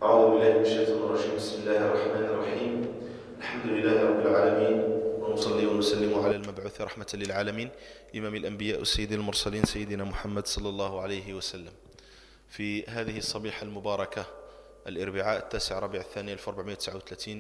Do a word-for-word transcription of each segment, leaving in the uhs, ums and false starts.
أعوذ بالله من الشيطان الرجيم. بسم الله الرحمن الرحيم. الحمد لله رب العالمين، ونصلي ونسلم على المبعوث رحمة للعالمين إمام الأنبياء والسيد المرسلين سيدنا محمد صلى الله عليه وسلم. في هذه الصبيحة المباركة الأربعاء التاسع ربيع الثاني ألف وأربعمائة وتسعة وثلاثين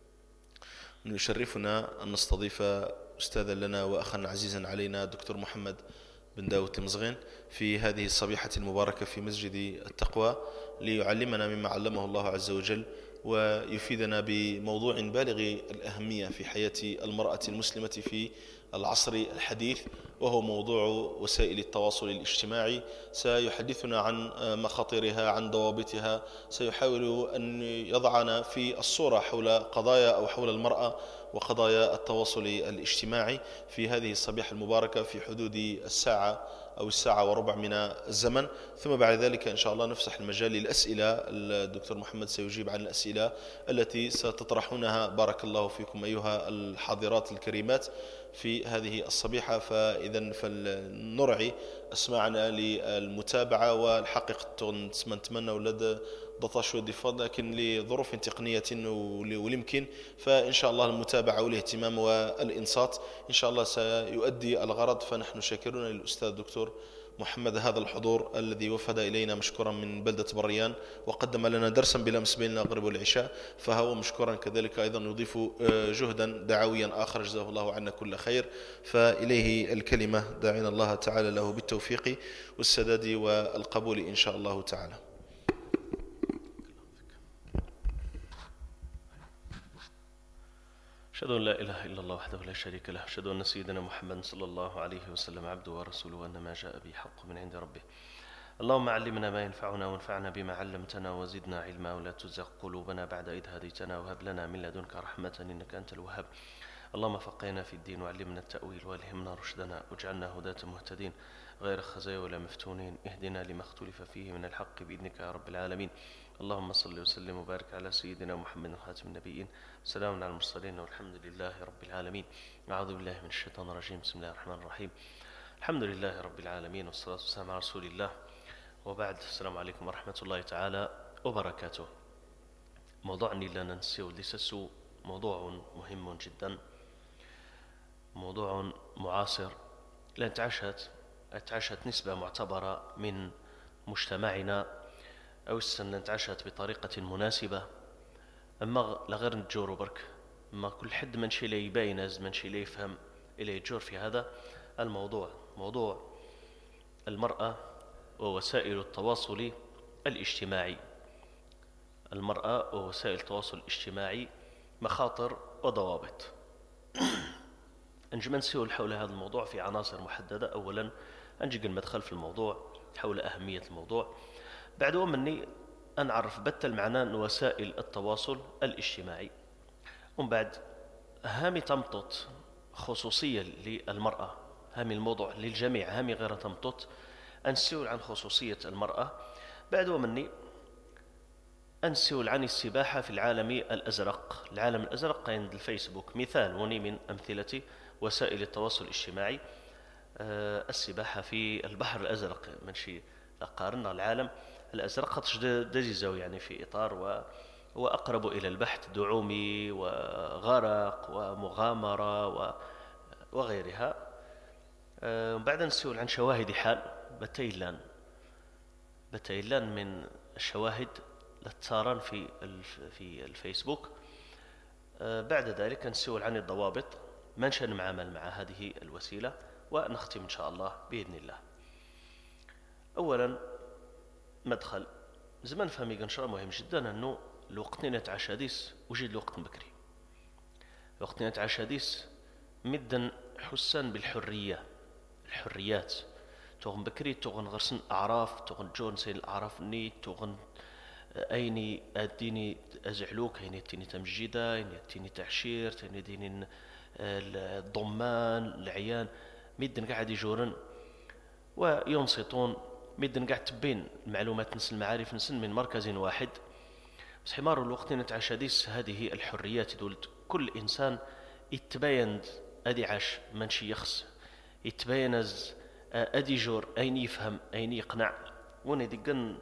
يشرفنا أن نستضيف أستاذا لنا وأخا عزيزا علينا دكتور محمد بن داود تمزغين في هذه الصبيحة المباركة في مسجد التقوى ليعلمنا مما علمه الله عز وجل ويفيدنا بموضوع بالغ الأهمية في حياة المرأة المسلمة في العصر الحديث، وهو موضوع وسائل التواصل الاجتماعي. سيحدثنا عن مخاطرها، عن ضوابطها، سيحاول أن يضعنا في الصورة حول قضايا أو حول المرأة وقضايا التواصل الاجتماعي في هذه الصبيحة المباركة في حدود الساعة أو الساعة وربع من الزمن. ثم بعد ذلك إن شاء الله نفسح المجال للأسئلة. الدكتور محمد سيجيب عن الأسئلة التي ستطرحونها. بارك الله فيكم أيها الحاضرات الكريمات في هذه الصبيحة. فإذا فلنرعي أسماعنا للمتابعة، والحقيقة نتمنى ولد ضطا شوية دفاض، لكن لظروف تقنية واليمكن فإن شاء الله المتابعة والاهتمام والإنصات إن شاء الله سيؤدي الغرض. فنحن شاكرون للأستاذ دكتور محمد هذا الحضور الذي وفد إلينا مشكورا من بلدة بريان وقدم لنا درسا بلمس بين المغرب والعشاء، فهو مشكورا كذلك أيضا يضيف جهدا دعويا آخر، جزاه الله عنا كل خير. فإليه الكلمة، داعين الله تعالى له بالتوفيق والسداد والقبول إن شاء الله تعالى. أشهد أن لا إله إلا الله وحده لا شريك له، أشهد أن سيدنا محمد صلى الله عليه وسلم عبده ورسوله، وأن ما جاء به حق من عند ربه. اللهم علمنا ما ينفعنا وانفعنا بما علمتنا وزدنا علما، ولا تزغ قلوبنا بعد إذ هديتنا وهب لنا من لدنك رحمة إنك أنت الوهاب. اللهم فقهنا في الدين وعلمنا التأويل والهمنا رشدنا واجعلنا هداة مهتدين غير خزايا ولا مفتونين، اهدنا لما اختلف فيه من الحق بإذنك يا رب العالمين. اللهم صل وسلم وبارك على سيدنا محمد خاتم النبيين، سلام على المرسلين والحمد لله رب العالمين. أعوذ بالله من الشيطان الرجيم. بسم الله الرحمن الرحيم. الحمد لله رب العالمين، والصلاة والسلام على رسول الله، وبعد. السلام عليكم ورحمة الله تعالى وبركاته. موضوعني لا ننسيه لسسو موضوع مهم جدا، موضوع معاصر، لأن تعشت تعشت نسبة معتبرة من مجتمعنا أو السنة تعشت بطريقة مناسبة، أما لغير نتجور برك، أما كل حد من شي لي يباينز من شي لي يفهم إلي يتجور في هذا الموضوع، موضوع المرأة ووسائل التواصل الاجتماعي. المرأة ووسائل التواصل الاجتماعي، مخاطر وضوابط. أنجي نسيول حول هذا الموضوع في عناصر محددة. أولا أنجي المدخل في الموضوع حول أهمية الموضوع، بعد ومني أنعرف بتل معنى وسائل التواصل الاجتماعي، ومن بعد هامي تمطط خصوصية للمرأة، هامي الموضوع للجميع، هامي غير تمطط أنسيول عن خصوصية المرأة، بعد ومني أنسيول عن السباحة في العالم الأزرق. العالم الأزرق عند الفيسبوك مثال وني من أمثلة وسائل التواصل الاجتماعي. أه السباحة في البحر الأزرق، من شيء قارنا العالم الأزرق خطش دجيزو يعني في إطار و وأقرب إلى البحث دعومي وغرق ومغامرة و وغيرها. أه بعد نسول عن شواهد حال بتيلان بتيلان من الشواهد للتاران في في الفيسبوك. أه بعد ذلك نسول عن الضوابط، من شان نعامل مع هذه الوسيلة، ونختم إن شاء الله بإذن الله. أولا مدخل زمان فهمي قنشرة مهم جدا، أنه الوقت نتعشى ديس وجد الوقت بكري، الوقت نتعشى ديس مدا حسان بالحرية، الحريات تغن بكري، تغن غرسن أعراف، تغن جون سين الأعراف ني، تغن أيني أديني أزعلوك، أيني تيني تمجيدة، أيني تيني تعشير، أيني ديني الضمان العيان، مدن قاعد يجورن وينصتون، مدن قاعد تبين المعلومات نسل المعارف نسل من مركز واحد. بس حمار الوقت نتعشى ديس هذه الحريات دولت كل إنسان يتبين أدي عاش من شي يخص، يتبين أدي جور أين يفهم أين يقنع، وني دقن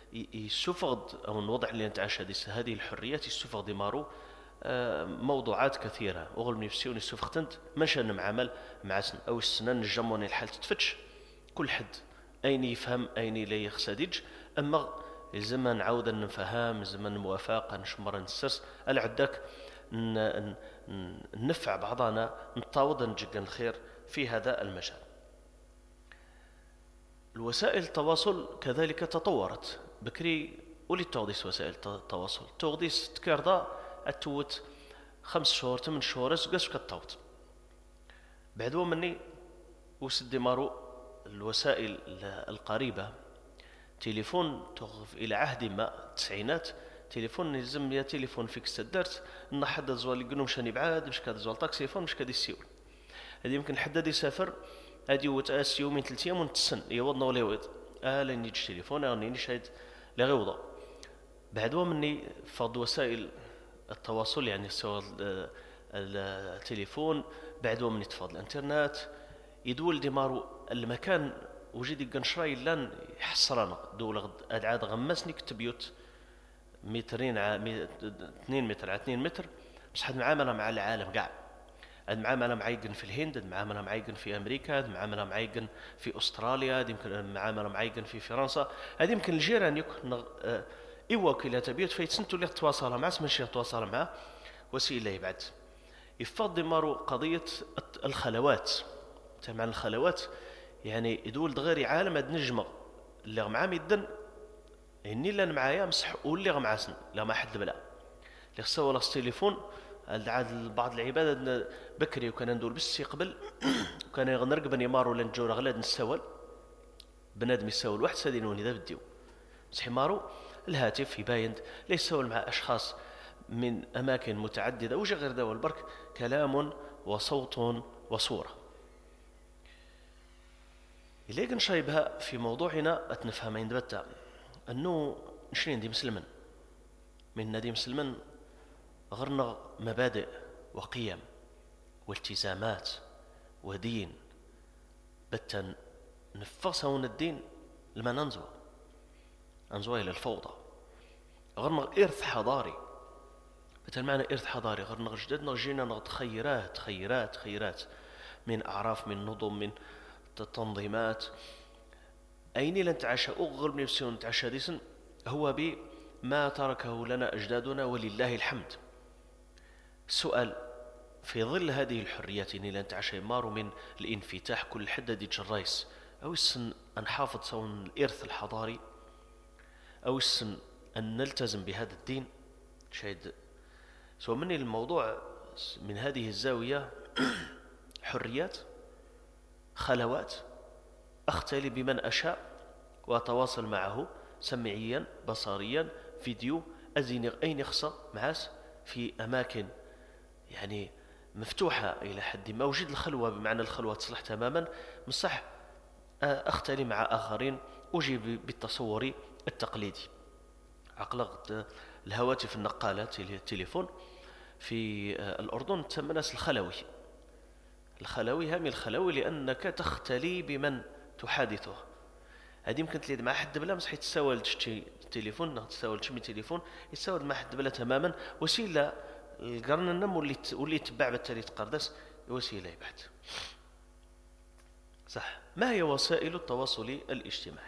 يسفغد أو الوضع اللي نتعاش هذه الحريات يسفغد مارو موضوعات كثيرة أغل من يفسيون يسفغتنت منشأ نمعامل مع سن أو السنان الجموني الحال تتفتش كل حد أين يفهم أين لا يخسدج أما الزمن عودا نفهم الزمن موافقة نشمر نسرس العدك نفع بعضنا نتعوض نجد الخير في هذا المجال. الوسائل التواصل كذلك تطورت بكري ولي تغديس وسائل التواصل تغديس تكاردا التوت خمس شهور ثمان شهور اسقس كالتوت بعد ومني وسدي مارو الوسائل القريبة تليفون تغف إلى عهد ما التسعينات تليفون يلزم يا تليفون فيك استدرت ان حد زوال يقولوا مشاني بعاد مش كاد زوال طاكسي فون مش كاد يسيول هذه يمكن حد يسافر هذه وتاس يومين ثلاث ايام ونتسن يوضنا ولا يوض اه لاني يجي تليفون راني شاهد لا غيوضه بعد ومني فض وسائل التواصل يعني سواء التليفون بعد ومني تفضل الانترنت يدول ديمارو المكان وجدي قنشراي لان يحصرنا دول عاد غمسني كتبيوت مترين ع اثنين متر على اثنين متر بس حد معامله مع العالم كاع هاد معامله معيقن في الهند هاد معامله معيقن في امريكا هاد معامله معيقن في استراليا هاد يمكن معامله معيقن في فرنسا هاد يمكن الجيران يكون ايوا كلا تبيوت فيتسنتو اللي تواصل مع ماشي تواصل معاه وسيله يبعد يفضل مارو قضيه الخلوات تاع الخلوات يعني يدول دغير عالم هاد نجمه اللي معاه يدن إني لان معايا مسح واللي غمعاسن لا ما حد بلا اللي خصو ولا التليفون عاد بعض العباد بكري وكان ندول بس قبل وكان نرقب يمارو لان جورا غلاد نسول بنادم يسول واحد سادينوني ذا بديو مسح مارو الهاتف يباين ليس يسول مع اشخاص من اماكن متعدده وجا غير داول برك كلام وصوت وصوره اللي نشايبها في موضوعنا اتنفهمين دبتا أنه نشرين دي مسلمن من نادي مسلمن غرنا مبادئ وقيم والتزامات ودين بتا نفصون الدين لما ننزوى ننزوى إلى الفوضى غرنا إرث حضاري بتا المعنى إرث حضاري غرنا جددنا جينا نغد خيرات خيرات خيرات من أعراف من نظم من تنظيمات أين لن تعشى أغل من يفسون تعشى ديسن هو بما تركه لنا أجدادنا ولله الحمد. السؤال في ظل هذه الحريات إني لن تعشى مارو من الانفتاح كل حدة دي جرايس أو السن أن حافظ سون الإرث الحضاري أو السن أن نلتزم بهذا الدين شاهد سوى مني الموضوع من هذه الزاوية حريات خلوات أختلي بمن أشاء وأتواصل معه سمعيا بصريا فيديو أزين أين يخصى معاس في أماكن يعني مفتوحة إلى حد ما وجد الخلوة بمعنى الخلوة تصلح تماما مصح أختلي مع آخرين أجيب بالتصور التقليدي عقلقت الهواتف النقالات التليفون في الأردن تسمى ناس الخلوي الخلوي هامي الخلوي لأنك تختلي بمن تحادثه هذه يمكن تليد مع حد بلا مسح يتساوى التليفون تساوى من تليفون يتساوى مع حد بلا تماما وسيله القرن النم واللي واللي يتبع بالتالي تقردس وسيله يبعد صح. ما هي وسائل التواصل الاجتماعي؟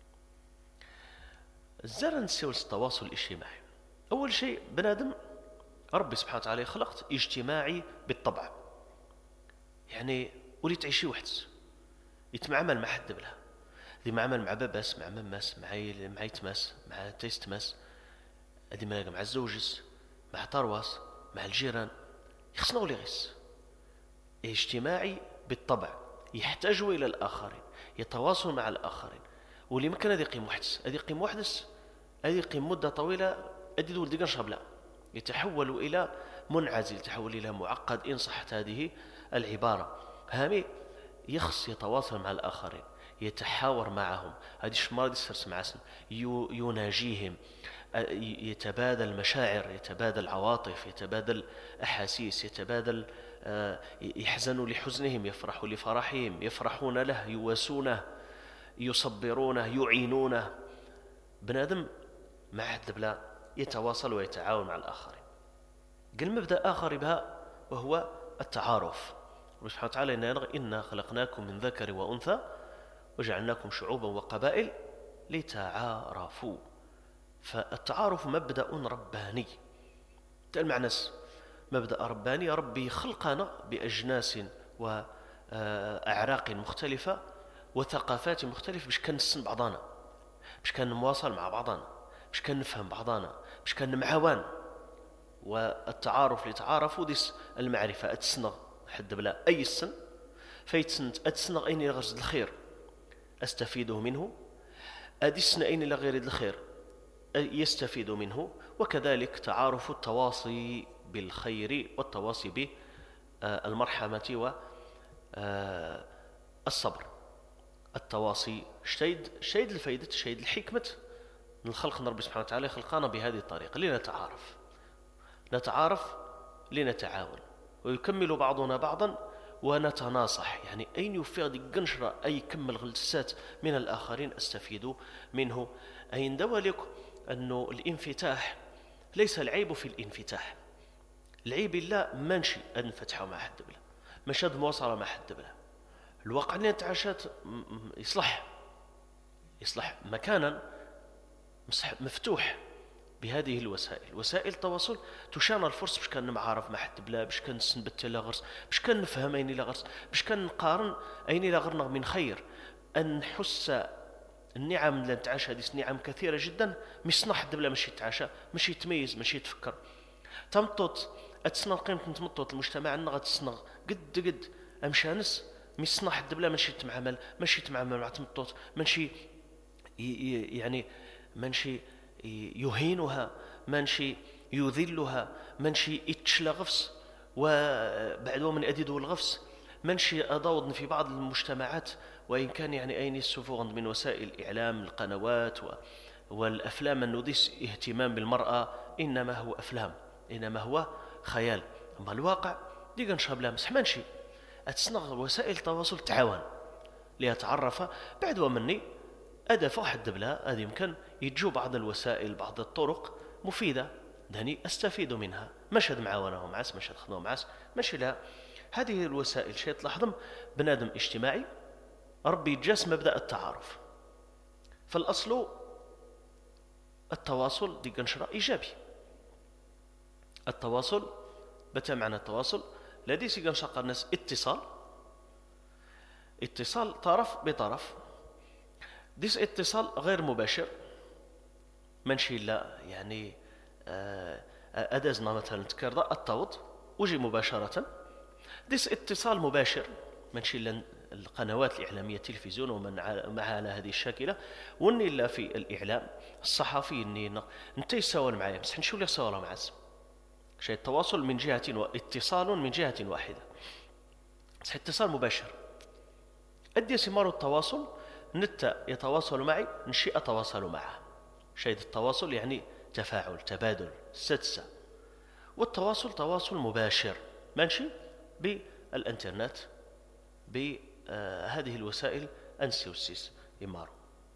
الزر نسيو التواصل الاجتماعي اول شيء بنادم ربي سبحانه وتعالى خلقت اجتماعي بالطبع يعني ولي تعيشي وحدس يتعامل مع حد بلا ذي معامل مع باباس مع مماس مع مع يتماس مع تيستماس هذه ملاقى مع الزوجس مع طرواس مع الجيران يخصنا ولي غيس اجتماعي بالطبع يحتاج إلى الآخرين يتواصل مع الآخرين واللي ممكن هذه يقيم وحدس هذه يقيم وحدس هذه يقيم مدة طويلة هذه دول ديقان شابلا يتحول إلى منعزل يتحول إلى معقد إن صحت هذه العبارة هامي يخص يتواصل مع الآخرين يتحاور معهم هذه شمال السرس معسن يناجيهم يتبادل مشاعر يتبادل عواطف يتبادل أحاسيس يتبادل يحزنوا لحزنهم يفرحوا لفرحهم يفرحون له يواسونه يصبرونه يعينونه بنادم ما حد بلا يتواصل ويتعاون مع الآخرين. قل مبدأ آخر بها وهو التعارف. الله سبحانه وتعالى إنا خلقناكم من ذكر وأنثى وجعلناكم شعوبا وقبائل لتعارفوا. فالتعارف مبدأ رباني. المعنى مبدأ رباني، ربي خلقنا بأجناس وأعراق مختلفة وثقافات مختلفة باش كنسن بعضنا، باش كنمواصل مع بعضنا، باش كنفهم بعضنا، باش كنمعاون. والتعارف لتعارفوا ديس المعرفة أتسنغ حد بلا أي السن فيتسنت أتسنغ أين غرز الخير أستفيده منه، أدسن أين لغير الخير يستفيد منه. وكذلك تعارف التواصي بالخير والتواصي بالمرحمة والصبر. التواصي شيد شيد الفائدة شيد الحكمة من الخلق. ربي سبحانه وتعالى خلقنا بهذه الطريقة لنتعارف، نتعارف لنتعاون ويكمل بعضنا بعضا ونتناصح. يعني أين يفيد قنشرة أي كمل غلسات من الآخرين أستفيد منه. أين دوالك أنه الانفتاح ليس العيب في الانفتاح، العيب إلا منشي أنفتحه مع حد بلا مشاد مواصلة مع حد بلا. الواقع اللي نتعاشات يصلح يصلح مكانا مفتوح بهذه الوسائل، وسائل التواصل تشان الفرص باش كنعرف مع حد بلا، باش كنسنبت لا غرس، باش كنفهم اين لا غرس، باش كنقارن اين لا غرنا من خير، ان نحس النعم اللي نتعاشى هذه نعم كثيره جدا. مش حد بلا ماشي يتعاشى، ماشي يتميز، ماشي يتفكر. تمطط اتسنى قيمه تمطط المجتمع ان غتسنى قد قد امشانس مش حد بلا ماشي يتعامل، ماشي يتعامل مع تمطط، ماشي يعني ماشي يهينها، منشي يذلها، منشي يتشلى غفص وبعد من أديد الغفص، منشي أضوضن في بعض المجتمعات. وإن كان يعني أين السفوغن من وسائل الإعلام القنوات والأفلام أن نديس اهتمام بالمرأة، إنما هو أفلام، إنما هو خيال. أما الواقع ديقا نشاب لا مسح منشي أتصنغ وسائل التواصل تعاون ليتعرف بعد ومني أدفع حد بلا. هذه يمكن يتجو بعض الوسائل بعض الطرق مفيدة داني أستفيد منها، مشهد معاونهم معس، مشهد خدمهم معس، ماشي لا. هذه الوسائل شيء تلاحظهم بنادم اجتماعي ربي يتجاس مبدأ التعارف. فالأصل التواصل دي قنشرة إيجابي. التواصل بتا معنى التواصل لدي سيقنشق الناس اتصال، اتصال طرف بطرف. ديس اتصال غير مباشر منشي لا يعني أدزنا مثلا تكرر التوض وجي مباشرة. ديس اتصال مباشر منشي لن القنوات الإعلامية التلفزيون ومن مع على هذه الشاكلة وني لا في الإعلام الصحفي إني أنت يساول معايا بس حنشوف لي ساول معاس شيء التواصل من جهة واتصال من جهة واحدة، بس اتصال مباشر. أدي سمار التواصل نتا يتواصل معي نشي أتواصل معه. شيء التواصل يعني تفاعل تبادل سدسة، والتواصل تواصل مباشر منشي بالإنترنت بهذه الوسائل أنسي والسيس يمارو.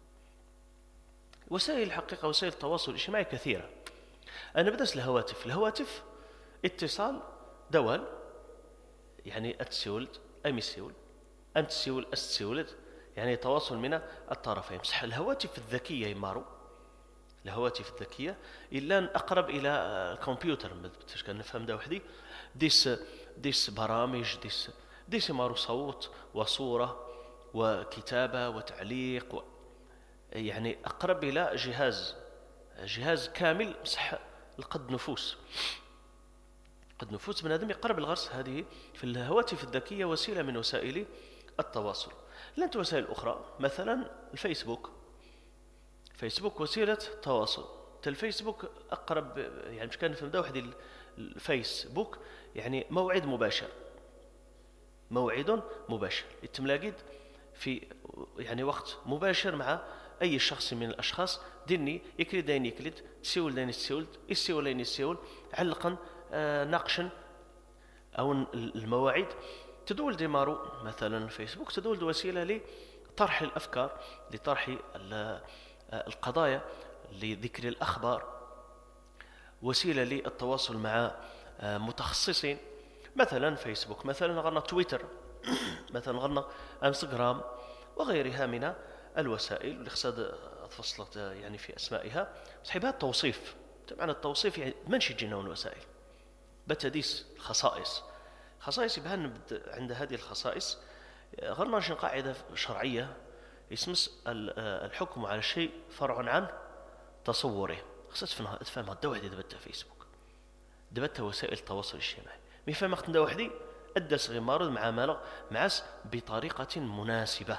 وسائل الحقيقة وسائل التواصل الاجتماعي كثيرة. أنا بدأت الهواتف الهواتف اتصال دوال يعني أتسيولد أمي سيول أم تسيول أستسيولد يعني تواصل من الطرفين. صح الهواتف الذكية يمارو الهواتف الذكية إلا أقرب إلى الكمبيوتر باش كنفهم دا وحدي ديس ديس برامج ديس ديس يمارو صوت وصورة وكتابة وتعليق و يعني أقرب إلى جهاز جهاز كامل صح القد نفوس قد نفوس بنادم يقرب الغرس. هذه في الهواتف الذكية وسيلة من وسائل التواصل. لنت وسائل أخرى مثلا الفيسبوك. فيسبوك وسيلة تواصل. الفيسبوك أقرب يعني مش كان نفهم دا واحد الفيسبوك يعني موعد مباشر موعد مباشر التملاقيد في يعني وقت مباشر مع أي شخص من الأشخاص ديني يكلد دين يكلد تسيول دين تسيول يسيول دين يسيول علقا آه ناقشا أو المواعيد تدول ديمارو مثلا فيسبوك تدول وسيلة لطرح الأفكار لطرح القضايا لذكر الأخبار، وسيلة للتواصل مع متخصصين، مثلا فيسبوك، مثلا غرنا تويتر، مثلا غرنا انستغرام وغيرها من الوسائل اللي خصها تفصلت يعني في أسمائها صحيح هذا التوصيف. طبعا التوصيف يعني منش يجينا من الوسائل بتديس الخصائص خصائص يبهن عند هذه الخصائص غرنا شن قاعدة شرعية يسمس الحكم على الشيء فرع عن تصوره. خصها تفهمها دا وحدي دبتها فيسبوك، دبتها وسائل التواصل الاجتماعي، مي فهم وقت دا وحدي أدى صغير معاملة معس بطريقة مناسبة،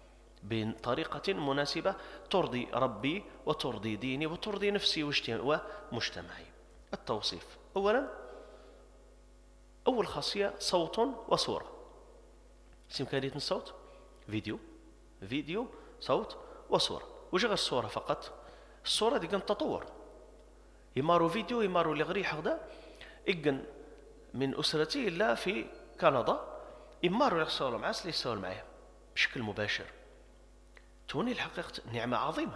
بطريقة مناسبة ترضي ربي وترضي ديني وترضي نفسي ومجتمعي. التوصيف أولا، أول خاصية صوت وصورة. إمكانية الصوت فيديو فيديو صوت وصورة، وش غير الصورة فقط؟ الصورة دي كان تطور يمارو فيديو يمارو لغري حقدا إجن من أسرتي إلا في كندا يمارو يغسلوا معاه اللي يسول معاه بشكل مباشر. توني الحقيقة نعمة عظيمة.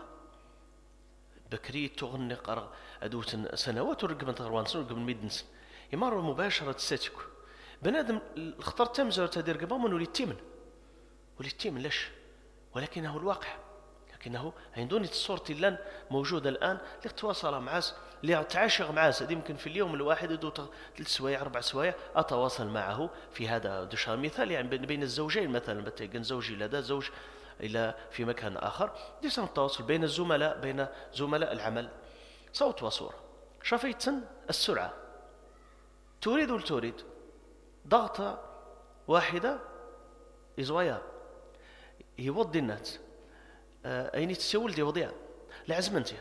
بكري تغني قرغ أدوت سنوات ورقم تغروان سنة ورقم ميدنس يمارو مباشرة ستاتيك بنادم اختار تمزر تدير قبام ولي التيمن ولي التيمن ليش؟ ولكنه الواقع، لكنه عندوني صورتي لان موجودة الآن اللي تواصل معاس اللي أتعاشق معاس يمكن في اليوم الواحد يدو ثلاث سوايع أربع سوايع أتواصل معه في هذا دشار مثال يعني بين الزوجين مثلا بتيجن زوجي لدى زوج إلى في مكان آخر يسمى التواصل بين الزملاء بين زملاء العمل. صوت وصورة. شفيتن السرعة، تريد وتريد ضغطة واحدة إزوايا يوضي الناس أيني تسول دي وضيع لعزمنتها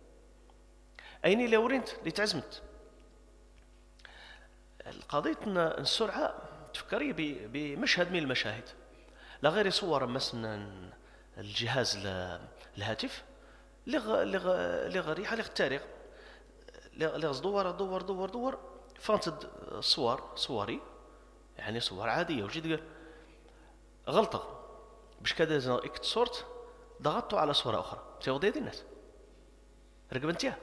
أيني لورينت لتعزمت. القضية السرعة تفكري بمشهد من المشاهد لا غير صور مثلا الجهاز الهاتف لغريحة لغتاريخ لغزدور دور دور دور فانت صور صوري يعني صور عادية وجد غلطة باش كذا زنا اكت صورت ضغطوا على صورة أخرى تيوضي دي الناس رقبنتيها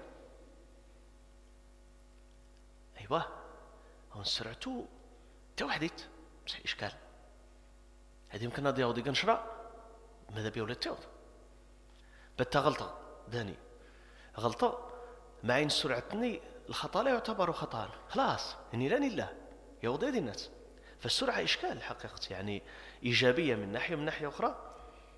أيوة هون سرعتو توحديت بس إشكال هذه يمكن هذا يوضي قنشرة ماذا بيولد تيوض بتا غلطة داني غلطة معين سرعتني الخطأ لا يعتبر خطأ خلاص إني لا نلا يوضي دي الناس. فالسرعة إشكال الحقيقة يعني إيجابية من ناحية من ناحية أخرى.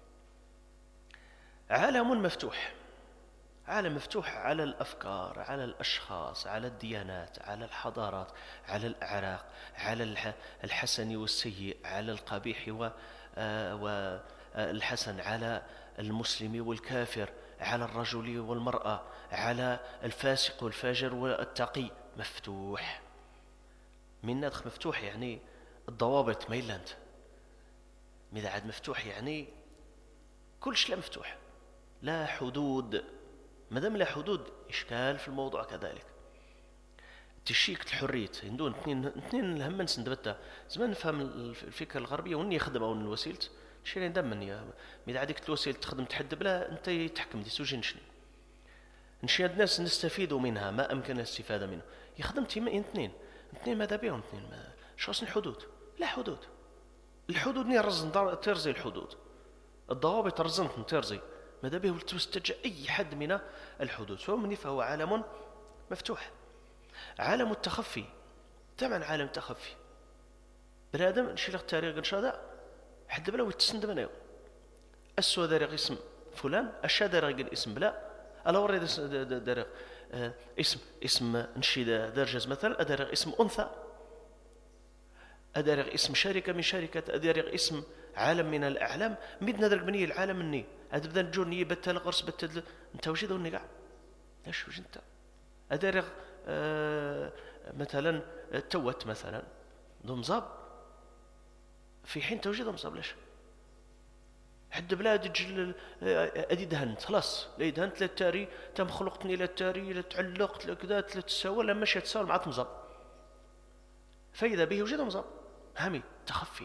عالم مفتوح، عالم مفتوح على الأفكار، على الأشخاص، على الديانات، على الحضارات، على الأعراق، على الحسن والسيء، على القبيح والحسن، على المسلم والكافر، على الرجل والمرأة، على الفاسق والفاجر والتقي. مفتوح من نادخ مفتوح يعني الضوابط ما إلا أنت ماذا عاد مفتوح يعني كل شيء مفتوح لا حدود. مادام لا حدود إشكال في الموضوع كذلك. تشيك الحريت عندون اثنين اثنين الهم سندبتها زمان نفهم الفكرة الغربية وني يخدم أو الوسيلة شيء ندمني ماذا عادك الوسيلة تخدم تحد بلا أنت يتحكم دي سوجي نشني نشي الناس نستفيدوا منها ما أمكن الاستفادة منه يخدم تيمين اثنين اثنين ماذا بيهم اثنين ما شخص الحدود لا حدود. الحدود ني رزن ترزي الحدود الضوابط رزن ترزي ماذا به تستجع أي حد من الحدود فمني فهو عالم مفتوح. عالم التخفي تمن عالم تخفي بنادم نشيل التاريخ قنشادا حد بلا ويتسند بنا السو دارغ اسم فلان الشا دارغ اسم بلا الا وري دارغ اسم اسم نشيد درجز مثلا ادارغ اسم انثى ادارغ اسم شركه من شركات ادارغ اسم عالم من الاعلام مدنا درك بني العالم مني هذا بدا نجوني بتل غرس بتل انت وش دوني كاع لاش وش انت ادارغ آه مثلا توت مثلا ضمزاب في حين توجد ضمزاب ليش حد بلاد جل ادي دهنت خلاص لا دهنت لا التاري تم خلقتني لا التاري لا تعلقت لا كذا لا تساوى لا مشيت تساوى مع ضمزاب فاذا به وجد ضمزاب هامي تخفي.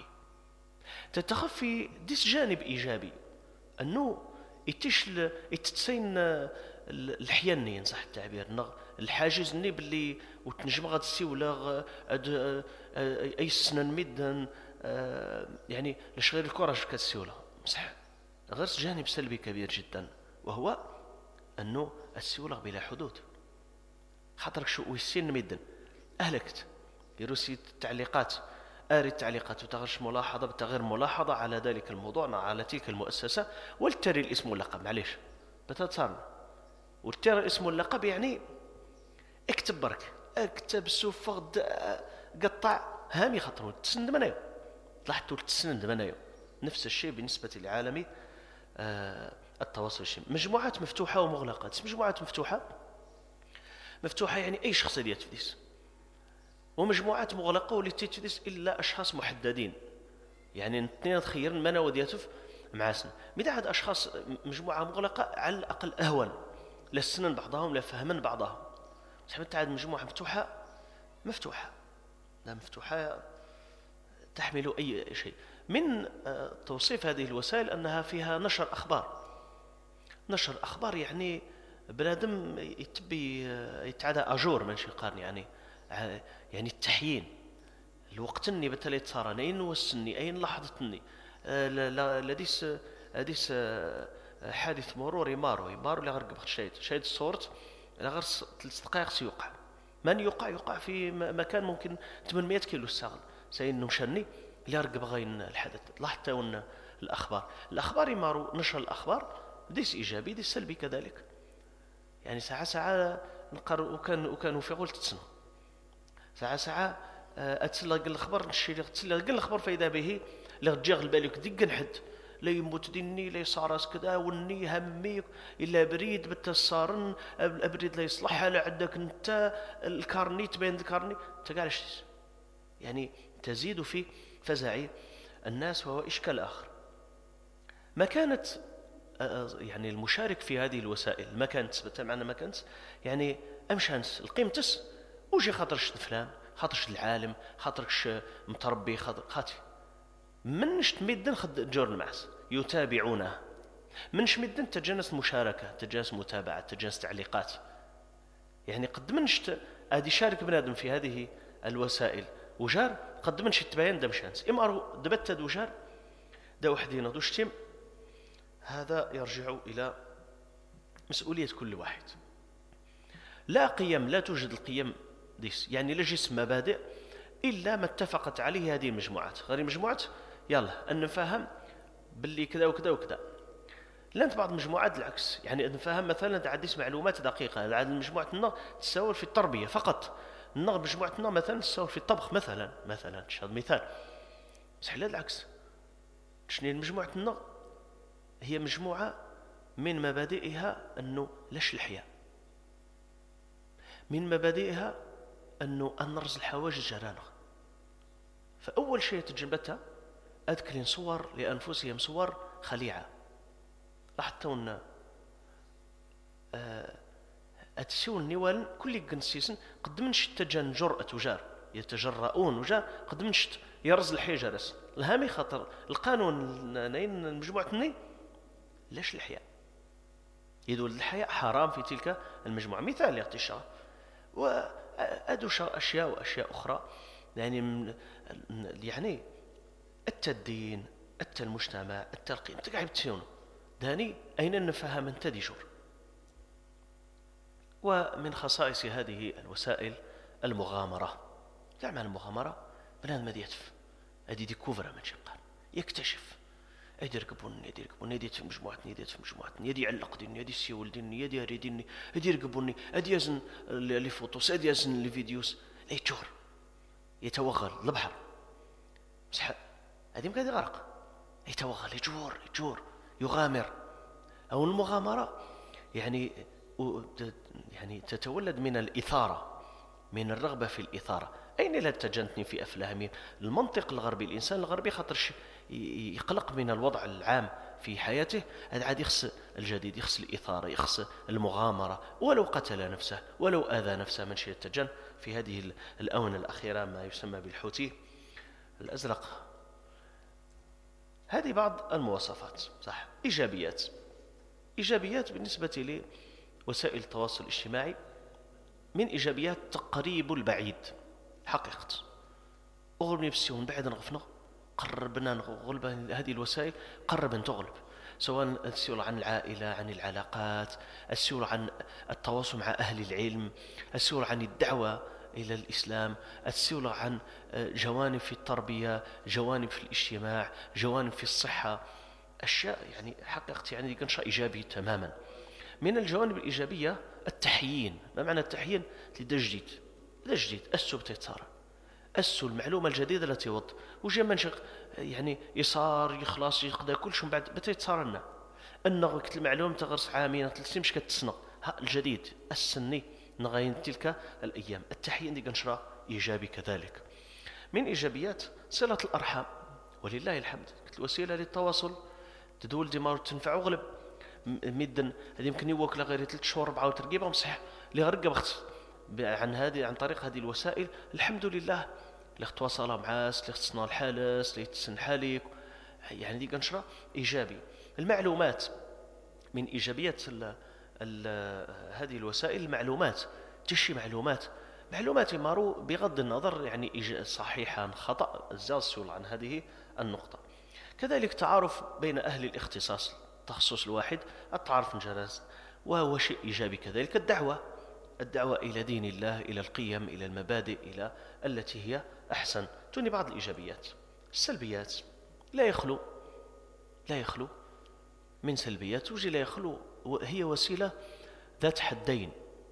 التخفي ديس جانب ايجابي انه يتش يتسين الحياني صح التعبير، الحاجز ني باللي وتنجم غاد السيوله اي سنه ميدان يعني لاش غير الكوراج كالسيوله بصح غير جانب سلبي كبير جدا، وهو انه السيوله بلا حدود. خاطرك شو ويسين ميدن اهلكت يروسي التعليقات اري التعليقات وتغش ملاحظه بتغير ملاحظه على ذلك الموضوع على تلك المؤسسه والتري الاسم واللقب. معليش بتتصارنا والتري الاسم واللقب يعني اكتب برك اكتب سوفغد قطع هامي خطر تسند منايو لاحظتوا تسند منايو. نفس الشيء بالنسبه لعالمي آه التواصل الاجتماعي. مجموعات مفتوحه ومغلقه. مجموعات مفتوحه مفتوحه يعني اي شخص اللي يتفديس، ومجموعات مغلقه واللي تتفديس الا اشخاص محددين، يعني اثنين تخيرن منا ودياتف مع سن ميدا عاد اشخاص. مجموعه مغلقه على الاقل اهون لا سنن بعضهم لا فهمن بعضهم. صح عاد مجموعه مفتوحه مفتوحه لا مفتوحه تحمل اي شيء. من توصيف هذه الوسائل انها فيها نشر اخبار. نشر اخبار يعني بنادم يتبي يتعدى اجور ماشي قارن يعني يعني التحيين الوقت اني بتالي تصارني اين وسني اين لحظتني لديس لديس حادث مروري مارو مارو اللي غرق بخشيت شاهد الصورت لا غير ثلاث دقائق سيوقع. من يوقع يوقع في مكان ممكن ثمانمائة كيلو الساغل سين نمشني اللي رقب غاين الحدث. لاحظت ان الاخبار الاخبار يمارو نشر الاخبار ديس ايجابي ديس سلبي كذلك. يعني ساعه ساعه نقر وكان وكانوا في غول تسنه ساعه ساعه اتسلق الاخبار نشي تسلق الاخبار فاذا به لا تجيغ بالك دق نحد لا يموت ديني لا صارس كذا وني همي الا بريد بتسارن الابريد لا يصلحها لا عندك انت الكارنيت بين الكارني انت قال يعني تزيد في فزع الناس. وهو اشكال اخر ما كانت يعني المشارك في هذه الوسائل ما كانت معنا ما كانت يعني امشانس القيمتس وجي خاطرش فلان خاطرش العالم خاطرش متربي خاطر خاطي منش ميدن خد جورن معس يتابعونه منش ميدن تجانس مشاركه تجانس متابعه تجانس تعليقات. يعني قد منش ادي شارك بنادم في هذه الوسائل وجار قد منش تبين دم شانس اما دبت وجار دا وحدين دوشتم. هذا يرجع الى مسؤوليه كل واحد. لا قيم لا توجد القيم ديس يعني لا جسم مبادئ الا ما اتفقت عليه هذه المجموعات. غير المجموعات يلا ان نفهم باللي كذا وكذا وكذا. لانت بعض المجموعات العكس يعني نفهم مثلا عديس معلومات دقيقه عاد مجموعه النار تساوي في التربيه فقط. النار مجموعه النار مثلا تساوي في الطبخ مثلا مثلا هذا مثال. بصح لا العكس. شنو مجموعه النار هي مجموعه من مبادئها انه لاش الحياه. من مبادئها انه نرز الحواجز جرانه. فاول شيء تجربتها اذكرين صور لانفسهم صور خليعه. لاحظتوا أه اتسون نيوال كل جنسيسن قد منش تجن جرأة وجار يتجرؤون وجار قد منش يرز الحجرس الهامي خطر القانون نين المجموعة ني ليش الحياة يدول الحياة حرام في تلك المجموعة. مثال يعطي الشرع وأدو أشياء وأشياء أخرى يعني يعني التدين الت المجتمع التلقين تقعد تسيونه داني أين نفهم أنت ديجور. ومن خصائص هذه الوسائل المغامرة. تعمل المغامرة بنادم ما يتف هذه ديكوفرا من شقان يكتشف يدير قبون يدير قبون يدير في مجموعة يدير في مجموعة يدي يعلق ديني يدي سيول ديني يدي هري ديني يدير قبوني يدي يزن لي فوتوس يدي يزن لي فيديوز يتجور يتوغل البحر بصح هذه مكان يغرق يتوغل يجور يجور يغامر. أو المغامرة يعني يعني تتولد من الإثارة من الرغبة في الإثارة. أين لا تجنتني في أفلامهم المنطق الغربي الإنسان الغربي خاطرش يقلق من الوضع العام في حياته هذا عاد يخص الجديد يخص الإثارة يخص المغامرة ولو قتل نفسه ولو آذى نفسه من شيء التجن. في هذه الآونة الأخيرة ما يسمى بالحوتي الأزرق. هذه بعض المواصفات صح. إيجابيات إيجابيات بالنسبة لي وسائل التواصل الاجتماعي من إيجابيات تقريب البعيد حقيقة. أغلب نفسيون بعد نغفنا قربنا نغلب هذه الوسائل، قرب أن تغلب، سواء السؤال عن العائلة، عن العلاقات، السؤال عن التواصل مع أهل العلم، السؤال عن الدعوة إلى الإسلام، السؤال عن جوانب في التربية، جوانب في الاجتماع، جوانب في الصحة، أشياء يعني حقيقة يعني كان شيء إيجابي تماما. من الجوانب الإيجابية التحيين. ما معنى التحيين؟ لتجديد تجديد السو بتيتصار السو المعلومة الجديدة التي وض وجا منشق يعني يصار يخلص يقضى كل شيء بعد بتيتصار لنا أنه وقت المعلومة تغرس عامين ثلاثين مش كتسنى ها الجديد السني نغاين تلك الأيام. التحيين دي قنشرة إيجابي كذلك. من إيجابيات صلة الأرحام، ولله الحمد الوسيلة للتواصل تدول ديمار تنفع وغلب مدن هذه يمكن يوكل غير ثلاث شهور أربعة وترقيبة مصح اللي غرقة بخت عن هذه عن طريق هذه الوسائل الحمد لله اللي تواصل معاس اللي تصنع الحالس اللي تسن حالك يعني دي قنشرة إيجابي. المعلومات من إيجابيات ال ال هذه الوسائل المعلومات تشي معلومات معلومات مارو بغض النظر يعني صحيحا خطأ الزاسول عن هذه النقطة. كذلك تعارف بين أهل الاختصاص التخصص الواحد التعارف مجرز وهو شيء إيجابي. كذلك الدعوة الدعوة إلى دين الله، إلى القيم، إلى المبادئ، إلى التي هي أحسن. توني بعض الإيجابيات. السلبيات لا يخلو لا يخلو من سلبيات وجي لا يخلو هي وسيلة ذات حدين.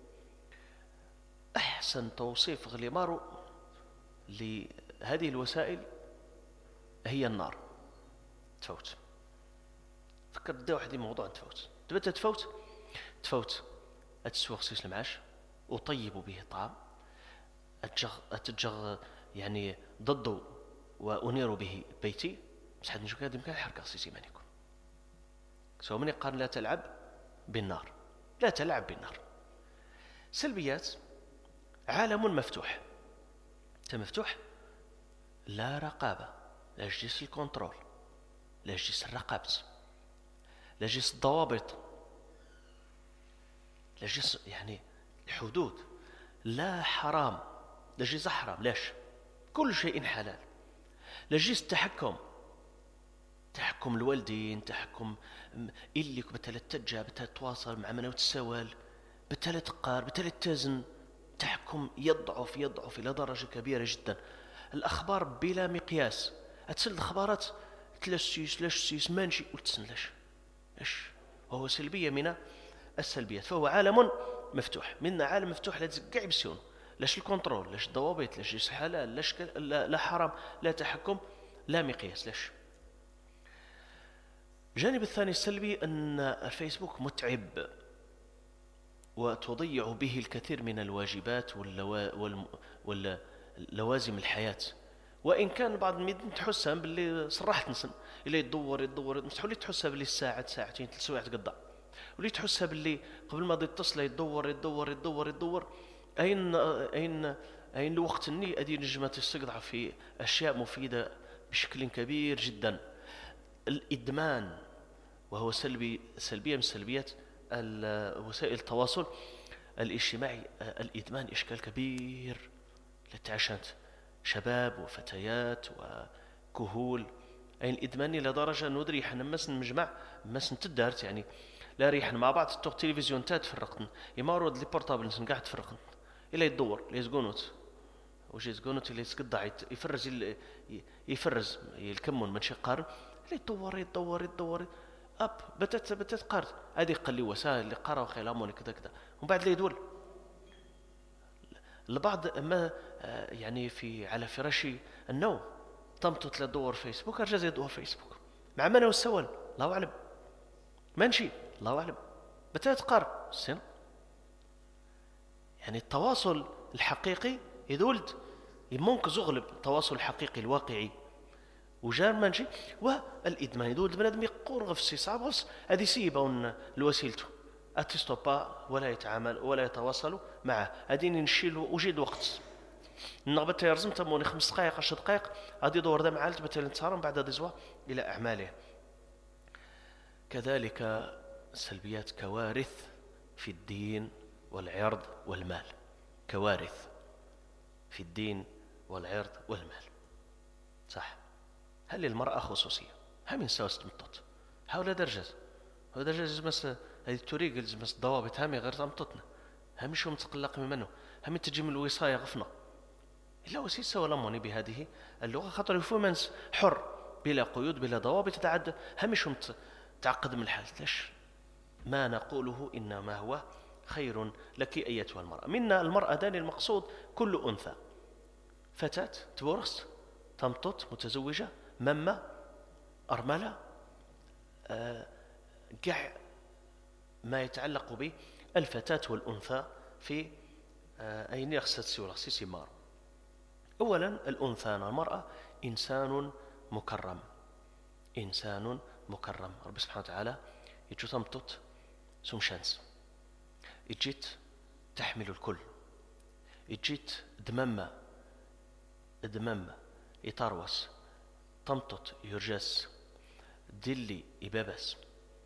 أحسن توصيف غليمارو لهذه الوسائل هي النار. تفوت فكر دا واحد موضوع تفوت تبت تفوت تفوت أتسوى خصيص المعاش وطيبوا به الطعام أتجغ أتجغ يعني ضده وأنير به بيتي بس حد نشوف هذا مكان حركة خصيصي ما يكون سواء من يقال لا تلعب بالنار لا تلعب بالنار. سلبيات عالم مفتوح مفتوح لا رقابة لا جيس الكنترول لا جيس الرقابة لا جيس الضوابط لا جيس يعني الحدود لا حرام لا جيس حرام لاش كل شيء حلال لا جيس التحكم تحكم الوالدين تحكم اللي بتلا تتجا بتلا تواصل مع من وتسوال بتلا تقار بتلا تزن تحكم يضعف يضعف إلى درجة كبيرة جدا. الأخبار بلا مقياس أتسل الأخبارات تلسيس لشسيس مانشي وتسنلش إيش وهو سلبية من السلبيات. فهو عالم مفتوح منا عالم مفتوح لا تزقع بسيون لاش الكنترول لاش الضوابط لاش حلال لاش لا, لا حرام لا تحكم لا مقياس لاش. الجانب الثاني السلبي أن الفيسبوك متعب وتضيع به الكثير من الواجبات واللوازم الحياة. وإن كان بعض المدن تحسها باللي صرحت نسن إلا يدور يدور مستحيل تحسها باللي ساعة ساعتين ثلاث ساعات تقضى واللي تحسها باللي قبل ما يتصل يدور يدور يدور يدور أين أين أين الوقت إني أدي نجمة تستقطع في أشياء مفيدة بشكل كبير جدا. الإدمان وهو سلبي سلبية من سلبيات وسائل التواصل الاجتماعي. الإدمان إشكال كبير لتعشنت شباب وفتيات وكهول أي الإدمان إلى درجة ندري إحنا مسن مجمع مسن تدارت يعني لا ريحنا مع بعض التوق تلفزيون تات فرقنا يمارود لي بورتابل نسن قاعد تفرقنا إلا يدور لي زقونوت وجي زقونوت اللي يسقطع يفرز يفرز الكمون من شقار اللي يدور يدور يدور أب بتت بتت قارت هذه قال لي وسائل اللي قرأوا خيلامون كذا كذا ومن بعد لي يدول البعض ما يعني في على فراشي النوم طمطت لدور فيسبوك أرجع زي دور فيسبوك مع من هو السوال الله أعلم منشي الله أعلم بتتقار السن. يعني التواصل الحقيقي يدولد ممكن زغلب التواصل الحقيقي الواقعي وجار منشي والإدمان يدولد البنادم يقور غفسي صعب غفس هذه سيبون الوسيلته أتستوبا ولا يتعامل ولا يتواصل معه هذه نشيل وجد وقت النغبة يرزم تموني خمس دقائق عشر دقائق هذه دور دم عالت بتالي نتصارم بعد هذه إلى أعماله. كذلك السلبيات كوارث في الدين والعرض والمال، كوارث في الدين والعرض والمال. صح. هل للمرأة خصوصية؟ هم ينساو ستمطط حول درجة هو درجة زمس هذه الطريق زمس الضوابط هامي غير تمططنا هم شو متقلق منه هم تجي من الوصاية غفنا إلا وسيسة ولا موني بهذه اللغة خاطر يفهمنس حر بلا قيود بلا ضوابط تعد هم شو تعقد من الحال. ليش ما نقوله إنما هو خير لك أيتها المرأة. منا المرأة داني المقصود كل أنثى، فتاة تورث تمطط متزوجة ممة أرملة، آه قع ما يتعلق بالفتاة والأنثى في آه أين يخصد سورة سيسمار. أولا الأنثى المرأة إنسان مكرم، إنسان مكرم. رب سبحانه وتعالى يجو تمطط سم شانس، يجيت تحمل الكل، يجيت دممة دممة يطروس تمطط يرجس دلي يبابس.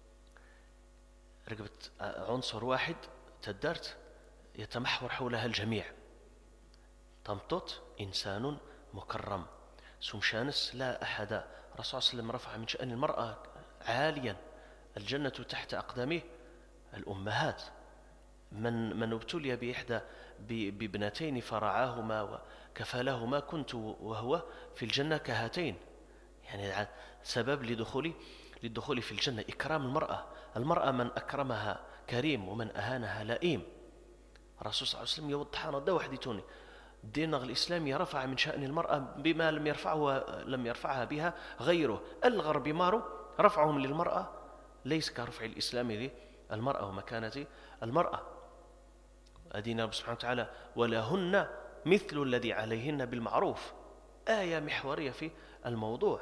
رقبت عنصر واحد تدرت يتمحور حولها الجميع. تمطط إنسان مكرم سمشانس لا أحد. الرسول صلى الله عليه وسلم رفع من شأن المرأة عاليا، الجنة تحت أقدامه الأمهات. من من ابتلي بإحدى بابنتين فرعاهما وكفلهما كنت وهو في الجنة كهاتين، يعني سبب لدخولي للدخول في الجنة. إكرام المرأة، المرأة من أكرمها كريم ومن أهانها لئيم. الرسول صلى الله عليه وسلم يوضحنا ده وحديتوني الدين الإسلامي رفع من شأن المرأة بما لم يرفعه لم يرفعها بها غيره. الغرب مارو رفعهم للمرأة ليس كرفع الإسلام للمرأة ومكانة المرأة. أدينا رب سبحانه وتعالى ولهن مثل الذي عليهن بالمعروف، آية محورية في الموضوع.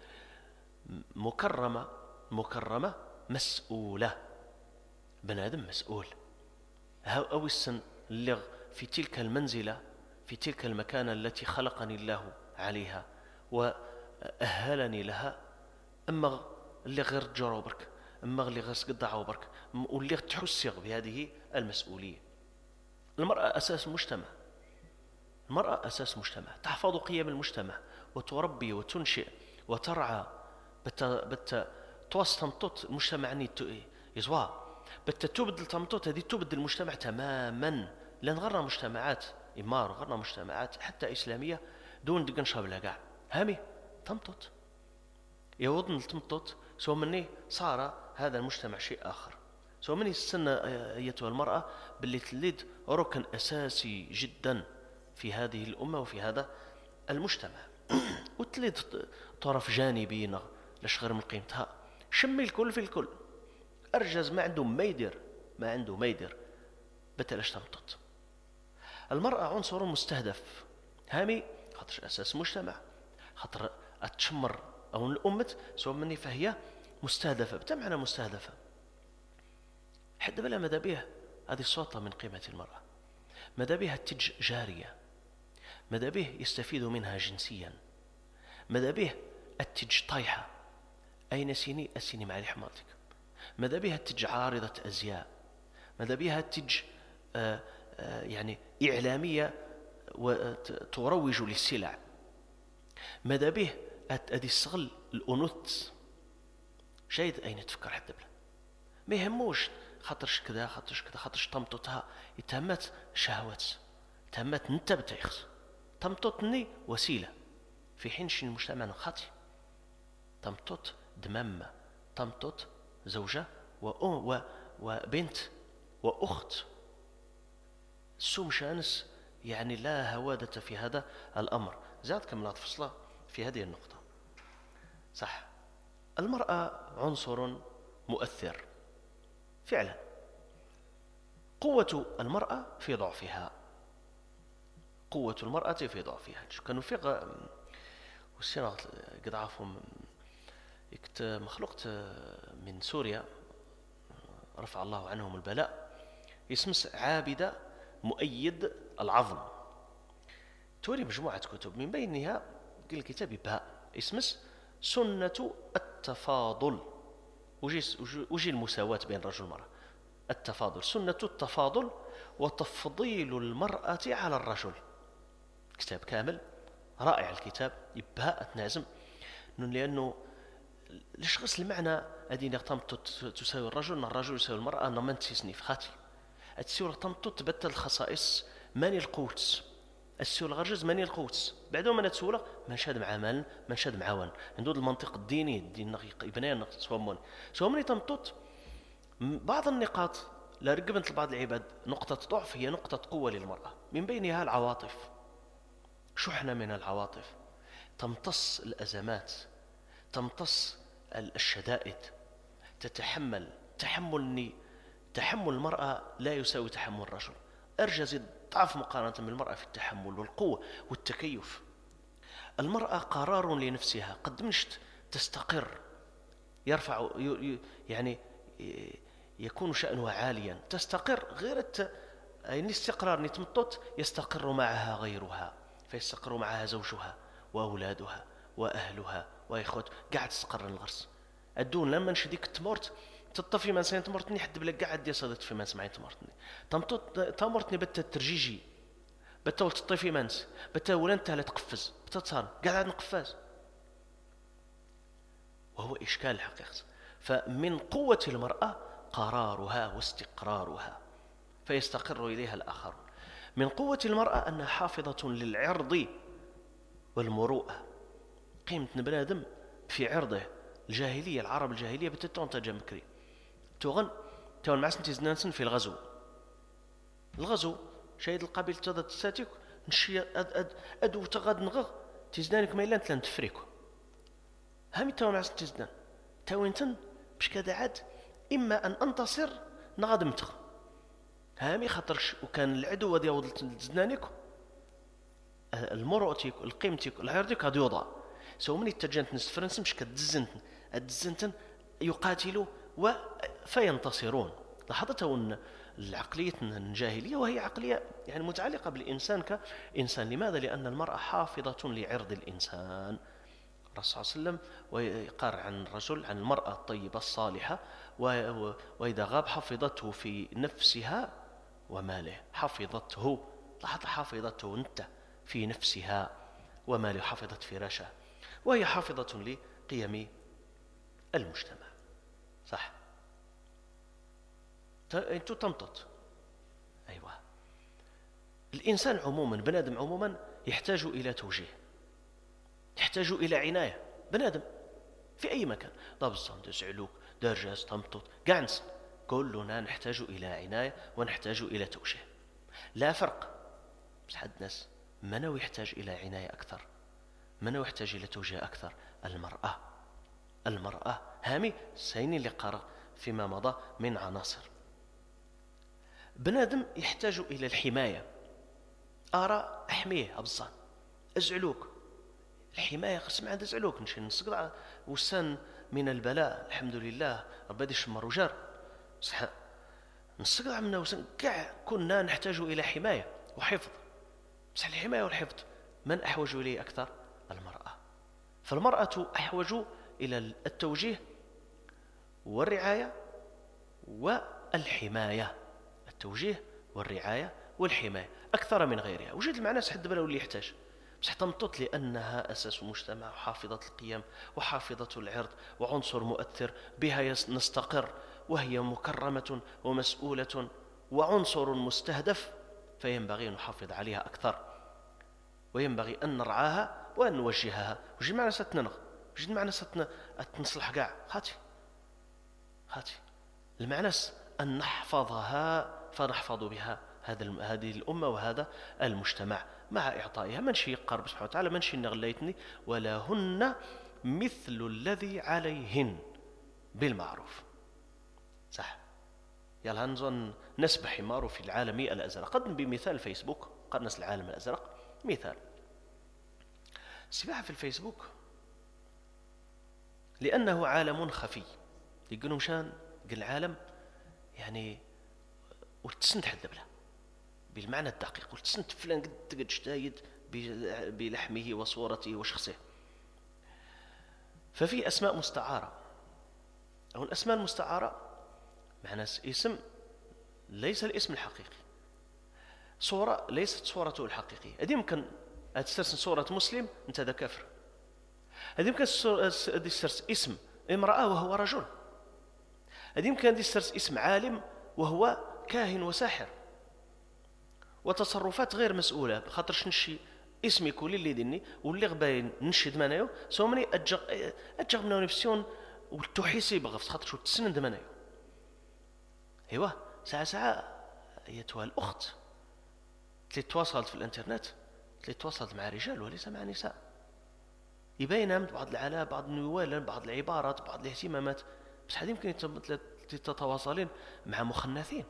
مكرمة مكرمة مسؤولة، بني آدم مسؤول. أو السن اللي في تلك المنزلة في تلك المكانة التي خلقني الله عليها وأهلني لها، أما اللي غير تجرى برك، أما اللي غير سقطع برك، واللي تحسغ بهذه المسؤولية. المرأة أساس مجتمع، المرأة أساس مجتمع، تحفظ قيم المجتمع وتربي وتنشئ وترعى. بت بت توصل تمطط المجتمع نيت يزوا بت تبدل تمطط هذه تبدل المجتمع تماما. لأن غرنا مجتمعات إمار غرنا مجتمعات حتى إسلامية دون دقن شابلها قاع هامي تمطط يوضن تمطط سو مني صار هذا المجتمع شيء آخر. سو مني السنة أيتها المرأة باللي تلد ركن أساسي جدا في هذه الأمة وفي هذا المجتمع. وتلد طرف جانبي لاش غير من قيمتها، شمي الكل في الكل. أرجز ما عنده ما يدير ما عنده ما يدير بتلاش تمطط. المرأة عنصر مستهدف هامي خاطر أساس مجتمع، خاطر أتشمر أو الأمة سواء مني فهي مستهدفة. بتمعنى مستهدفة حد بلا ماذا بها هذه السلطة من قيمة المرأة، ماذا بها التج جارية، ماذا به يستفيد منها جنسيا، ماذا به التج طايحة أين سيني السيني مع حماتك، ماذا بها التج عارضة أزياء، ماذا بها التج آه آه يعني إعلامية وتروج للسلع، ماذا به أدي الصغل الأنوث شايد أين تفكر حتى بلا ما يهموش خاطرش كذا خاطرش كذا خاطرش تمططها يتهمت شهوات تهمت انت بتيخس تمططني وسيلة في حين شي المجتمع خاطي. تمطط دمامة، تمطط زوجة و... وبنت وأخت. سوم شانس يعني لا هوادة في هذا الأمر. زاد كم فصلة في هذه النقطة. صح، المرأة عنصر مؤثر فعلا. قوة المرأة في ضعفها، قوة المرأة في ضعفها. كانوا في والسنة قد عافهم يكت مخلوقت من سوريا رفع الله عنهم البلاء يسمس عابدة مؤيد العظم. توري مجموعة كتب من بينها قل كتاب بها اسمس سنة التفاضل وجي, وجي المساواة بين الرجل والمرأة. التفاضل، سنة التفاضل وتفضيل المرأة على الرجل. كتاب كامل رائع الكتاب، يبها أتنازم لأنه ليش غسل المعنى أدينا تمت تساوي الرجل أن الرجل يساوي المرأة أن من تسني في خاتي السيولة تمت تبتل الخصائص ماني القوتس السيولة غرجز ماني القوتس بعدهم من السيولة من شاد مع مال من شاد معاون عنده المنطق الديني الدين يبني سوامون سوامون تمت بعض النقاط لا رقبت لبعض العباد نقطة ضعف هي نقطة قوة للمرأة، من بينها العواطف، شحنة من العواطف تمتص الأزمات، تمتص الشدائد، تتحمل تحمل تحمل المرأة لا يساوي تحمل الرجل، أرجز ضعف مقارنة بالمرأة في التحمل والقوة والتكيف. المرأة قرار لنفسها، قد مشت تستقر، يرفع يعني يكون شأنها عاليا، تستقر غير الت... أي الاستقرار نتمطط يستقر معها غيرها، فيستقر معها زوجها وأولادها وأهلها وإخوتها، قاعد تستقر الغرس. الدون لما نشديك تمرت تطفي من سنة تمرتني حد بلا قاعد يصدت في من سمعين تمرتني تمطط تمرتني بتا ترجيجي بتا تطفي منس بتا ولا انت لا تقفز بتا تصار قاعد نقفز، وهو إشكال الحقيقة. فمن قوة المرأة قرارها واستقرارها فيستقر إليها الآخرون. من قوة المرأة أنها حافظة للعرض والمروءة، قيمة بنادم في عرضه. الجاهلية العرب الجاهلية بتتون تجمكري تغن تون معسنتي زنانسن في الغزو الغزو شايد القبيل تضد تساتيك نشي أد أد أدو تغاد نغغ تزنانك ميلان تلان تفريكو هامي تون معسنتي زنان تاوينتن باش كذا عاد إما أن أنتصر نغاد متغ هامي خاطرش وكان العدو ودي يوضل زنانك المروتيك القيمتك العرضك هذا يوضع سو من اتجنت نسفرنس مش كدزنتن الدزنتن يقاتلوا فينتصرون. لاحظتوا أن العقلية الجاهلية وهي عقلية يعني متعلقة بالإنسان كإنسان. لماذا؟ لأن المرأة حافظة لعرض الإنسان. الرسول صلى الله عليه وسلم ويقار عن الرجل عن المرأة الطيبة الصالحة وإذا غاب حفظته في نفسها وماله، حفظته لاحظ حفظته أنت في نفسها وماله، حفظت فراشها، وهي حافظة لقيم المجتمع. صح أنتو تمطط. أيوة الإنسان عموما بنادم عموما يحتاج إلى توجيه، يحتاج إلى عناية. بنادم في أي مكان ضبصم تسعلوك درجاز تمطط قعنس كلنا نحتاج إلى عناية ونحتاج إلى توجيه. لا فرق بس حد ناس من يحتاج إلى عناية أكثر، من يحتاج إلى توجيه أكثر؟ المرأة. المرأة هامي سيني اللي قرأ فيما مضى من عناصر. بنادم يحتاج إلى الحماية. أرى أحميه أبصان أزعلوك الحماية قسم عند أزعلوك نشي نسقط وسن من البلاء الحمد لله ربي دي شمر وجار صح نسقط عمنا وسن كاع كنا نحتاج إلى حماية وحفظ. بس الحماية والحفظ من أحوج إليه أكثر؟ المرأة. فالمرأة أحوج إلى التوجيه والرعاية والحماية، التوجيه والرعاية والحماية أكثر من غيرها. وجد المعنى حد بلا واللي يحتاج بس تمطط لأنها أساس المجتمع وحافظة القيم وحافظة العرض وعنصر مؤثر بها نستقر، وهي مكرمة ومسؤولة وعنصر مستهدف، فينبغي أن نحافظ عليها أكثر وينبغي أن نرعاها وأن نوجهها. وجد معنا ستننغ وجد معنا ستن نصلح قاع خاتي خاتي المعنى أن نحفظها فنحفظ بها هذه الأمة وهذا المجتمع مع إعطائها من شيء قرب سبحانه وتعالى من شيء نغليتني ولا هن مثل الذي عليهن بالمعروف. صح يلا هنظن نسبة حمار في العالم الأزرق. قد بمثال فيسبوك قرنس العالم الأزرق مثال السباحة في الفيسبوك لأنه عالم خفي يقولون مشان قل العالم يعني وتسنت حد بلا بالمعنى الدقيق وتسنت فلان قد قد جدايد بلحمه وصورته وشخصه. ففي أسماء مستعارة أو الأسماء المستعارة معنى اسم ليس الاسم الحقيقي، صورة ليست صورته الحقيقية. هذه يمكن تسترسل صورة مسلم أنت هذا كافر، هذه يمكن تسترسل اسم امرأة وهو رجل، هذه يمكن تسترسل اسم عالم وهو كاهن وساحر، وتصرفات غير مسؤولة خاطرش نشي اسمي يكون اللي ديني واللي غباين نشد منايو سو مني أجغ أجغ من نفسيون وتحيسي بغفت خاطرش تسند منايو. ايوه ساعة ساعة أيتها الأخت اللي تواصلت في الانترنت اللي تواصلت مع رجال وليس مع نساء، يبين بعض العلاء بعض النوال بعض العبارات بعض الاهتمامات، بس هذه يمكن تتواصلين مع مخنثين.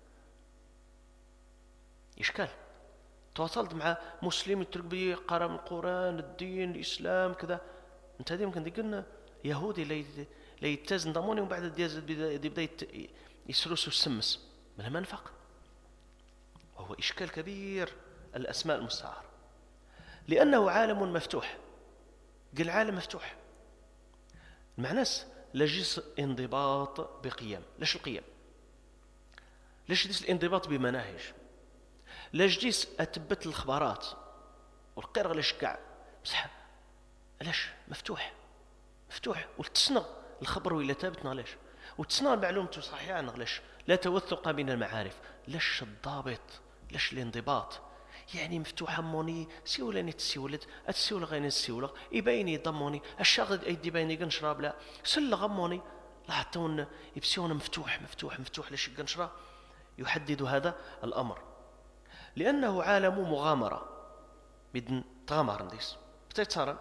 إشكال تواصلت مع مسلم يترك بي قرأ من القرآن الدين الإسلام كذا، أنت هذه يمكن تقولنا يهودي لا يتزن ضموني ومن بعد يبدأ يسلس السمس من المنفق. وهو إشكال كبير الأسماء المستعارة، لأنه عالم مفتوح. قل عالم مفتوح معناس لجيس انضباط بقيم. ليش القيم؟ ليش جيس الانضباط بمناهج؟ ليش جيس أتبت الخبرات والقرغ ليش كاع بصح علاش مفتوح مفتوح وتسنغ الخبر ولا ثابت نغلاش وتسنغ المعلومة صحيحة نغلاش لا توثق من المعارف. لاش الضابط لاش الانضباط؟ يعني مفتوحة موني سيولاني تسيولت أتسيول غيني تسيولغ يبيني يضموني الشاغد أيدي بيني قنشراب لا سل غموني لاحتون يبسيون مفتوح مفتوح مفتوح ليش قنشرا. يحدد هذا الأمر لأنه عالم مغامرة بدن تغامر نديس بتتصارن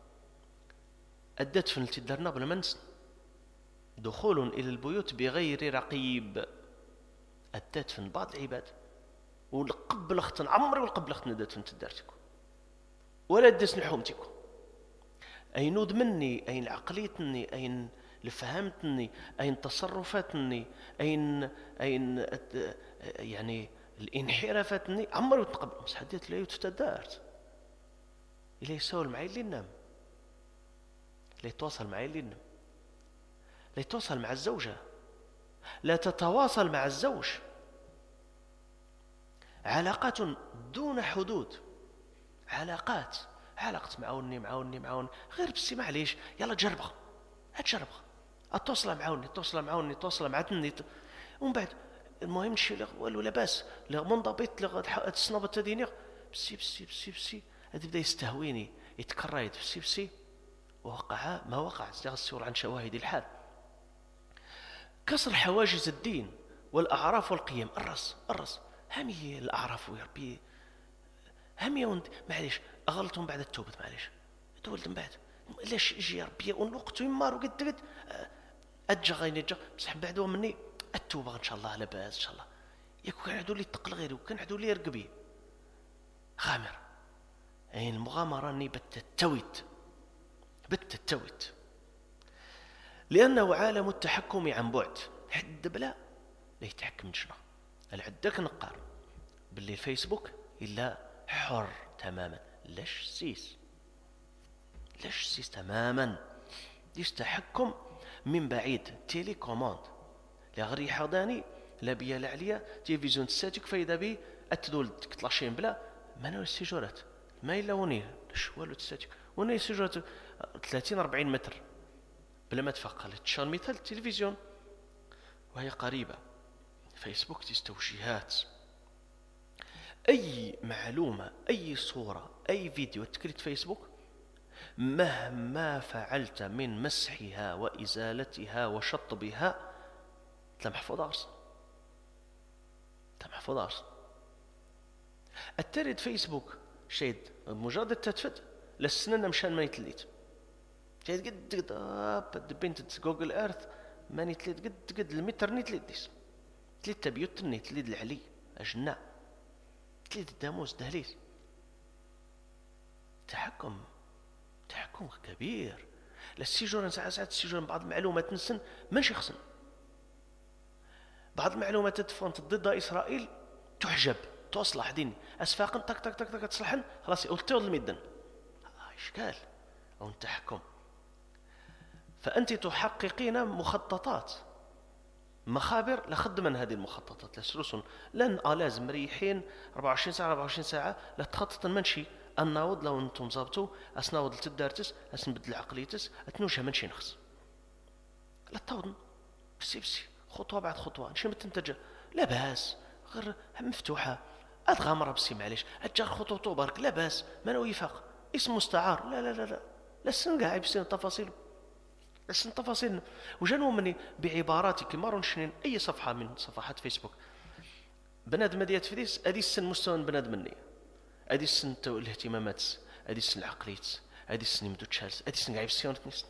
أدت فن التدرنا بلا منسن دخول إلى البيوت بغير رقيب. أدت فن بعض العباد والقبل اختن عمري والقبل اختن ندت فن تدارتكم ولا دس نحومتكم أين نود مني أين عقليتني أين لفهمتني أين تصرفاتني أين أين يعني الانحرافاتني عمري وتقبل بس حديت لا يتدارت إلي يسول معي اللي نام لا يتواصل معي اللي نام لا يتواصل مع الزوجة لا تتواصل مع الزوج. علاقات دون حدود علاقات علاقة معاوني معاوني معاوني غير بسي معليش يلا جربها هتجربها اتواصل معاوني توصل معاوني توصل معتني ومن بعد المهم شي ولا لاباس لا منضبط لا تصنب التدينير بسي بسي بسي بسي هذا بدا يستهويني يتكريت بسي بسي وقع ما وقع استغسر عن شواهد الحال. كسر حواجز الدين والأعراف والقيم. الرس الرس همي الأعراف ويا ربي همي وند معليش أغلطهم بعد التوبة معليش تولد من بعد ليش يجي يا ربي ونوقت يمار وقد قد أجا غير نجا بصح بعدوا مني التوبة إن شاء الله لاباس إن شاء الله ياكو كان عدو لي تقل غيري وكان عدو لي يرقبي غامر أي المغامرة أني بتتويت بتتويت لأنه عالم التحكم عن بعد. حد بلا لا يتحكم جنا العدك نقار باللي الفيسبوك إلا حر تماما لاش سيس لاش سيس تماما ديش تحكم من بعيد تيلي كوماند لا غير يحضاني لا بيا لا عليا تلفزيون تساتك فايدا بي اتدول كطلاشين بلا ما نو السيجورات ما الا وني شوالو تساتك وني سيجورات ثلاثين أربعين متر بلا ما تفقل تشان مثال التلفزيون وهي قريبة. فيسبوك تستوجيهات أي معلومة أي صورة أي فيديو تكريت فيسبوك مهما فعلت من مسحها وإزالتها وشطبها تمحفوظ أرسل تمحفوظ أرسل. التريد فيسبوك شيد مجرد التتفت لسننا مشان ما يتليت شيد قد قد آب بنت جوجل إيرث ما نتليت قد قد المتر نتليت ديس تليت تبيوت نتليت العلي أجناء تليت الداموس دهليس. تحكم تحكم كبير للسيجون ساعة ساعة السيجون بعض المعلومات نسن من شخصا بعض المعلومات تدفنت ضد إسرائيل تحجب توصلح ديني أسفاقا تك تك تك تك تصلحن خلاص قلتوا الميدن إشكال أو التحكم. فأنت تحققين مخططات مخابر لخدمن هذه المخططات لسلوسن لن آه لازم مريحين أربعة وعشرين ساعة أربعة وعشرين ساعة لا تخطط منشي الناوض لو انتم زابطوا اسناوض لتدارتس اسنبدل عقليتس اتنوشها منشي نخص لا تاوضن بسي بسي خطوة بعد خطوة نشي متنتجة لا باس غير مفتوحة أتغامر بسي معليش أتجار خطوطو برك لا باس ما نو يفاق اسم مستعار لا لا لا لا لا سنقع بسين التفاصيل لسن التفاصيل وجانو مني بعباراتي كما رنشنين أي صفحة من صفحات فيسبوك بنادم ديات فيديس أدي السن مستوى بنادم مني أدي السن الاهتمامات أدي السن العقليت أدي السن يمدو تشالس أدي السن قاعد بسيونة نيس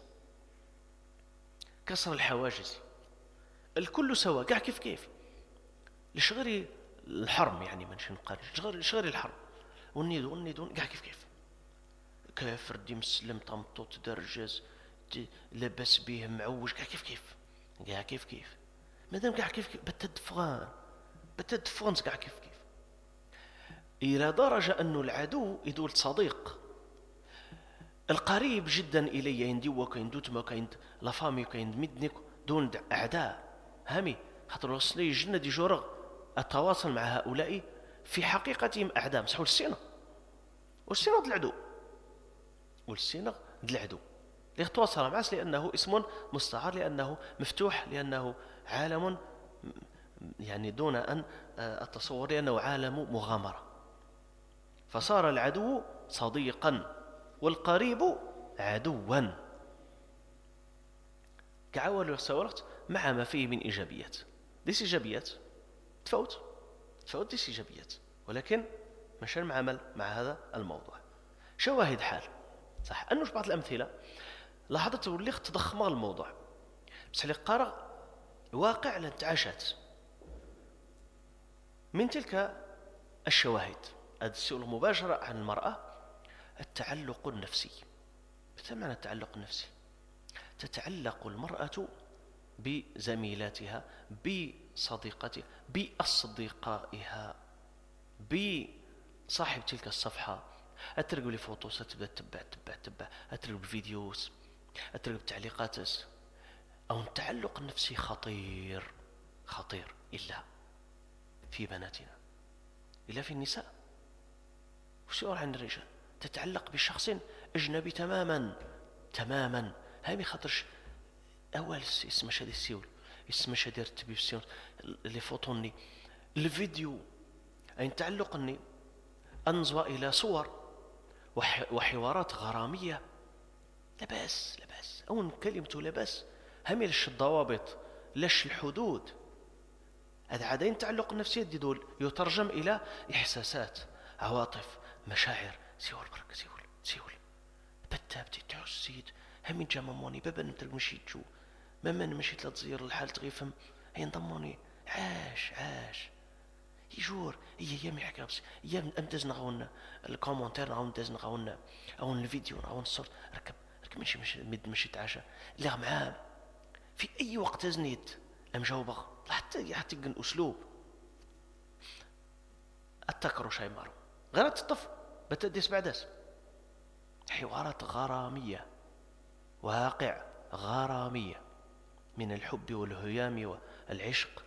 كسر الحواجز الكل سوا قاع كيف كيف لشغري الحرم يعني من شنو قال لشغري الحرم والنيدو والنيدو قاع كيف كيف كافر دي مسلم طمطوط درجز لبس بيه معوج قاع كيف كيف قاع كيف كيف مادام قاع كيف كيف بتدفغان بتدفغان قاع كيف كيف إلى درجة أنه العدو يدول صديق القريب جدا إلي يندي وكاين دوتما كاين لافامي كاين مدنك دون أعداء هامي خاطر وصلي جنة دي جورغ التواصل مع هؤلاء في حقيقتهم أعداء مسحول السينة والسينة ضد العدو والسينة ضد العدو يتواصل معه لأنه اسم مستعار لأنه مفتوح لأنه عالم يعني دون أن أتصور لأنه عالم مغامرة فصار العدو صديقا والقريب عدوا كعول وصورت مع ما فيه من إيجابيات ديس إيجابيات تفوت تفوت ديس إيجابيات ولكن مش نعمل مع هذا الموضوع شواهد حال صح أنه بعض الأمثلة لاحظت واللي تضخم الموضوع بس اللي قرأ واقع لانتعاشات من تلك الشواهد السؤال مباشرة عن المرأة التعلق النفسي. مثل معنى التعلق النفسي؟ تتعلق المرأة بزميلاتها بصديقتها بأصدقائها بصاحب تلك الصفحة أترقب لي فوتوس تبدأ تتبع تتبع تتبع أترقب فيديوز أترقب تعليقات أو التعلق النفسي خطير خطير إلا في بناتنا إلا في النساء وسؤال عن الرجال تتعلق بشخص أجنبي تماما تماما هاي خاطرش أول اسم شادي السيول اسم شادي التبيب السيول اللي فوتوني الفيديو أين تعلقني أنزوى إلى صور وحوارات غرامية لا بأس لا بأس أو كلمة لا بأس هم لش الضوابط لش الحدود هذا عادين تعلق النفسي دول يترجم إلى إحساسات عواطف مشاعر سيول برك سيول سيول بتابتي تحسيد همين جامموني بابا نترك مشيت جو ماما مشيت لتزير الحال تغيفهم هين ضموني عاش عاش يجور هي ايام يحكي بس ايام امتاز نغاونا الكومنتير نغاون امتاز نغاونا او الفيديو نغاون الصوت ركب ركب مشي مشي مد مشي تعشى لا معاه في اي وقت زنيت ام جاوبغ حتى حتى الاسلوب اتكروا شي مارو غير تطف بتديس بعدس حوارات غراميه واقع غراميه من الحب والهيام والعشق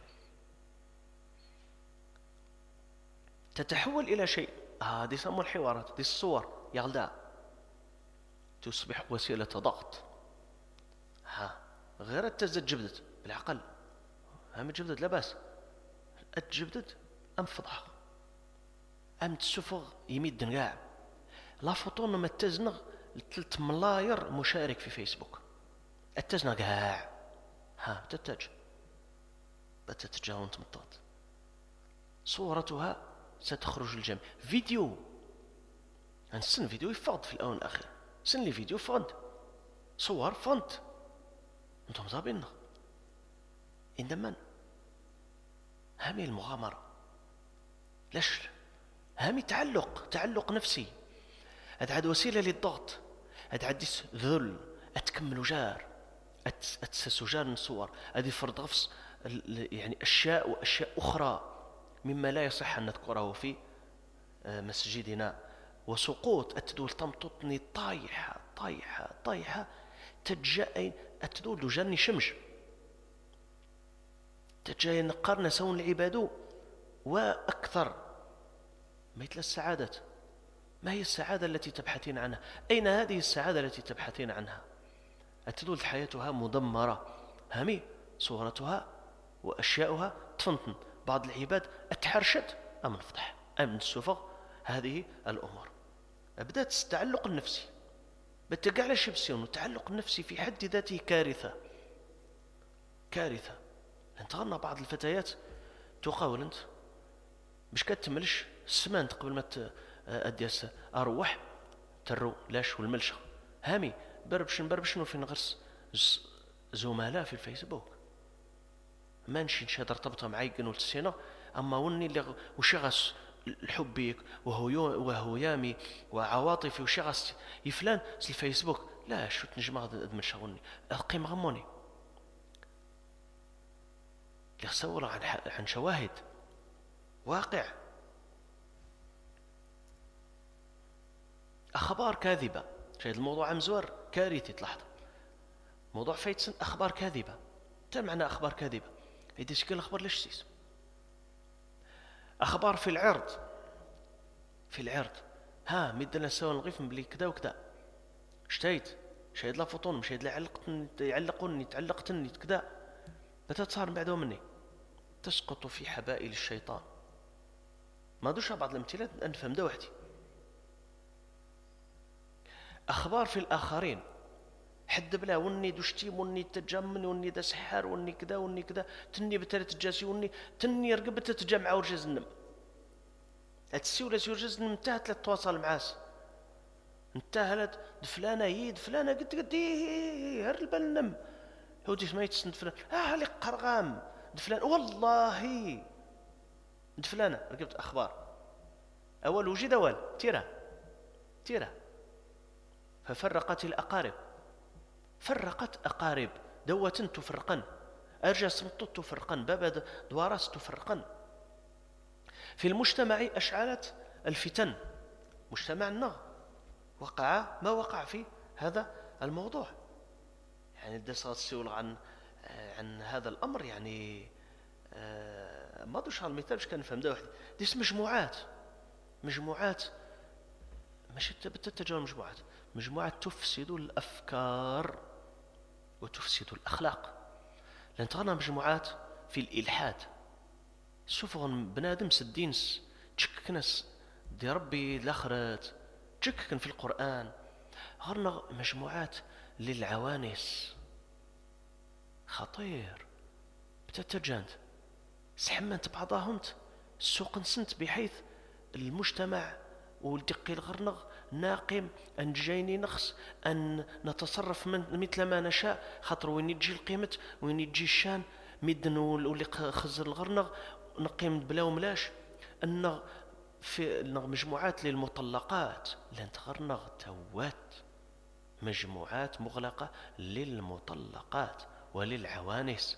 تتحول إلى شيء هذه آه يسمى الحوارات دي الصور يغلى تصبح وسيلة ضغط ها غير التزد جبدت بالعقل هم جبدت لا بأس التجبدت أم فضح أم تسفغ يميد نقاع لا فطون ما تزنغ ثلاث ملاير مشارك في فيسبوك التزنغ قاع ها تتج بتتجاون تمطاط صورتها ستخرج الجميع فيديو يعني سن فيديو يفقد في الآن الأخير سن لي فيديو فقد صور فقد انتم صابين عندما هامي المغامرة ليش هامي تعلق تعلق نفسي أتعد وسيلة للضغط أتعدس ذل أتكمل جار أتسس جار من صور أدي فرض غفص يعني أشياء وأشياء أخرى مما لا يصح أن نذكره في مسجدنا وسقوط التدول تمططني طايحة طايحة طايحة تجأي التدول جاني شمش تجاي نقارن سون العباد وأكثر مثل السعادة. ما هي السعادة التي تبحثين عنها؟ أين هذه السعادة التي تبحثين عنها؟ أتدول حياتها مدمرة، همي صورتها وأشياؤها تفنطن. بعض العباد أتحرشت أم نفضح أم نسفغ هذه الأمور. بدأت التعلق النفسي بتقع على شبسيون. التعلق النفسي في حد ذاته كارثة كارثة. انت غنى بعض الفتيات تقاول انت مش كتملش السمانت قبل ما أديس أروح ترو لاش والملشة هامي بربشن بربشن وفين غرس زملاء في الفيسبوك. ما نشي نشهد ارتبطها معي قنول السينة أما وني اللي وشغس الحبيك وهو وهو يامي وعواطفي وشغس يفلان في الفيسبوك. لا شو تنجم من شغلني القيمة غموني اللي خسورة عن عن شواهد واقع. أخبار كاذبة. شاهد الموضوع مزور كارثي تلاحظ موضوع فايتسن أخبار كاذبة. تا معنى أخبار كاذبة هيدي شكل الأخبار ليش سيس أخبار في العرض في العرض ها مدنا سوا نغيف بلي كذا وكذا اشتيت شاهد لا فطون مشاهد لا علقتني يعلقوني تعلقتني كذا بتتصار بعدهم مني تسقط في حبائل الشيطان. ما دوش بعض الامثلات نفهم ده وحدي. أخبار في الآخرين حد بلا وني دوشتي وني تجمن وني دا سحار وني كذا وني كذا تني بترت جاسي وني تني رقبت تجمع ورجز النم هتسي ولا سيرجز النم انتهت لتواصل معاس انتهت دفلانة يد فلانة قد قد هر البال النم هودي ما يتسند فلان اه لي قرغام دفلان والله دفلانة رقبت أخبار أول وجد أول تيرا تيرا ففرقت الأقارب فرقت أقارب دوة تفرقن أرجى سمطت تفرقن بابا دوارس تفرقن. في المجتمع أشعلت الفتن. مجتمعنا وقع ما وقع في هذا الموضوع. يعني الدراسات تسول عن عن هذا الأمر يعني آه ما دوش على المثال باش كنفهم ده وحدي. ديس مجموعات مجموعات ماشي تتجاوز مجموعات مجموعات تفسد الأفكار وتفسد الأخلاق. لأن ترانا مجموعات في الإلحاد شوفوا بنادم سدينس تشككنس دي ربي الآخرات تشككن في القرآن. غرنا مجموعات للعوانس خطير بتتجانت سحمنت بعضهم السوق نسنت بحيث المجتمع والدقي الغرنغ ناقم أن جايني نخص أن نتصرف من مثل ما نشاء خاطر وين يجي القيمة وين يجي الشان مدن واللي خزر الغرنغ نقيم بلا وملاش أن في مجموعات للمطلقات لان تغرنغ توات مجموعات مغلقة للمطلقات وللعوانس.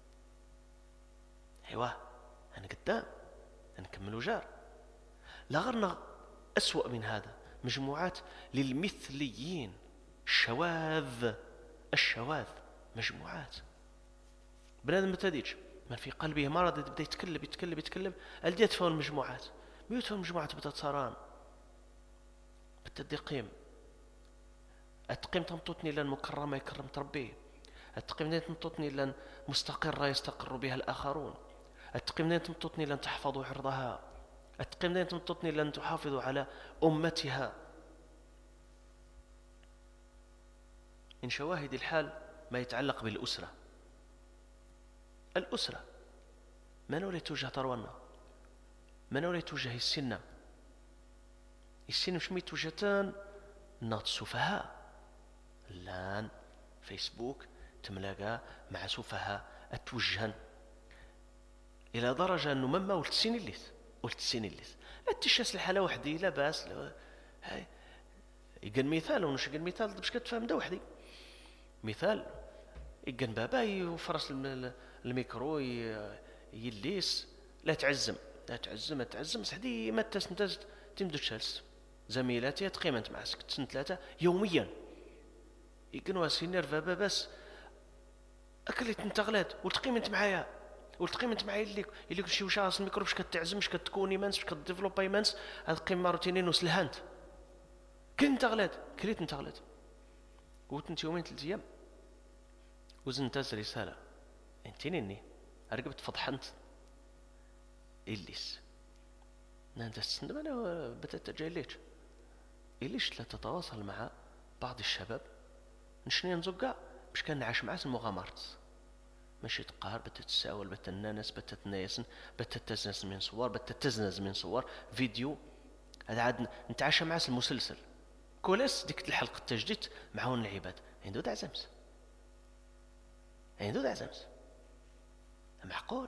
ايوه أنا قدام نكمل جار. لا غرنا أسوأ من هذا مجموعات للمثليين الشواذ الشواذ مجموعات بنادم ما تديش ما في قلبه مرض يبدا يتكلم يتكلم يتكلم الديت فون المجموعات ميوتهم مجموعات بدات تصاران بتدي قيم التقيم تمططني لان مكرمه يكرم تربيه التقيم تمططني لان مستقره يستقر بها الاخرون التقيم تمططني لان تحفظ عرضها التقيم تمططني لان تحافظ على امتها. من شواهد الحال ما يتعلق بالاسره. الاسره من ولا توجه تروانا من ولا توجه السنه السن مش ميت وجهتان ناط سفهاء الان فيسبوك تملاقى مع سفهاء اتوجهن الى درجه انه مما ولت السن الليث ولت السن الليث التشاس الحاله وحدي لا باس هاي يقن مثال ونش يقن مثال باش كتفهم ده وحدي مثال يقن بابا يفرس الميكرو يليس لا تعزم لا تعزم لا تعزم سحدي ما تسنتز تمدو تشالس زميلاتي تقيمت مع سكت سنة ثلاثة يوميا يقنوا سينير بابا بس أكلت انت غلاد وتقيمت معايا والتقيم انت معايا اللي اللي شي وش راس الميكرو باش كتعزم باش كتكوني مانس باش كديفلوباي مانس هاد القيمه روتينين وسلهانت كنت غلاد كريت انت غلاد وتنت يومين ثلاث ايام وزنت رساله انت نيني رقبت فضحنت إليس نانت تسندم أنا بدأت أجايليش إليش لا تتواصل مع بعض الشباب نشني نزقا باش كان نعيش معاه المغامرات ماشي تقهر بتا تساول بتا الناس بتا تنايسن بتا تزنز من صور بتا تزنز من صور فيديو هذا عاد نتعشى معاه المسلسل كولاس ديك الحلقة التجديد معاون العباد عنده دع زمس عنده دع زمس معقول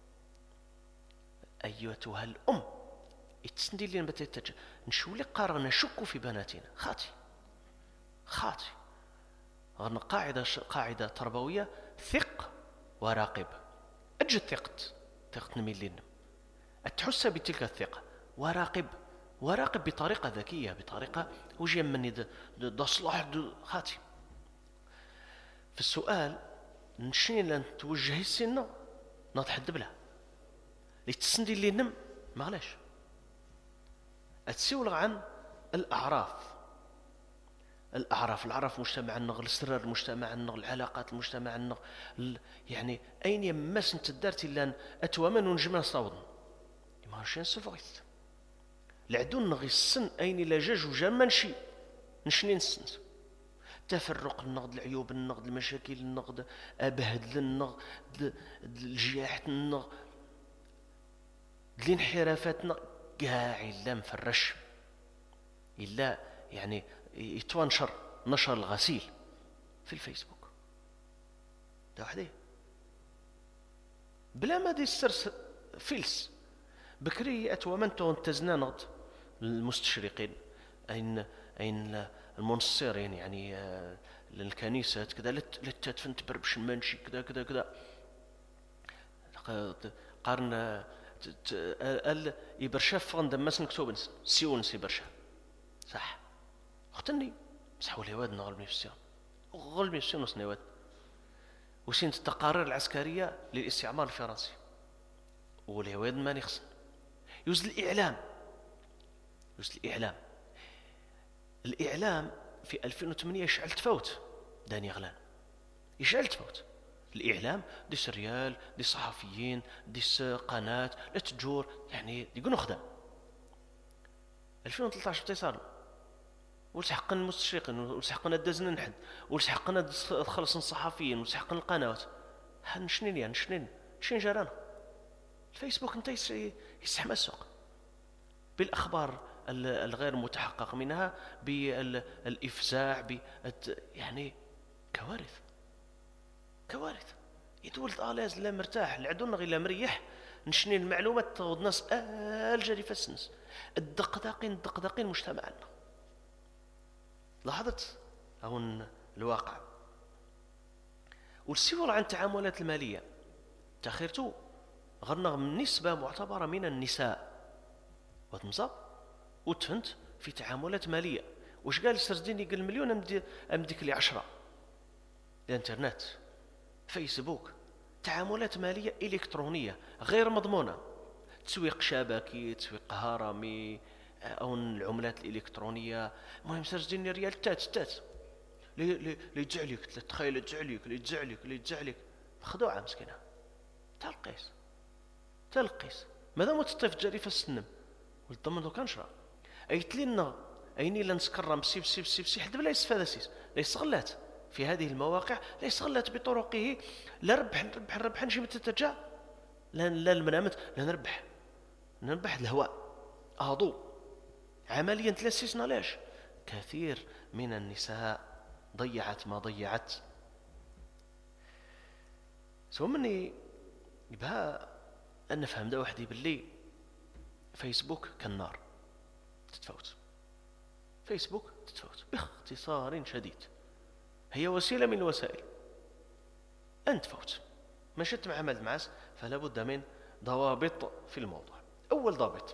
أيتها الأم اتسندي لي بتا نشولي قارنا نشك في بناتنا خاطي خاطي غن قاعدة قاعدة تربوية ثق وراقب أجد ثقت ثقت نميلين أتحس بتلك الثقة وراقب وراقب بطريقة ذكية بطريقة وجي مني دا صلاح خاطي في السؤال نشين لن توجهي السنة نتحدب لها لتسندي اللي نم ما غلاش أتسولغ عن الأعراف الأعراف الأعراف مجتمع النغ السرر المجتمع النغ العلاقات المجتمع النغ يعني أين يمس انت دارتي لان أتوامن ونجمع صوضن يمارشين سفغيث العدون نغي السن أين لاجاج وجاما نشي نشنين السن تفرق النغد العيوب النغد المشاكل النغد أبهد النغد الجياحة النغد الانحرافات قاع إلا مفرش إلا يعني يتوانشر نشر الغسيل في الفيسبوك ده وحده بلا ما دي السر فيلس بكري أتوامنتو تزنانض المستشرقين أين أين المنصرين يعني للكنيسات كذا للتدفن تبربش المنشي كذا كذا كذا قارن ال يبرشاف فغن مسن كتوبن سيون سي برشا صح اختني صحوا الهواد نغلبني في السيون غلبني في السيون وسنوات وسين التقارير العسكرية للاستعمار الفرنسي والهواد ما نخصن يوز الإعلام يوز الإعلام الإعلام في ألفين وثمانية يشعل تفوت داني غلان يشعل تفوت الإعلام دي سريال دي صحفيين دي قناة لا تجور يعني يقولوا خدام ألفين وثلاثة عشر بتيصال ولسحقنا المستشرقين ولسحقنا الدزن نحد ولسحقنا خلص الصحفيين ولسحقنا القنوات هنشنين يعني نشنين شين جرانا الفيسبوك انت يستحمى السوق بالأخبار الغير متحقق منها بالإفزاع يعني كوارث كوارث يتولد آلاز لا مرتاح العدون غير لا مريح نشني المعلومات تغض ناس الجري فالسنس الدقداقين الدقداقين مجتمعنا لاحظت هون الواقع والسيور عن التعاملات المالية تأخيرتو غرنا من نسبة معتبرة من النساء وتمزا وتفنت في تعاملات مالية وش قال سرديني قال مليون أمدي أمديك لي عشرة الانترنت فيسبوك تعاملات مالية إلكترونية غير مضمونة تسويق شبكي تسويق هرمي أو العملات الإلكترونية مهم سرديني ريال تات تات لي لي لي تجعلك تخيل تجعلك لي تجعلك لي تجعلك خدوعة مسكينة تلقيس تلقيس ماذا ما تطيف جاري في السنم والضمن ذو كنشرة أيت لنا أيني لنسكرم سيب سيب سيب سيب حد بلا يستفاد سيس لا يستغلات في هذه المواقع لا يستغلات بطرقه لا ربح نربح نربح نجي متتجا لا لا المنامت لا نربح نربح الهواء أهضو عمليا تلسسنا لاش كثير من النساء ضيعت ما ضيعت سو مني يبها أن نفهم ده وحدي باللي فيسبوك كالنار تتفوت فيسبوك تتفوت باختصار شديد هي وسيلة من الوسائل أن تفوت مشيت مع عمل معاس فلا بد من ضوابط في الموضوع أول ضابط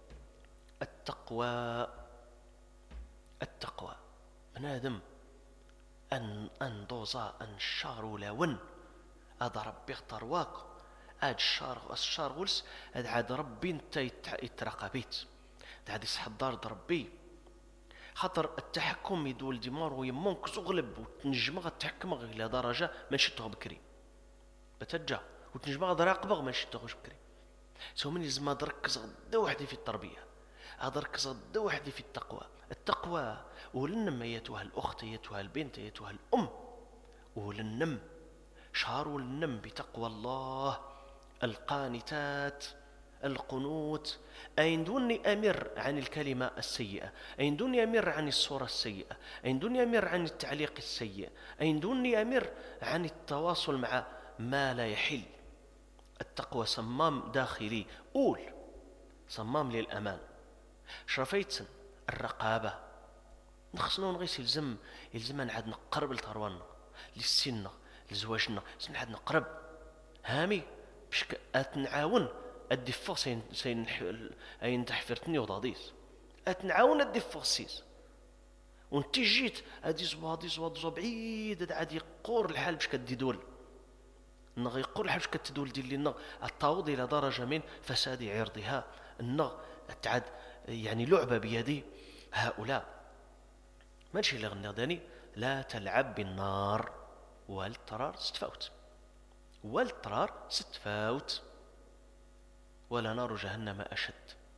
التقوى التقوى بنادم أن أن دوزا أن شارو لون أضرب بيختار واقع اد الشار الشار غلس اد عاد ربي انت يتراقبيت عاد يصح الدار ربي خاطر التحكم يدول ديمار ويمونك تغلب وتنجم تحكم الى درجه ما شتو بكري بتجا وتنجم تراقب ما شتو بكري سو من لازم تركز غدا وحدي في التربيه أركز غدا وحدي في التقوى التقوى ولنم ايتها الاخت ايتها البنت ايتها الام ولنم شهر ولنم بتقوى الله القانتات القنوت أين دوني أمر عن الكلمة السيئة أين دوني أمر عن الصورة السيئة أين دوني أمر عن التعليق السيء أين دوني أمر عن التواصل مع ما لا يحل. التقوى صمام داخلي أول صمام للأمان شرفيتسن الرقابة نخصنا نغيس يلزم يلزم نعاد نقرب لترواننا للسنة لزواجنا لازم نعاد نقرب هامي باش أتنعاون الدفاع سين سين أين تحفرتني وضاديس أتنعاون الدفاع سيس وانت جيت هادي زوادي زواد زواد بعيد عاد يقور الحال باش كدي دول النغ يقول الحال باش كتدول ديال لنا التعوض الى درجه من فساد عرضها النغ تعاد يعني لعبه بيدي هؤلاء ماشي اللي غنغداني لا تلعب بالنار والترار ستفوت والترار ستفوت ولا نار جهنم اشد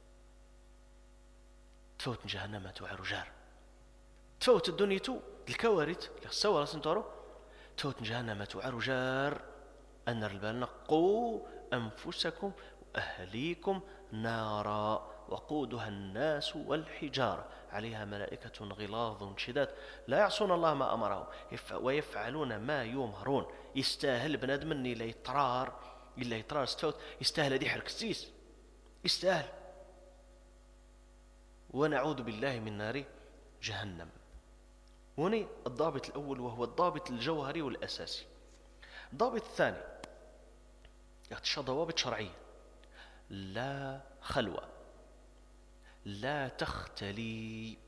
تفوت جهنم توعر جار تفوت الدنيا تو الكوارث اللي خصها سنتورو تفوت جهنم توعر جار أن البال قوا أنفسكم وأهليكم نارا وقودها الناس والحجارة عليها ملائكة غلاظ شداد لا يعصون الله ما أمرهم ويفعلون ما يؤمرون. يستاهل بنادم مني لا يطرار إلا يطرار ستفوت يستاهل هذه حرك السيس يستاهل. ونعوذ بالله من نار جهنم. وني الضابط الأول وهو الضابط الجوهري والأساسي. الضابط الثاني يعطيش ضوابط شرعية. لا خلوة لا تختلي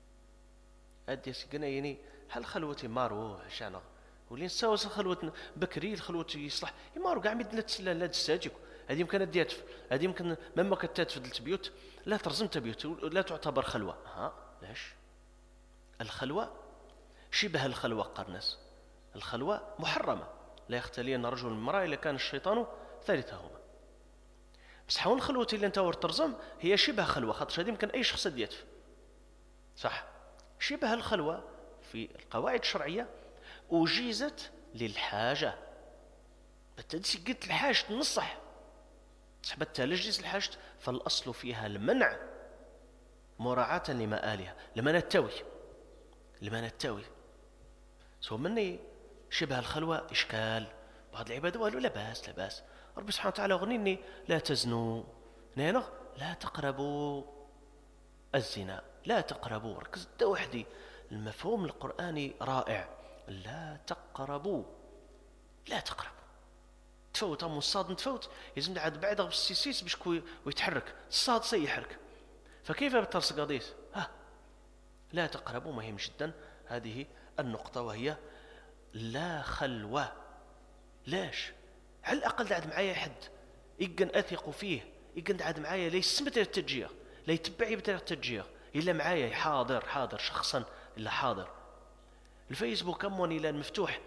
أدي سيقنا يعني هل خلوة مارو عشانا ولين ساوس الخلوة بكري الخلوة يصلح يمارو قاع ميدنا تسلا لا تستاجيك هذه يمكن أدياتف هذه يمكن مما كتاتف دلت بيوت لا ترزمت بيوت لا تعتبر خلوة. ها ليش الخلوة شبه الخلوة قرنس الخلوة محرمة لا يختلين رجل من امرأة إلا كان الشيطان ثالثهما. بس حاول الخلوة اللي انت ترزم هي شبه خلوة خاطر هذه يمكن أي شخص يديتف صح. شبه الخلوة في القواعد الشرعية أجيزت للحاجة بالتدسي قلت الحاجة تنصح سحبت لجلس الحاجة فالأصل فيها المنع مراعاة لمآلها لما نتوي لما نتوي سو مني شبه الخلوة إشكال. بعض العباد قالوا لا باس لا باس. ربي سبحانه وتعالى غنيني لا تزنوا نينا لا تقربوا الزنا لا تقربوا. ركز دا وحدي المفهوم القرآني رائع. لا تقربوا لا تقربوا تفوت أم الصاد تفوت يلزم عاد بعد بالسيسيس باش ويتحرك الصاد سيحرك فكيف بترس قضيس ها لا تقربوا مهم جدا هذه النقطة وهي لا خلوة. ليش على الأقل قاعد معايا حد يقن أثق فيه يقن قاعد معايا ليس بتاع التجيه لا يتبعي بتاع التجيه إلا معايا حاضر حاضر شخصا إلا حاضر. الفيسبوك كمون إلى المفتوح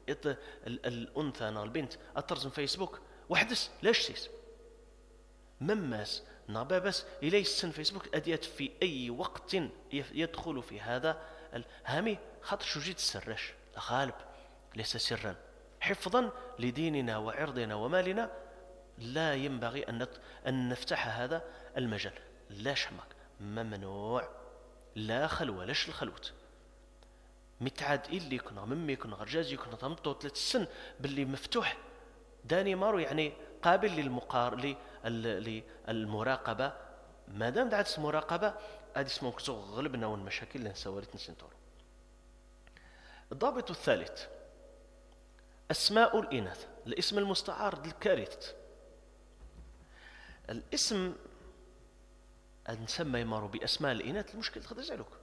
الأنثى أنا البنت أترزم فيسبوك وحدث ليش سيس مماس نابا بس إلي السن فيسبوك أديت في أي وقت يدخل في هذا الهامي خاطر شو جيت السرش غالب ليس سرا حفظا لديننا وعرضنا ومالنا لا ينبغي أن أن نفتح هذا المجال. لا شمك ممنوع لا خلوة ليش الخلوت متعاد إلي كنا ممي كنا غرجازي كنا تمطو ثلاث سن باللي مفتوح داني مارو يعني قابل للمقار للمراقبة ما دام دعت المراقبة هذه اسمه كزو غلبنا والمشاكل اللي نسوالت نسنتور. الضابط الثالث أسماء الإناث الاسم المستعار للكارث. الاسم نسمى يمارو بأسماء الإناث المشكل تخدر زعلوك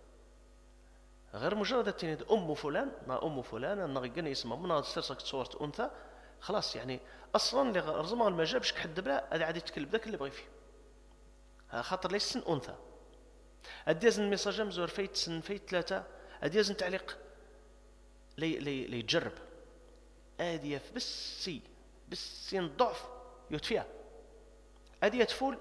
غير مجرد التنيد أم فلان ما أم فلان نغيقنا اسمها من هذا السرسك صورة أنثى خلاص يعني اصلا اللي رزمها ما جابش كحد بلا هذا عاد يتكلم داك اللي بغي فيه، خاطر ليس سن انثى اديز الميساج مزور فايت سن فايت ثلاثه اديز تعليق لي لي ليتجرب ادي بسي بسين ضعف يطفيها ادي تفول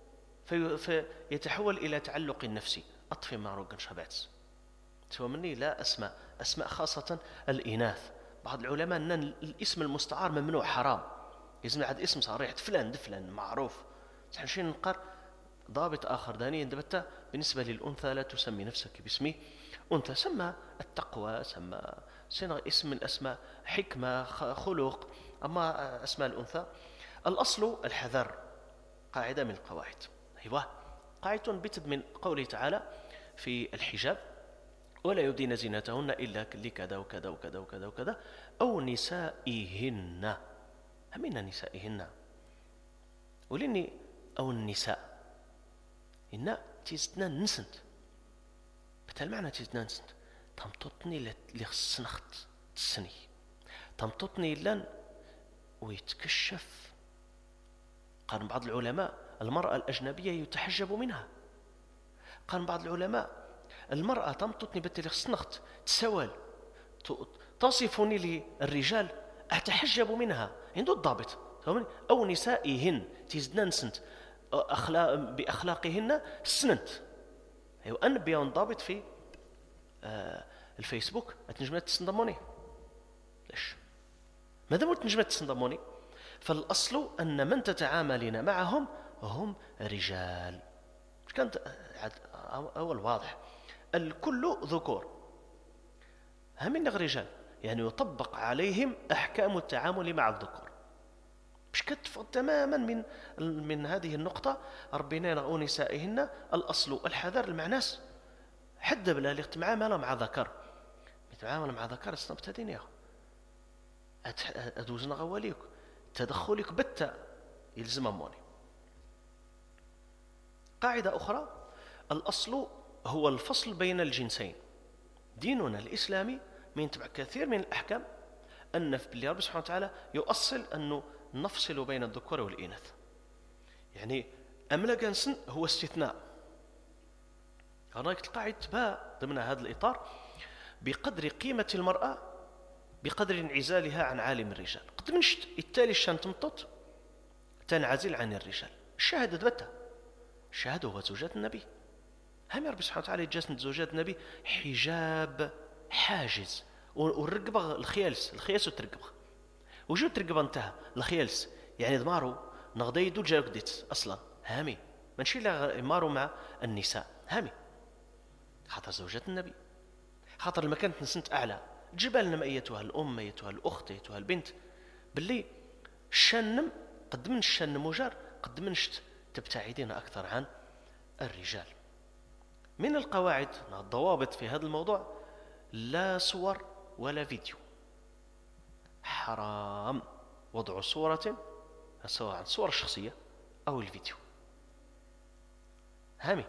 في فيتحول الى تعلق نفسي اطفي ما روقن شبعت سوى مني لا اسماء اسماء خاصه الاناث. بعض العلماء ان الاسم المستعار ممنوع حرام، لازم عاد اسم صريح فلان فلان معروف. شي نقر ضابط اخر داني اندبت بالنسبه للانثى لا تسمي نفسك باسمه انثى، سمى التقوى، سمى سنة اسم من الاسماء، حكمه، خلق. اما اسماء الانثى الاصل الحذر، قاعده من القواعد. ايوه قاعده بتد من قوله تعالى في الحجاب ولا يبدين زينتهن الا لكذا وكذا وكذا وكذا وكذا او نسائهن. همين نسائهن ولني او النساء إن تيزدنا نسنت بتال معنى تيزدنا نسنت تمططني لخصنخت تسني تمططني لن ويتكشف. قال بعض العلماء المرأة الأجنبية يتحجب منها. قال بعض العلماء المرأة تمططني بتال خصنخت تسوال تصفني للرجال أتحجب منها عنده الضابط أو نسائهن تيزدنا نسنت أخلاق بأخلاقهن سننت. أيوة أن بيان ضابط في آه الفيسبوك أتنجمت تسنضموني ليش؟ ماذا مو تنجمت تسنضموني؟ فالأصل أن من تتعاملين معهم هم رجال. مش كانت أول واضح الكل ذكور هم رجال، يعني يطبق عليهم أحكام التعامل مع الذكور. مش كتفض تماما من من هذه النقطة ربنا أو نسائهن الأصل الحذر المعناس حد بلا اللي تتعامل مع ذكر تتعامل مع ذكر الصنبت هذين يا أدوزنا غواليك تدخلك بتا يلزم أموني. قاعدة أخرى الأصل هو الفصل بين الجنسين. ديننا الإسلامي من يتبع كثير من الأحكام أن في رب سبحانه وتعالى يؤصل أنه نفصل بين الذكور والإناث. يعني أملا سن هو استثناء. هناك القاعدة تباع ضمن هذا الإطار بقدر قيمة المرأة بقدر انعزالها عن عالم الرجال. قد منشت التالي الشان تمطط تنعزل عن الرجال. الشهادة دبتها الشهادة هو زوجات النبي. هم رب سبحانه وتعالى جاسم زوجات النبي حجاب حاجز والرقبة الخيالس الخياس وترقبة وجو ترقبة انتهى الخيالس يعني ضمارو نغضي يدو جاو قديت أصلا هامي منشي لا مارو مع النساء هامي خاطر زوجات النبي خاطر المكان تنسنت أعلى جبالنا ما أيتها الأم أيتها الأخت أيتها البنت باللي الشنم قد من الشنم وجار قد منشت تبتعدين أكثر عن الرجال. من القواعد الضوابط في هذا الموضوع لا صور ولا فيديو. حرام وضع صورة سواء الصورة الشخصية أو الفيديو هامي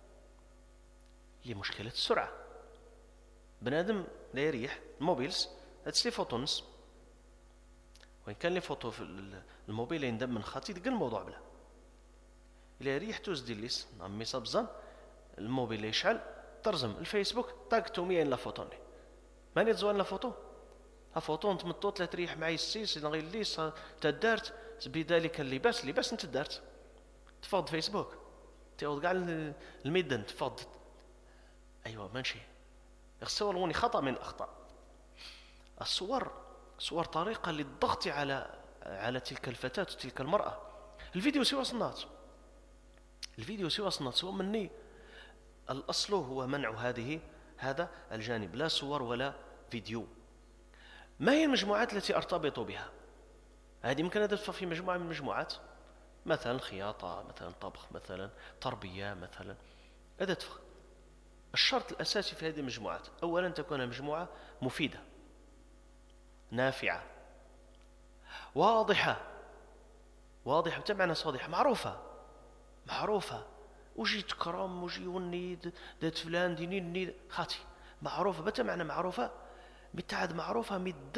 لمشكلة السرعة. بنادم لا يريح الموبيلز هتسلي فوتونس وإن كان لي فوتو في الموبيل يندم من خاطي دق الموضوع بلا إلا يريح توز ديليس عمي صبزان الموبيل يشعل ترزم الفيسبوك طاق توميين لا فوتوني ماني تزوان لا فوتو ها فوتو انت مطوط لا تريح معي السيس غير الليس تدارت بذلك اللباس لباس انت دارت تفض فيسبوك تاخذ كاع الميدان تفض ايوه ماشي الصور لوني خطا من الاخطاء. الصور صور طريقه للضغط على على تلك الفتاه وتلك المراه. الفيديو سوى صنات الفيديو سوى صنات سوى مني. الاصل هو منع هذه هذا الجانب لا صور ولا فيديو. ما هي المجموعات التي ارتبط بها؟ هذه يمكن أن تدفع في مجموعة من المجموعات مثلا خياطة مثلا طبخ مثلا تربية مثلا هذا تدفع. الشرط الأساسي في هذه المجموعات أولا تكون مجموعة مفيدة نافعة واضحة واضحة بتمعنى صادحة معروفة معروفة وجي تكرم وجي ونيد دات فلان دينين نيد خاتي معروفة بتمعنى معروفة متعد معروفة مدن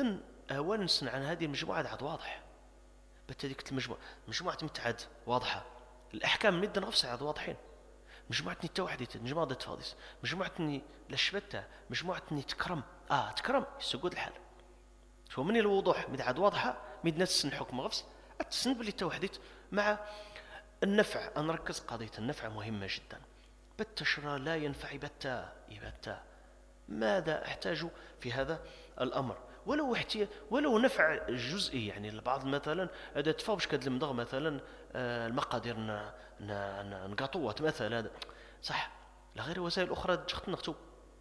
ونسن عن هذه المجموعة عاد واضح. بتديك المجموعة مجموعة متعد واضحة، الأحكام مدة نفسها عاد واضحين. مجموعة ني توحدت مجموعة تفاضيس، مجموعة ني لشبتها، مجموعة ني تكرم آه تكرم يسجود الحال. شو من الوضوح مد عاد واضحة مد نفس الحكم غفص التسند باللي توحدت مع النفع. أنا نركز قضية النفع مهمة جدا. بالتشرى لا ينفع بتا يبتا. ماذا أحتاج في هذا الأمر؟ ولو احتي ولو نفع جزئي، يعني البعض مثلا هذا تفاوش كاد المضغ مثلا آه المقادير نقاطوات مثلا صح لا غير وسائل أخرى تجخت نغتو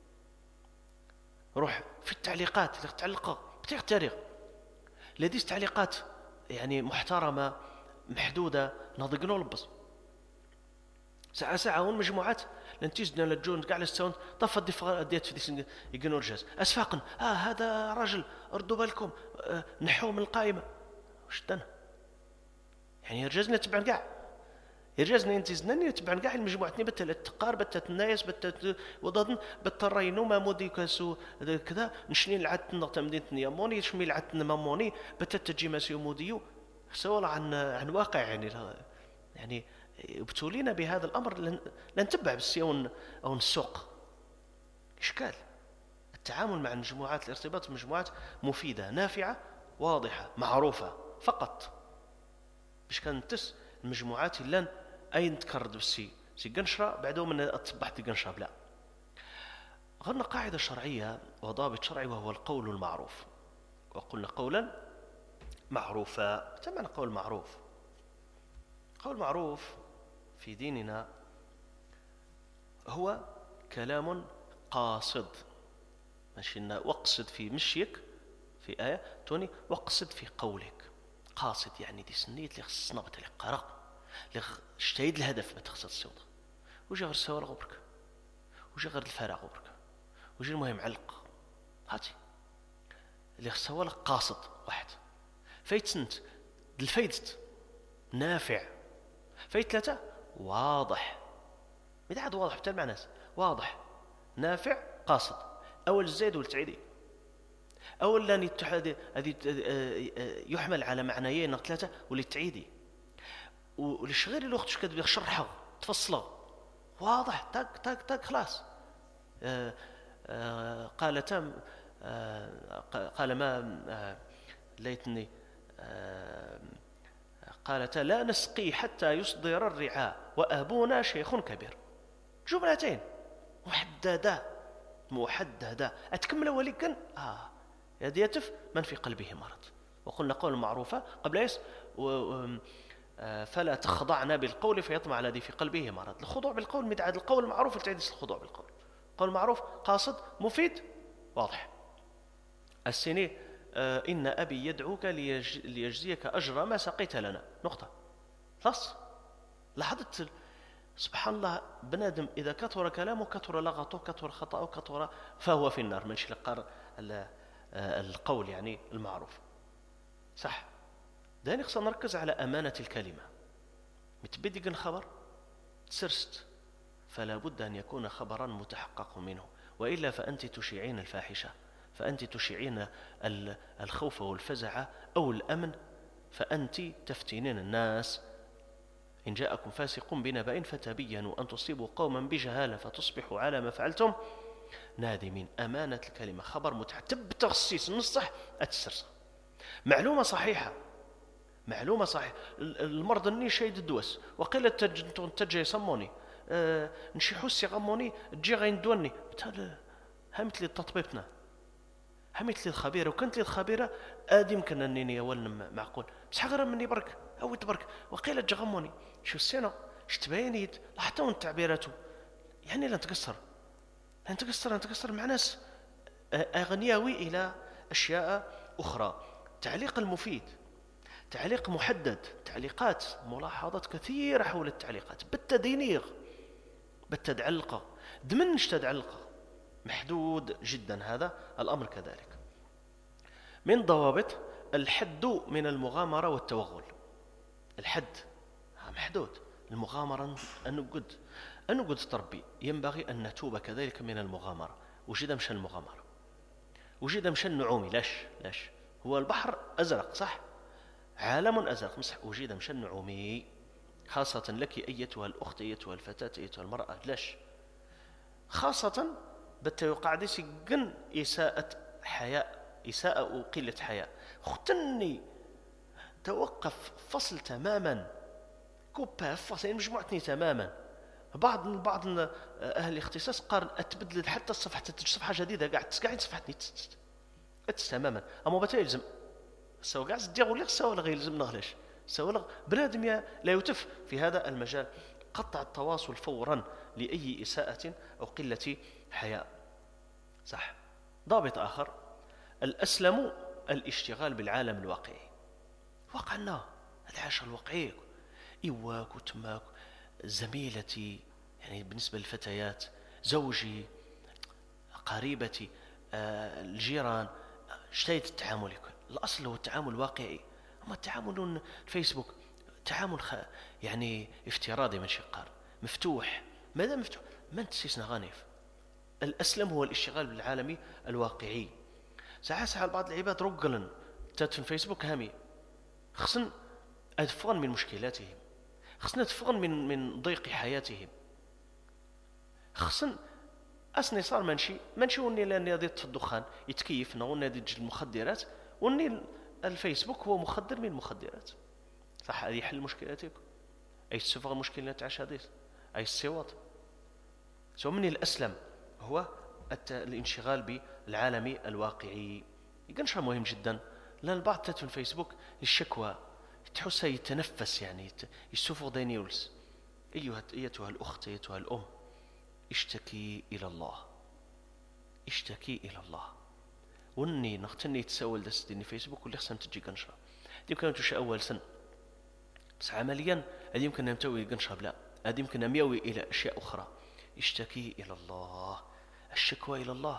روح في التعليقات اللي تعلق بتيغ التاريخ لديس تعليقات يعني محترمة محدودة نضقنو لبس ساعة ساعة هون مجموعات لنتيجنا للجون كاع للساوند طفت دي ديت في ديس يقنوا الجهاز اسفاقا اه هذا راجل ردوا بالكم آه نحوه من القائمة وش دنا يعني يرجزنا تبع كاع يرجزنا ينتزنا تبع كاع المجموعتني بتل التقار بتت الناس بتت وضدن بترينو ما مودي كاسو كذا نشني العت نقطه مدينه ياموني شمي العت ماموني بتت تجي ماسيو موديو سوال عن عن واقع يعني يعني ابتلينا بهذا الأمر لن نتبع بالسيون أو السوق إشكال. التعامل مع المجموعات الارتباط بمجموعات مفيدة نافعة واضحة معروفة فقط باش كان تس المجموعات لن أي نتكرد بالسي سي قنشرة بعدهم من أتصبحت قنشرة بلا. غرنا قاعدة شرعية وضابط شرعي وهو القول المعروف. وقلنا قولا معروفا. تمام قول معروف. قول معروف في ديننا هو كلام قاصد ماشي واقصد في مشيك في آية توني واقصد في قولك قاصد يعني دي سنيت اللي خصنا بتلي قرا اللي اجتهد الهدف ما تخصص الصوت وجا غير السوال غبرك وجا غير الفراغ غبرك وجا المهم علق هاتي اللي خصها قاصد واحد فايتسنت الفايدت نافع فايت ثلاثة واضح متعد واضح حتى مع ناس واضح نافع قاصد. أول الزيد والتعيدي أول لان يتحد هذه يحمل على معنيين ثلاثة والتعيدي والشغير الوقت شو كتبي شرحه تفصله واضح تاك تاك تاك خلاص. آه آه قال تم آه قال ما آه ليتني آه قالت لا نسقي حتى يصدر الرعاء وأبونا شيخ كبير. جملتين محددة محددة أتكمل ولكن آه يديتف من في قلبه مرض. وقلنا قول معروفة قبل يس فلا تخضعنا بالقول فيطمع الذي في قلبه مرض. الخضوع بالقول متعاد القول المعروف التعديس الخضوع بالقول. قول معروف قاصد مفيد واضح. السني آه إن أبي يدعوك ليج... ليجزيك أجر ما سقيت لنا نقطة خلاص. لاحظت سبحان الله بنادم إذا كثر كلامه كثر لغطه كثر خطأه كثر فهو في النار من شلقار القول يعني المعروف صح. داني خصنا نركز على أمانة الكلمة متبدق الخبر تسرست فلا بد أن يكون خبرا متحقق منه وإلا فأنت تشيعين الفاحشة فأنت تشيعين الخوف والفزع أو الأمن فأنت تفتنين الناس. إن جاءكم فاسق بنبأ فتبينوا أن تصيبوا قوما بجهالة فتصبحوا على ما فعلتم نادمين. أمانة الكلمة خبر متحتب بتخصيص النصح أتسرس معلومة صحيحة معلومة صحيحة. المرض الني شيد الدوس وقيل تجي يسموني أه نشي حسي غموني تجي غين دوني همت لي تطبيبنا همت لي الخبيرة وكنت لي الخبيرة آدي يمكن أنني أول معقول بس حغير مني برك أو تبرك وقيل تجغموني شو السنة اشتبينيت حتى وانت تعبيراته يعني لن تقصر لن تقصر لن تقصر مع ناس أغنياوي إلى أشياء أخرى. تعليق المفيد تعليق محدد تعليقات ملاحظات كثيرة حول التعليقات بالتدينيغ بالتدعلقة دمنش تدعلقة محدود جدا. هذا الأمر كذلك. من ضوابط الحد من المغامرة والتوغل. الحد محدود المغامرة النقد النقد تربي ينبغي أن نتوب كذلك من المغامرة. وجد مشان المغامرة وجد مشان النعومي لاش لاش هو البحر أزرق صح، عالم أزرق مسح وجد مشى النعومي، خاصة لك أيتها الأخت أيتها الفتاة أيتها المرأة. ليش؟ خاصة بتوقع سجن إساءة حياء، إساءة وقلة حياء. ختني توقف فصل تماما، كوبا فصل مجموعتني تماما. بعض بعض أهل الاختصاص قال أتبدل حتى الصفحة، تتج صفحة جديدة قاعد قاعد صفحتني أتس تماما. أما بتا يلزم سواء قاعد تدير ولا سواء ولا غير يلزم نغلاش سواء بنادم لا يتف في هذا المجال. قطع التواصل فورا لأي إساءة أو قلة حياء. صح. ضابط آخر الأسلم الاشتغال بالعالم الواقعي. واقعنا العيش الواقعي إيواك وتماك زميلتي، يعني بالنسبة للفتيات زوجي قريبتي آه، الجيران، اشتيت التعامل يكون الأصل هو التعامل الواقعي. أما التعامل الفيسبوك تعامل خ... يعني افتراضي من شقار مفتوح. ماذا مفتوح؟ من تسيسنا غانيف. الأسلم هو الاشتغال بالعالم الواقعي. ساعات ساعات بعض العباد رجلا تات في الفيسبوك هامي خصن أدفغن من مشكلاتهم، خصن أدفغن من من ضيق حياتهم، خصن أسني صار منشي منشي وني لأني ضيت في الدخان يتكيف نغني ضد المخدرات، وني الفيسبوك هو مخدر من المخدرات. صح. هذه يحل مشكلاتك أي تسفغ مشكلات عشاديس أي السواط. سو من الأسلم هو الانشغال بالعالم الواقعي. يقنشها مهم جدا، لأن البعض تات في الفيسبوك الشكوى تحسها يتنفس، يعني يسوفغ دانيولز. أيها أيتها الأخت أيتها الأم اشتكي إلى الله، اشتكي إلى الله. وني نختني تساول دست ديني فيسبوك واللي خصنا تجي قنشرة دي يمكن تشي أول سن، بس عمليا هذه يمكن نمتوي قنشرة بلا، هذه يمكن نميوي إلى أشياء أخرى. اشتكي إلى الله، الشكوى إلى الله،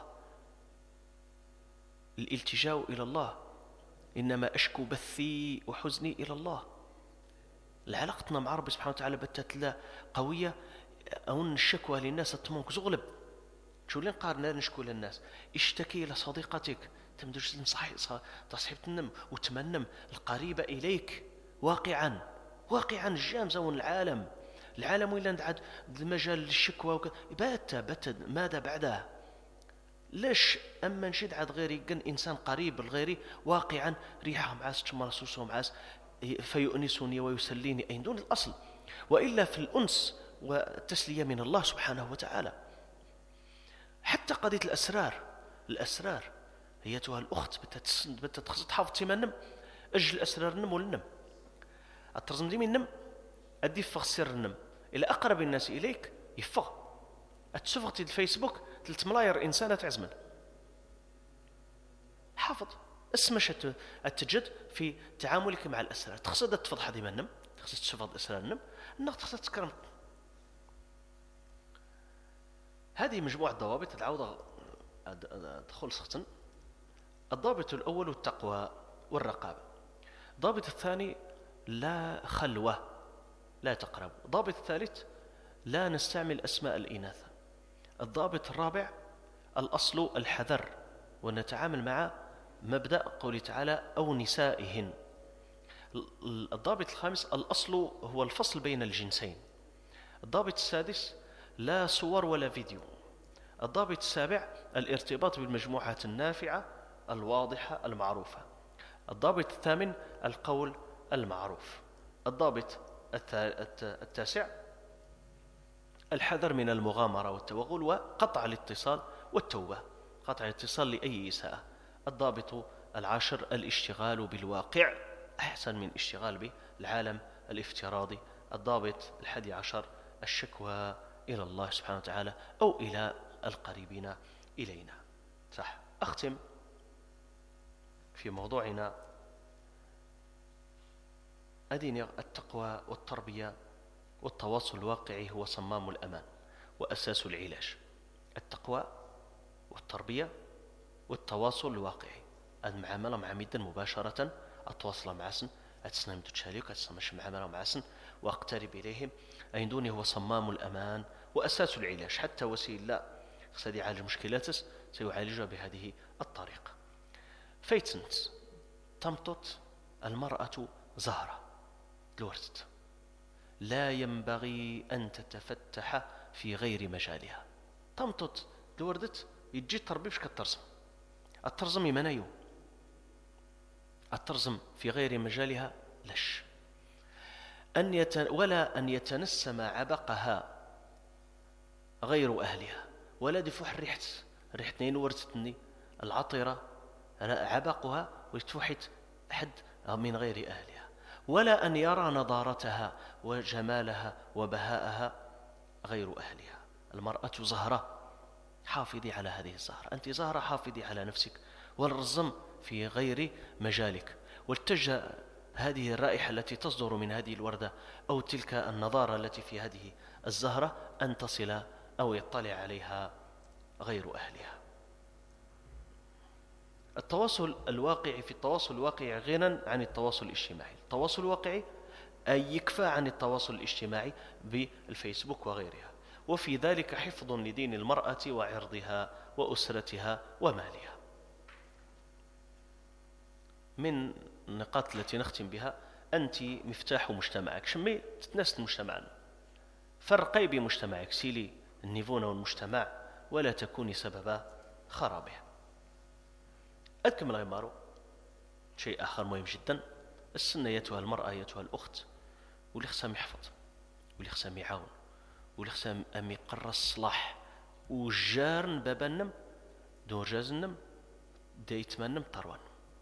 الالتجاء إلى الله. إنما أشكو بثي وحزني إلى الله. العلاقتنا مع ربي سبحانه وتعالى بتت لا قوية. أون الشكوى للناس التمونك زغلب شو لين قارنا نشكو للناس. اشتكي إلى صديقتك تمدش تنصح تصحيب تنم وتمنم القريبة إليك واقعا واقعا الجامزة العالم العالم وإلا عاد المجال للشكوى وكذا بات بات ماذا بعدها؟ ليش أما نشد عاد غيري كان إنسان قريب الغيري واقعا ريحه معاس تمرسوسه معاس فيؤنسني ويسليني أين دون الأصل، وإلا في الأنس والتسلية من الله سبحانه وتعالى. حتى قضية الأسرار الأسرار أيتها الأخت بتتخص تحافظ تمنم أجل الأسرار نم ولنم الترزم دي من نم أدي فغ سر النم إلى أقرب الناس إليك يفغ أتسفغتي الفيسبوك تلت ملاير إنسانة تعزمن. حافظ اسمش التجد في تعاملك مع الأسرار. تقصد تفضح هذه منم تقصد تسفغ الأسرار النم أنك تقصد تكرم. هذه مجموعة ضوابط العودة دخول سختن. الضابط الأول التقوى والرقابة. الضابط الثاني لا خلوة لا تقرب. الضابط الثالث لا نستعمل أسماء الإناث. الضابط الرابع الأصل الحذر ونتعامل مع مبدأ قوله تعالى أو نسائهن. الضابط الخامس الأصل هو الفصل بين الجنسين. الضابط السادس لا صور ولا فيديو. الضابط السابع الارتباط بالمجموعات النافعة الواضحة المعروفة. الضابط الثامن القول المعروف. الضابط التاسع الحذر من المغامرة والتوغل وقطع الاتصال والتوبة، قطع الاتصال لأي إساءة. الضابط العاشر الاشتغال بالواقع أحسن من اشتغال بالعالم الافتراضي. الضابط الحادي عشر الشكوى إلى الله سبحانه وتعالى أو إلى القريبين إلينا. صح. أختم في موضوعنا. أدين التقوى والتربية والتواصل الواقعي هو صمام الأمان وأساس العلاج. التقوى والتربية والتواصل الواقعي، المعاملة مع مدن مباشرة، أتواصل مع سن أتسنى متشاليك أتسنى مش معاملة مع سن وأقترب إليهم. أين دوني هو صمام الأمان وأساس العلاج. حتى وسيلة سيعالج مشكلاتس سيعالجها بهذه الطريقة. فيتنت تمطط المرأة زهرة الورد، لا ينبغي أن تتفتح في غير مجالها. تمطط الوردة يجي تربي باش كترزم، الترزم يمنايو، الترزم في غير مجالها لش. أن يت... ولا أن يتنسم عبقها غير أهلها، ولا دفوح ريحت ريحت نين ورثتني العطرة عبقها ويتفوحت حد من غير أهلها، ولا أن يرى نضارتها وجمالها وبهاءها غير أهلها. المرأة زهرة، حافظي على هذه الزهرة، أنت زهرة حافظي على نفسك، والرزم في غير مجالك، والتجه هذه الرائحة التي تصدر من هذه الوردة أو تلك النضارة التي في هذه الزهرة أن تصل أو يطلع عليها غير أهلها. التواصل الواقعي، في التواصل الواقعي غنى عن التواصل الاجتماعي. التواصل الواقعي أي يكفى عن التواصل الاجتماعي بالفيسبوك وغيرها، وفي ذلك حفظ لدين المرأة وعرضها وأسرتها ومالها. من النقاط التي نختم بها: أنت مفتاح مجتمعك، شمي تتناس مجتمعنا، فرقي بمجتمعك، سيلي النيفون والمجتمع ولا تكوني سبب خرابه. أكمل غيمارو شيء آخر مهم جدا: السنة أيتها المرأة أيتها الأخت، واللي خصها يحفظ، واللي خصها يعاون، واللي خصها أم يقرى الصلاح، وجارن بابنم دور جازنم دايتمنم طروان.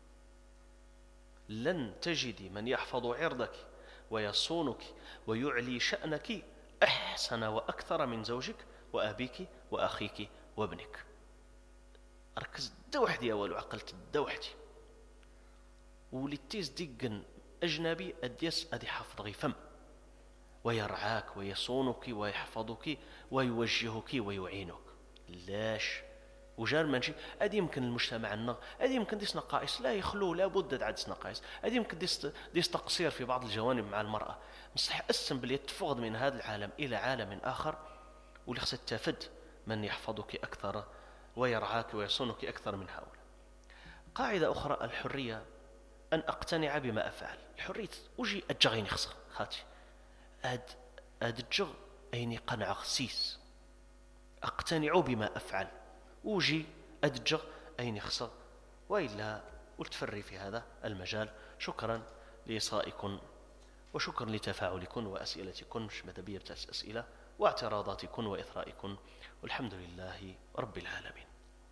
لن تجدي من يحفظ عرضك ويصونك ويعلي شأنك أحسن وأكثر من زوجك وأبيك وأخيك وابنك. ركز دوحدي أول وعقلت دوحدي، ولتيز ديقن أجنبي أديس أدي حفظ غيفم ويرعاك ويصونك ويحفظك ويوجهك ويعينك. لاش وجار منشي أدي يمكن المجتمع عندنا أدي يمكن ديس نقائص لا يخلو، لا بد عدس نقائص، أدي يمكن ديس ديس تقصير في بعض الجوانب مع المرأة. مصح أسم بلي تفقد من هذا العالم إلى عالم آخر، واللي خصها تفد من يحفظك أكثر ويرعاك ويصونك أكثر من هؤلاء. قاعدة أخرى: الحرية أن أقتنع بما أفعل. الحرية وجي أجغيني خصها خاتي أد أد جغ أيني قنع خسيس، أقتنع بما أفعل، وجي أدجغ أيني خصها، وإلا والتفري في هذا المجال. شكرا لإصغائكم وشكرا لتفاعلكم وأسئلتكم، مش مدبية بتاعت أسئلة واعتراضاتكم وإثرائكم، والحمد لله رب العالمين.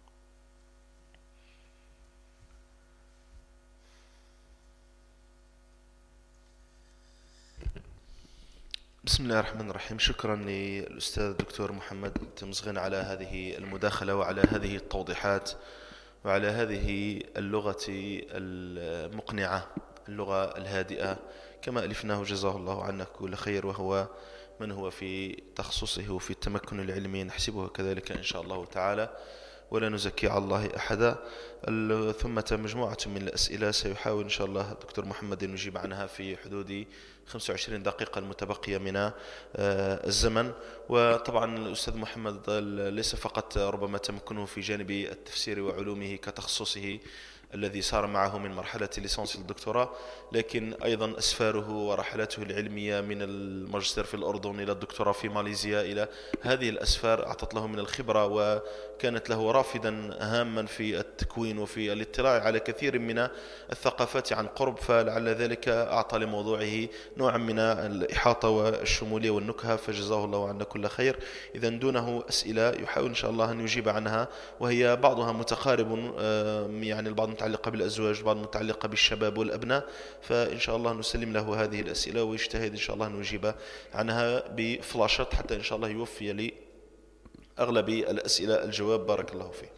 بسم الله الرحمن الرحيم. شكرا للأستاذ الدكتور محمد تمزغين على هذه المداخلة وعلى هذه التوضيحات وعلى هذه اللغة المقنعة، اللغة الهادئة كما ألفناه، جزاه الله عنا كل خير، وهو من هو في تخصصه وفي التمكن العلمي نحسبه كذلك إن شاء الله تعالى، ولا نزكي على الله أحدا. ثم مجموعة من الأسئلة سيحاول إن شاء الله الدكتور محمد أن يجيب عنها في حدود خمسة وعشرين دقيقة المتبقية من الزمن. وطبعا الأستاذ محمد ليس فقط ربما تمكنه في جانب التفسير وعلومه كتخصصه الذي صار معه من مرحلة الليسانس للدكتوراه، لكن أيضا أسفاره ورحلاته العلمية من الماجستير في الأردن إلى الدكتوراه في ماليزيا، إلى هذه الأسفار أعطت له من الخبرة وكانت له رافدا هاما في التكوين وفي الاطلاع على كثير من الثقافات عن قرب، فلعل ذلك أعطى لموضوعه نوعا من الإحاطة والشمولية والنكهة، فجزاه الله عنا كل خير. إذا دونه أسئلة يحاول إن شاء الله أن يجيب عنها، وهي بعضها متقارب، يعني البعض متعلقة بالأزواج، البعض متعلقة بالشباب والأبناء، فإن شاء الله نسلم له هذه الأسئلة ويجتهد إن شاء الله أن يجيب عنها بفلاشات حتى إن شاء الله يوفي لي أغلب الأسئلة الجواب. بارك الله فيه.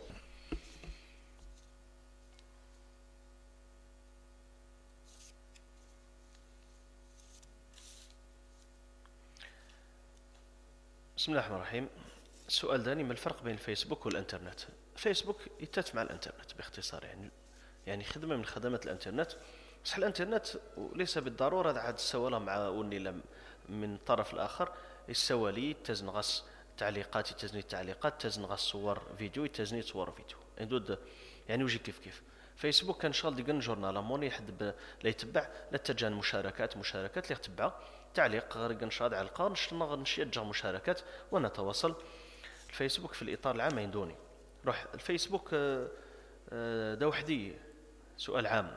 بسم الله الرحمن الرحيم. السؤال داني: ما الفرق بين الفيسبوك والإنترنت؟ الفيسبوك يتات مع الإنترنت باختصار، يعني يعني خدمة من خدمات الإنترنت. بصح الإنترنت ليس بالضرورة عاد السوالة مع وني من الطرف الآخر السوى لي تزنغس تعليقات، تزني التعليقات، تزنغس صور فيديو، تزني صور فيديو، يعني يعني وجي كيف كيف. فيسبوك كان شغل ديجن جورنال موني حد لا يتبع لا تجان مشاركات مشاركات اللي يتبع تعليق غير نشاط على القرن نشجع مشاركات ونتواصل. الفيسبوك في الإطار العام يندوني روح الفيسبوك ده وحدي سؤال عام.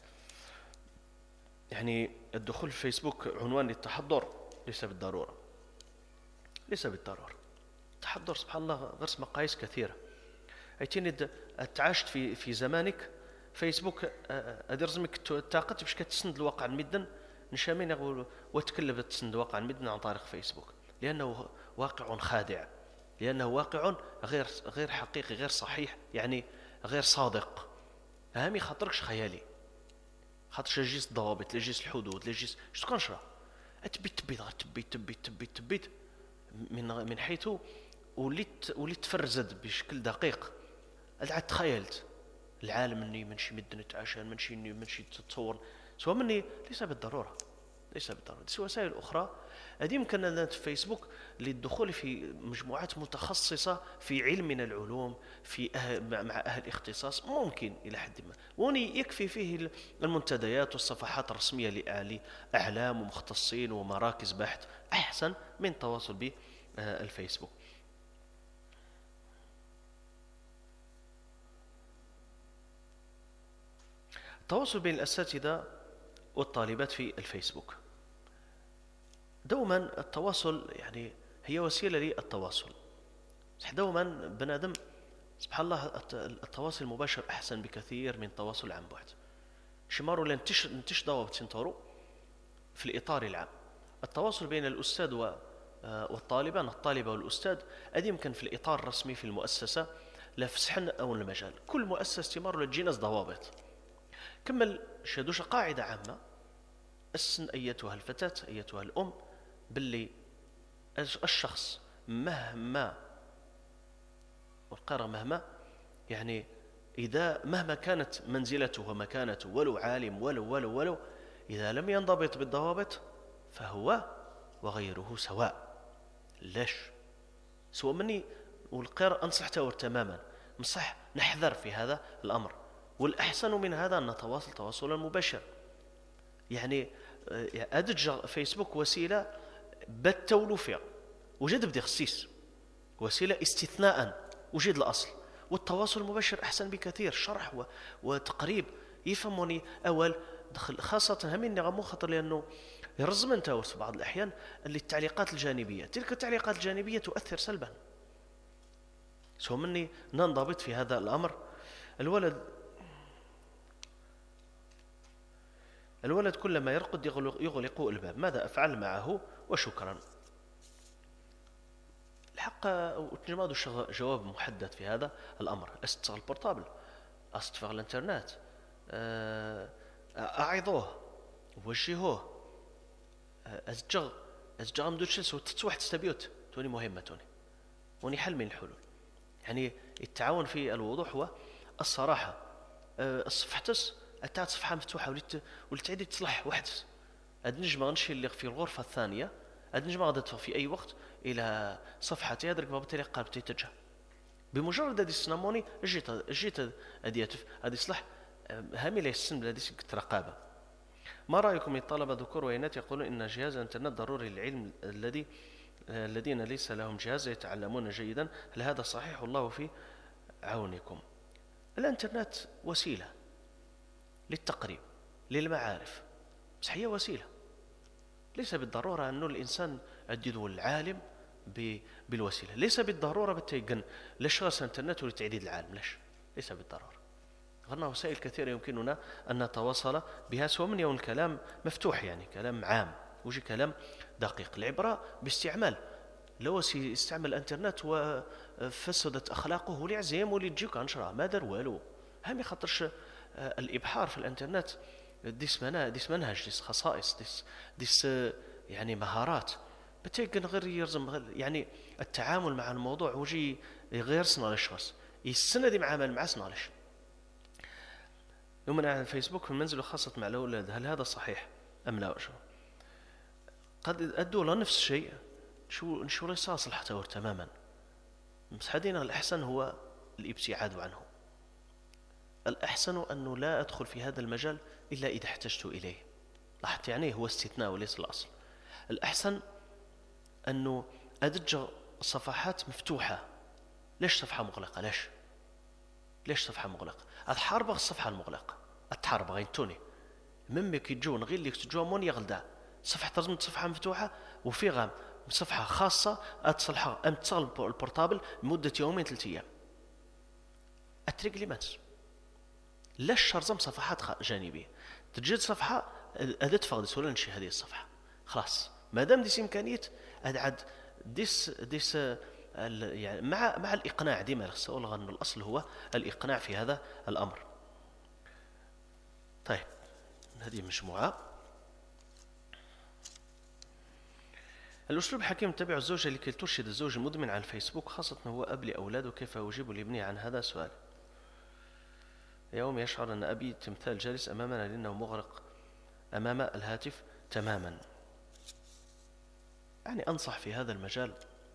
يعني الدخول في الفيسبوك عنوان للتحضر ليس بالضرورة، ليس بالضرورة. التحضر سبحان الله غير مقاييس كثيرة. ايتيني تعاشت في في زمانك فيسبوك ادير زمك تاقت باش كتسند الواقع المدن نشامين يقول وتكلف تسند الواقع المدن عن طريق فيسبوك، لانه واقع خادع، لانه واقع غير غير حقيقي، غير صحيح، يعني غير صادق. هامي خاطركش خيالي، خاطرش جيس الضوابط، لجيس الحدود، لجيس شتو كنشرا تبيت تبيت تبيت تبيت تبيت تبيت من من حيث وليت وليت تفرزد بشكل دقيق. عاد تخيلت العالم اني منشي مدن عشان منشي منشي تتصور سواء مني ليس بالضروره، ليس بالضروره. سوى وسائل اخرى هذه يمكن ان فيسبوك للدخول في مجموعات متخصصه في علم من العلوم، في أهل مع اهل اختصاص ممكن الى حد ما، وني يكفي فيه المنتديات والصفحات الرسميه لاعلام ومختصين ومراكز بحث احسن من التواصل بالفيسبوك. التواصل بين الأساتذة والطالبات في الفيسبوك. دوما التواصل يعني هي وسيلة للتواصل. دوما بنادم سبحان الله التواصل المباشر أحسن بكثير من التواصل عن بعد. شمارو لنتش نتش ضوابط سنتورو في الإطار العام. التواصل بين الأستاذ والطالبان، الطالبة والأستاذ أدي يمكن في الإطار الرسمي في المؤسسة لا فسحن أو المجال. كل مؤسسة تمر لجينس ضوابط. كمل شادوش قاعدة عامة السن أيتها الفتاة أيتها الأم باللي الشخص مهما والقرى مهما يعني إذا مهما كانت منزلته ومكانته ولو عالم ولو ولو ولو إذا لم ينضبط بالضوابط فهو وغيره سواء. ليش؟ سوى مني والقرى أنصح تور تماما مصح نحذر في هذا الأمر. والأحسن من هذا أن نتواصل تواصلا مباشر. يعني أدج فيسبوك وسيلة بالتولو فيها وجد بدي خصيص وسيلة استثناء وجد الأصل. والتواصل المباشر أحسن بكثير، شرح وتقريب يفهموني أول دخل خاصة همين نغمو خطر لأنه يرزم انت في بعض الأحيان اللي التعليقات الجانبية، تلك التعليقات الجانبية تؤثر سلبا. سو مني ننضبط في هذا الأمر. الولد الولد كلما يرقد يغلق الباب، ماذا أفعل معه؟ وشكرا. الحق وتجمعوا جواب محدد في هذا الأمر. أستغل البورتابل، أستغل الانترنت، أعظوه وجهوه، أزجغ أزجغ مدوشلس وتتوحد تستبيوت توني مهمة توني وني حل من الحلول. يعني التعاون في الوضوح هو الصراحة. الصفحتس أتاعت صفحة مفتوحة ولت ولتعيد تصلح وحدس. أد نجمع نشي اللي في الغرفة الثانية، أد نجمع غادة في أي وقت إلى صفحتي هذاك بابتري قلبتي تجاه. بمجرد هذه السناموني جيت جيت هذه هذه صلح هامي لا يسن بلا ديك رقابة. ما رأيكم الطلبة ذكور وإناث يقولون إن جهاز الإنترنت ضروري للعلم الذي الذين ليس لهم جهاز يتعلمون جيدا، هل هذا صحيح؟ الله في عونكم. الإنترنت وسيلة للتقريب للمعارف، بس هي وسيلة، ليس بالضرورة أنه الإنسان يديدو العالم بالوسيلة. ليس بالضرورة بتيجن لشغل الإنترنت ولتعديد العالم، ليش؟ ليس بالضرورة. غيرنا وسائل كثيرة يمكننا أن نتواصل بها سواء من يوم الكلام مفتوح، يعني كلام عام وجي كلام دقيق. العبرة باستعمال. لو استعمل الإنترنت وفسدت أخلاقه ولعزيم ولتجيك أنشرة ما دار والو. هم يخطرش الإبحار في الإنترنت ديس منا ديس منهج ديس خصائص ديس ديس يعني مهارات بتيجن غير يرزم يعني التعامل مع الموضوع وجي غير سنالشخص السنة دي معامل مع سنالش. يومنا على الفيسبوك في المنزل وخاصة مع الأولاد، هل هذا صحيح أم لا؟ شو قد أدوا نفس الشيء شو نشو رصاص الحتور تماما. بس حدينا الأحسن هو الابتعاد عنه. الأحسن أنه لا أدخل في هذا المجال إلا إذا احتجت إليه. لاحظت يعني هو استثناء وليس الأصل. الأحسن أنه أدج صفحات مفتوحة. ليش صفحة مغلقة؟ ليش ليش صفحة مغلقة؟ أتحارب الصفحة المغلقة، أتحارب غينتوني ممك يجون غير اللي يكتجوا مون يغلدا صفحة ترجمة صفحة مفتوحة وفي غام صفحة خاصة أتصلحها أم تصل البورتابل لمدة يومين ثلاثة أيام. أتريق لي مانس لاش شرزم صفحات جانبية تجد صفحة أدت فقدس ولا نشي هذه الصفحة خلاص ما دام ديس إمكانية أدعد ديس ديس يعني مع مع الإقناع ديما السؤال غن الأصل هو الإقناع في هذا الأمر. طيب هذه مجموعة. الأسلوب الحكيم تبع الزوجة لكي ترشد الزوج المدمن على الفيسبوك خاصة هو أب لأولاده، كيف أجيب لابني عن هذا السؤال؟ يوم يشعر أن أبي تمثال جالس أمامنا لأنه مغرق أمام الهاتف تماما. يعني أنصح في هذا المجال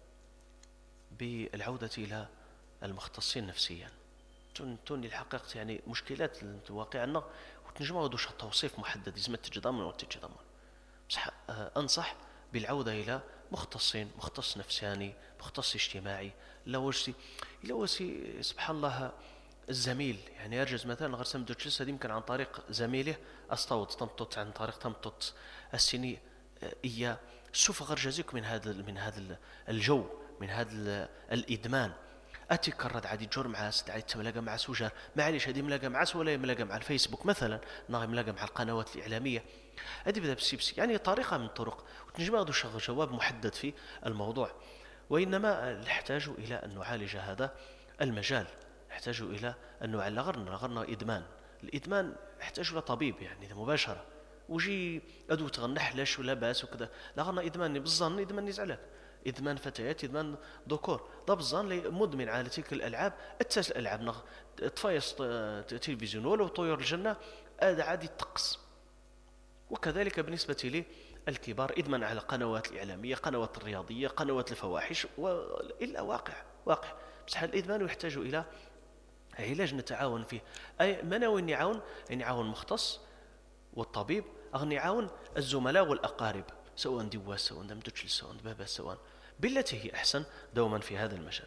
بالعودة إلى المختصين نفسيا. توني الحقيقة يعني مشكلات واقعنا وتنجمع دوش توصيف محدد إذا ما تجضمن أو تجضمن، بس أنصح بالعودة إلى مختصين، مختص نفساني، مختص اجتماعي. لو وشي لو وشي سبحان الله الزميل يعني يرجز مثلا غير سمدو تشلسة يمكن عن طريق زميله أستوت تمطط عن طريق تمطط السني إياه سوف غير جزيك من هذا من هذا الجو من هذا الإدمان. أتي كرد عادي جور معاس عادي تملاقى مع سوجار معليش هذه ملاقى معاس ولا ملاقى مع الفيسبوك مثلا ناغي ملاقى مع القنوات الإعلامية هذه بدأ بسيبسي يعني طريقة من الطرق وتنجم هذا شغل جواب محدد في الموضوع. وإنما نحتاج إلى أن نعالج هذا المجال، نحتاج إلى أن نعالج غرنا غرنا إدمان. الإدمان يحتاج إلى طبيب يعني مباشرة وجي أدو تغنحلش ولا باس وكذا لا غرنا إدمان بالظن إدمان نزعلك إدمان فتيات إدمان ذكور ضب الظن مدمن على تلك الألعاب التاس الألعاب نغ تفايس تلفزيون ولو طيور الجنة هذا عادي الطقس. وكذلك بالنسبة للكبار إدمان على قنوات الإعلامية قنوات الرياضية قنوات الفواحش وإلا واقع واقع بس الإدمان يحتاج إلى علاج نتعاون فيه. أي من هو يعاون يعاون مختص والطبيب أغني يعاون الزملاء والأقارب سواء دواس سواء دمتوش سواء بابا سواء بالتي هي أحسن دوما في هذا المجال.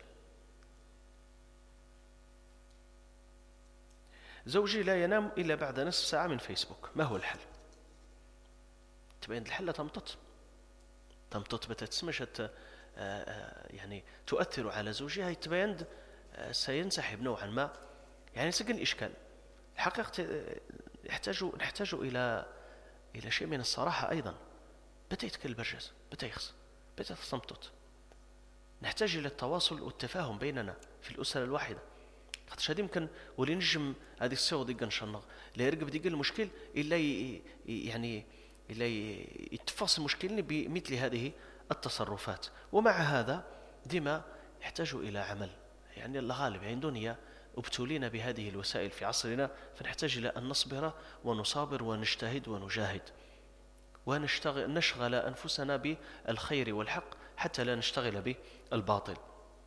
زوجي لا ينام إلا بعد نصف ساعة من فيسبوك، ما هو الحل؟ تبين الحل تمطط تمطط بتتسمشت يعني تؤثر على زوجها تبين سينسحب نوعا ما يعني سجن إشكال. الحقيقة يحتاج نحتاج إلى إلى شيء من الصراحة أيضا. بتا يتكلم برجس بتا يخص بتا تمطط. نحتاج إلى التواصل والتفاهم بيننا في الأسرة الواحدة. خاطر هذه يمكن ولي نجم هذه الصوت ديك نشنغ لا يرقب ديك المشكل إلا يعني إلا يتفاصل مشكلني بمثل هذه التصرفات. ومع هذا ديما يحتاج إلى عمل يعني الله غالب يعني دنيا ابتلينا بهذه الوسائل في عصرنا فنحتاج إلى أن نصبر ونصابر ونجتهد ونجاهد ونشتغل نشغل أنفسنا بالخير والحق حتى لا نشتغل بالباطل.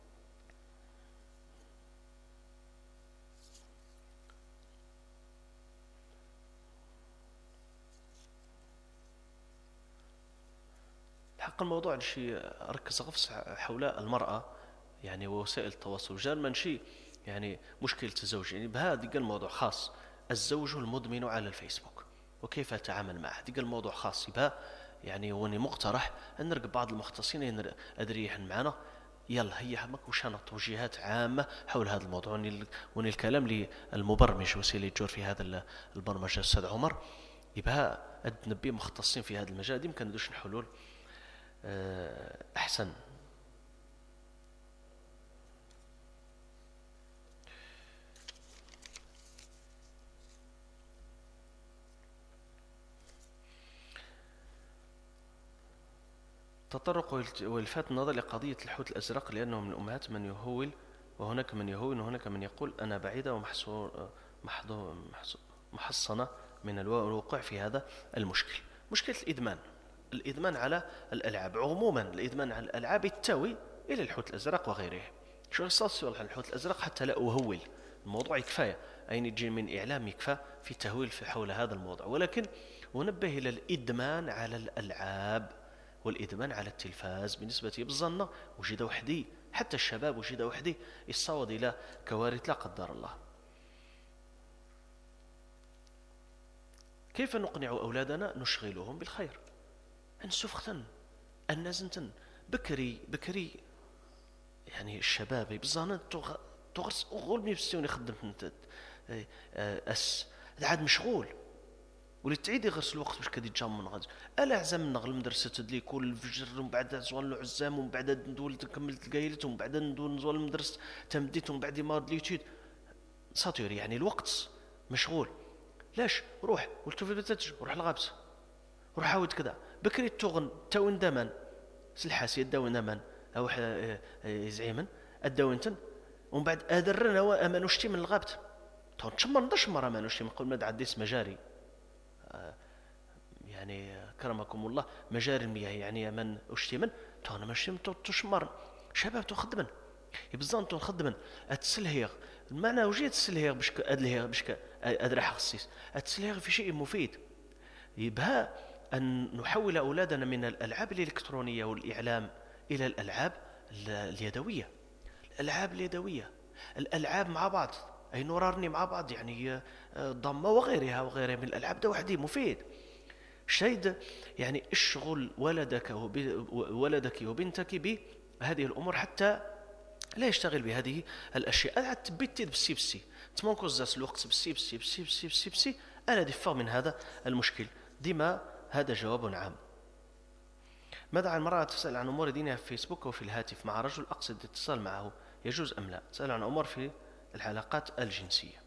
الحق الموضوع شيء ركز غفص حول المرأة يعني ووسائل التواصل جال من شيء يعني مشكلة الزوج يعني بهذا الموضوع خاص الزوج المدمن على الفيسبوك وكيف أتعامل معه ديك الموضوع خاص بها يعني وني مقترح أن نرقب بعض المختصين أدريحن معنا يلا هي همك وشان توجيهات عامة حول هذا الموضوع وني الكلام للمبرمج وسيلة جور في هذا البرمجة الأستاذ عمر يبقى نبي مختصين في هذا المجال يمكن ندوش حلول أحسن. تطرق والفات النظر لقضية الحوت الأزرق لأنه من الأمهات من يهول وهناك من يهون وهناك من يقول أنا بعيدة ومحصنة من الوقوع في هذا المشكل. مشكلة الإدمان الإدمان على الألعاب عموما الإدمان على الألعاب يتوي إلى الحوت الأزرق وغيره. شو يصصي والله الحوت الأزرق حتى لا أهول الموضوع كفاية أين يجي من إعلام يكفى في تهويل في حول هذا الموضوع. ولكن ونبه إلى الإدمان على الألعاب والإدمان على التلفاز بالنسبة بالظن وجد وحدي، حتى الشباب وجد وحدي يصوت إلى كوارث لا قدر الله. كيف نقنع أولادنا؟ نشغلهم بالخير، نسفختن النازنتن بكري بكري يعني الشباب بزانا تغرس غول بستون يخدم أس عاد مشغول ولي تعيد يغرس الوقت باش كدي تجام من غادي الا عزم من غل مدرسه تدلي كل فجر ومن بعد زوال العزام ومن بعد ندول كملت القايلت ومن بعد ندول نزول المدرسه تمديت ومن بعد ما ليتيد ساتور يعني الوقت مشغول. لاش روح قلت في بتتج روح الغابس روح عاود كذا بكري تغن تاون دمان سلحاسي الداون دمان او زعيما الداونتن ومن بعد ادرنا وامانوشتي من الغابت تو تشمر ندش مره امانوشتي من قبل ما تعدي اسم مجاري يعني كرمكم الله مجاري المياه يعني من اشتمن تو انا ماشي تشمر شباب تخدمن يبزان تخدمن اتسلهيغ المعنى وجيت تسلهيغ باش ادلهيغ باش ادرح خصيص اتسلهيغ في شيء مفيد. يبها ان نحول اولادنا من الالعاب الالكترونيه والاعلام الى الالعاب اليدويه، الالعاب اليدويه، الالعاب مع بعض اي نورارني مع بعض يعني ضمه وغيرها وغيرها من الالعاب ده وحدي مفيد. شيد يعني اشغل ولدك ولدك وبنتك بهذه الامور حتى لا يشتغل بهذه الاشياء. عاد تبتي بسي بسي تمونكو زاس الوقت بسي بسي بسي بسي بسي بسي انا دفع من هذا المشكل ديما. هذا جواب عام. ماذا عن المرأة تسأل عن امور دينها في فيسبوك وفي الهاتف مع رجل اقصد اتصال معه يجوز ام لا؟ تسأل عن امور في العلاقات الجنسية.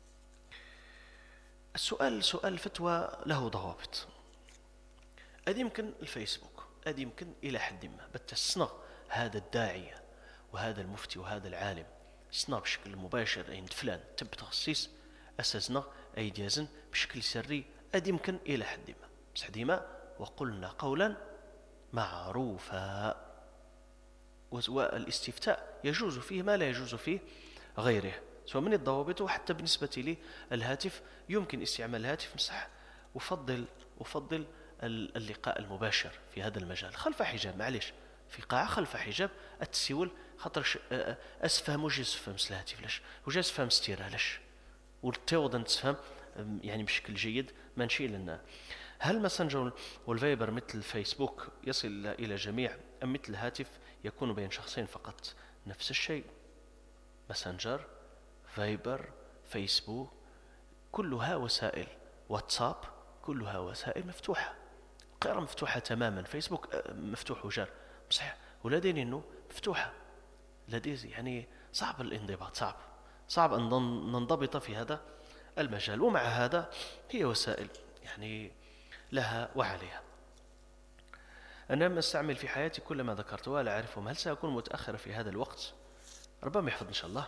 السؤال سؤال فتوى له ضوابط. أدي يمكن الفيسبوك أدي يمكن إلى حد ما بتسنغ هذا الداعية وهذا المفتي وهذا العالم سنغ بشكل مباشر أي فلان تب تخصيص أساسنا أي جازن بشكل سري أدي يمكن إلى حد ما بس حديما وقلنا قولا معروفا. والاستفتاء يجوز فيه ما لا يجوز فيه غيره سواء من الضوابط. وحتى بالنسبة لي الهاتف يمكن استعمال الهاتف مصح أفضل أفضل اللقاء المباشر في هذا المجال خلف حجاب معليش في قاعة خلف حجاب التسيول خاطر أسفهم وجه أسفهم الهاتف لاش وجه أسفهم ستيرها لاش والتوضن تسفهم يعني بشكل جيد ما نشي لنا. هل ماسنجر والفايبر مثل الفيسبوك يصل إلى جميع أم مثل الهاتف يكون بين شخصين فقط؟ نفس الشيء. ماسنجر فايبر فيسبوك كلها وسائل، واتساب كلها وسائل مفتوحة غير مفتوحة تماما. فيسبوك مفتوح وجار بصح ولدين انه مفتوحة لديز يعني صعب الانضباط صعب صعب ان ننضبط في هذا المجال. ومع هذا هي وسائل يعني لها وعليها. أنا لم أستعمل في حياتي كل ما ذكرت ولا أعرفهم. هل سأكون متأخرة في هذا الوقت؟ ربما يحفظ إن شاء الله.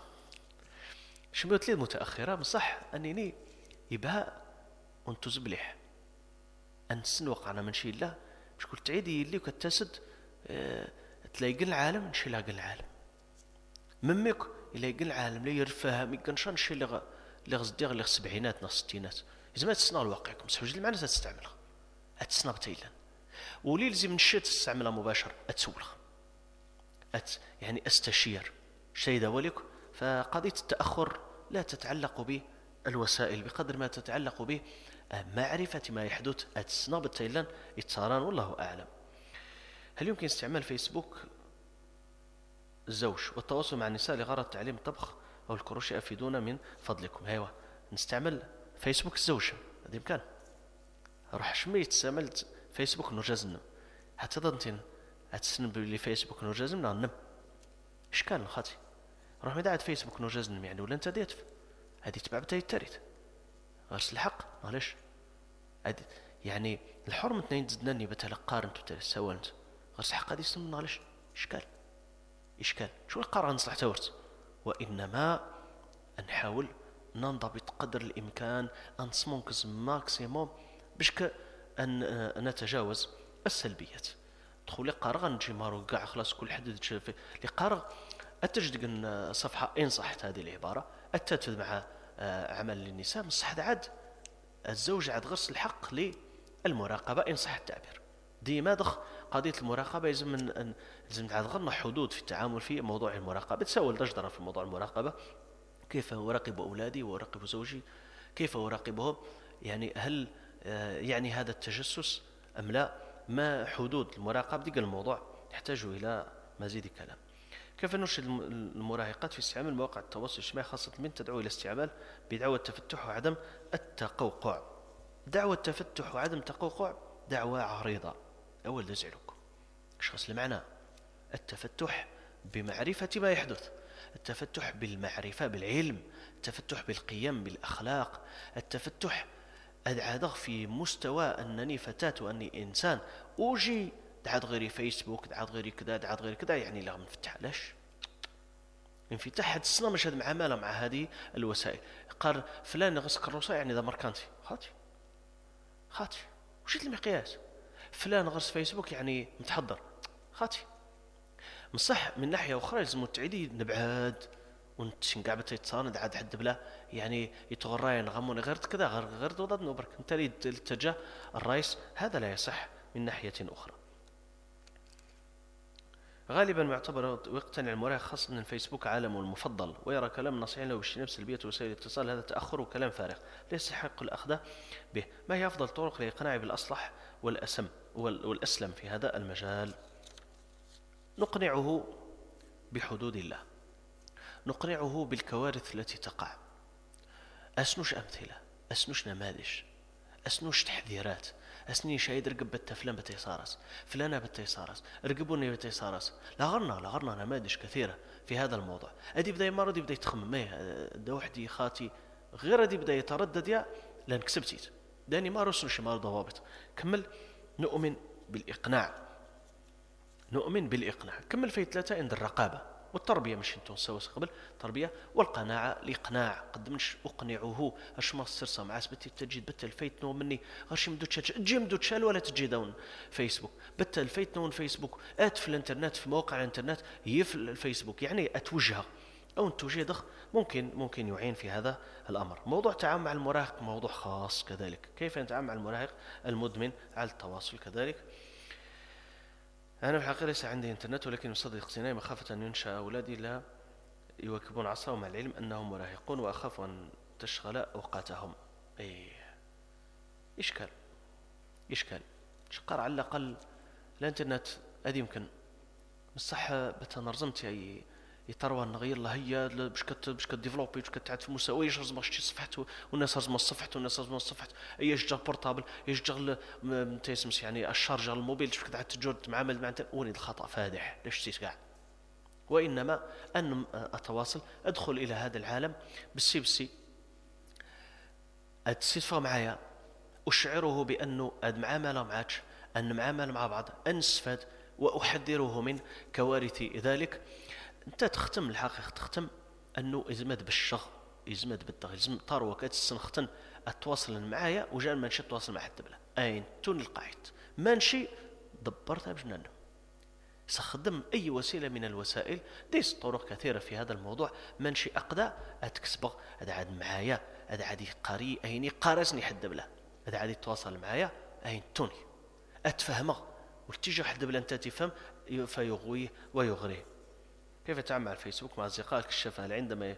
شو لي متأخرة بصح أنني يبها وانتو زبلح أن تسنوق على من شيء الله مش كنت تعيدي اللي وكتسد اه تلاقي العالم نشي لاقي العالم ممك يلاقي العالم لي يرفاها ميكنشان شي اللي غ... اللي غزديغ اللي سبعينات نص ستينات إذا ما تسنى الواقعكم سحوج المعنى تستعملها أتسنى بتيلا ولي لازم نشي تستعملها مباشر أتسولها أت يعني أستشير شيء ذولك. فقضية التأخر لا تتعلق بالوسائل بقدر ما تتعلق به معرفة ما يحدث أتسنى بالتيلان اتصالان والله أعلم. هل يمكن استعمال فيسبوك الزوج والتواصل مع النساء لغرض تعليم الطبخ أو الكروشيه؟ أفيدونا من فضلكم. هيوا نستعمل فيسبوك الزوج هذا إمكان روح شميت استعملت فيسبوك نجازنا حتى ضنتين أتسنب لي فيسبوك نجازنا نم إيش كان الخاتي روح مداعد فيسبوك نجازنا يعني ولا أنت ديت هذه تبع بتاعي التاريت غرس الحق معلش يعني الحرمة اثنين زدناني بتلقار انتو تاريت سوى انت غرس الحق هذه يسمى معلش إشكال إشكال شو القرار نصلح تورت. وإنما نحاول ننضبط قدر الإمكان أن سمونكز ماكسيموم باش أن نتجاوز السلبيات. دخول قارغ نجي مارو كاع خلاص كل حد يتشاف لقارغ أتجد أن صفحة إن صحت هذه العبارة أتتفذ مع عمل للنساء، من صح عاد الزوج عاد غرس الحق للمراقبة إن صح التعبير. ديما دخ قضية المراقبة يلزم من لازم عاد غرنا حدود في التعامل في موضوع المراقبة. تساول تجدر في موضوع المراقبة، كيف أراقب أولادي وأراقب زوجي، كيف أراقبهم، يعني هل يعني هذا التجسس أم لا، ما حدود المراقبة. ديك الموضوع يحتاج إلى مزيد كلام. كيف نرشد المراهقات في استعمال مواقع التواصل الاجتماعي، خاصة من تدعو إلى استعمال بدعوى التفتح وعدم التقوقع. دعوى التفتح وعدم التقوقع دعوة عريضة. أول دزع لكم شخص المعنى التفتح بمعرفة ما يحدث، التفتح بالمعرفة بالعلم، التفتح بالقيم بالأخلاق، التفتح أدعى في مستوى أنني فتاة وأني إنسان أوجي دعاد غيري فيسبوك، دعاد غيري كذا، دعاد غيري كذا، يعني لا نفتح. علاش انفتاح هاد السنة مش هاد معاملة مع هذه الوسائل. قال فلان غسك الروسا يعني ذا مركانتي خاطي خاطي وشيت المقياس. فلان غرس فيسبوك يعني متحضر خاطي. مصح من ناحية أخرى لازم تعيدي نبعاد ونتشنقع بتيتصاند عاد حد بلا يعني يتغرى نغمون غير كذا غير غير وضد نوبرك انت لي الاتجاه الرئيس، هذا لا يصح من ناحية أخرى. غالبا يعتبر ويقتنع المراهق خاصة أن الفيسبوك عالمه المفضل، ويرى كلام الناصحين له باجتناب سلبية وسائل الاتصال. هذا تأخر وكلام فارغ لا يستحق الأخذ به. ما هي أفضل طرق لإقناعه بالأصلح والأسم والأسلم في هذا المجال؟ نقنعه بحدود الله، نقنعه بالكوارث التي تقع، أسنوش أمثلة، أسنوش نماذج، أسنوش تحذيرات، أسني شايد رقب بتفلان بتيسارس فلانة بتيسارس رقبوني بتيسارس. لا غرنا لا غرنا نماذج كثيرة في هذا الموضوع. أدي بداية مرة دي بداية تخمم ايه دا وحدي خاتي غير أدي بداية يتردد يا لأن كسبتيت داني ما رسلش ما ضوابط. كمل نؤمن بالإقناع، نؤمن بالإقناع. كمل في ثلاثة عند الرقابة والتربية، مش انتو نسوي قبل التربية والقناعة. الإقناع قدمش أقنعه اش ما السرصة مع سبتي تجد بت الفيت نو مني غير مدو تشات تجي مدو تشال ولا تجي داون فيسبوك بت الفيت نو فيسبوك ات في الانترنت في مواقع الانترنت هي في الفيسبوك يعني اتوجهها أو توجيه ضخ ممكن ممكن يعين في هذا الأمر. موضوع التعامل مع المراهق موضوع خاص كذلك، كيف نتعامل مع المراهق المدمن على التواصل كذلك. أنا في الحقيقة ليس عندي إنترنت، ولكن مصدر اقتناعي مخافة أن ينشأ أولادي لا يواكبون عصرهم مع العلم أنهم مراهقون، وأخاف أن تشغل أوقاتهم. إيه إشكال إشكال شقار على الأقل الإنترنت هذه يمكن بصح بتنرزمت يعني يتروى نغير لها هي باش كت باش كديفلوبي باش كتعد في مستوى يش لازم شي صفحت والناس لازم الصفحت والناس لازم الصفحت اي يشجع بورتابل يشجع تيسمس يعني الشارجر الموبيل باش كتعد تجود معامل مع وليد الخطا فادح ليش تيسكع. وانما ان اتواصل ادخل الى هذا العالم بالسي بالسي اتسيفا معايا اشعره بانه هاد معامله معاك ان معامله مع بعض انستفاد واحذره من كوارث ذلك. انت تختم الحقيقه تختم انه ازمد بالشغ ازمد بالدغ لازم طار كتسنختن اتواصل معايا وجا ما نمشي نتواصل مع حد بلا اين تون القاعد ما نمشي دبرتها بجنان. استخدم اي وسيله من الوسائل ديس طرق كثيره في هذا الموضوع ما نمشي اقدى اتكسبغ هذا عاد معايا هذا عادي قاري ايني قارسني حد بلا هذا عادي تواصل معايا اين توني اتفهمه وتيجي حد بلا انت تفهم فيغويه ويغريه. كيف تعمل مع الفيسبوك مع أصدقائك الشفاء عندما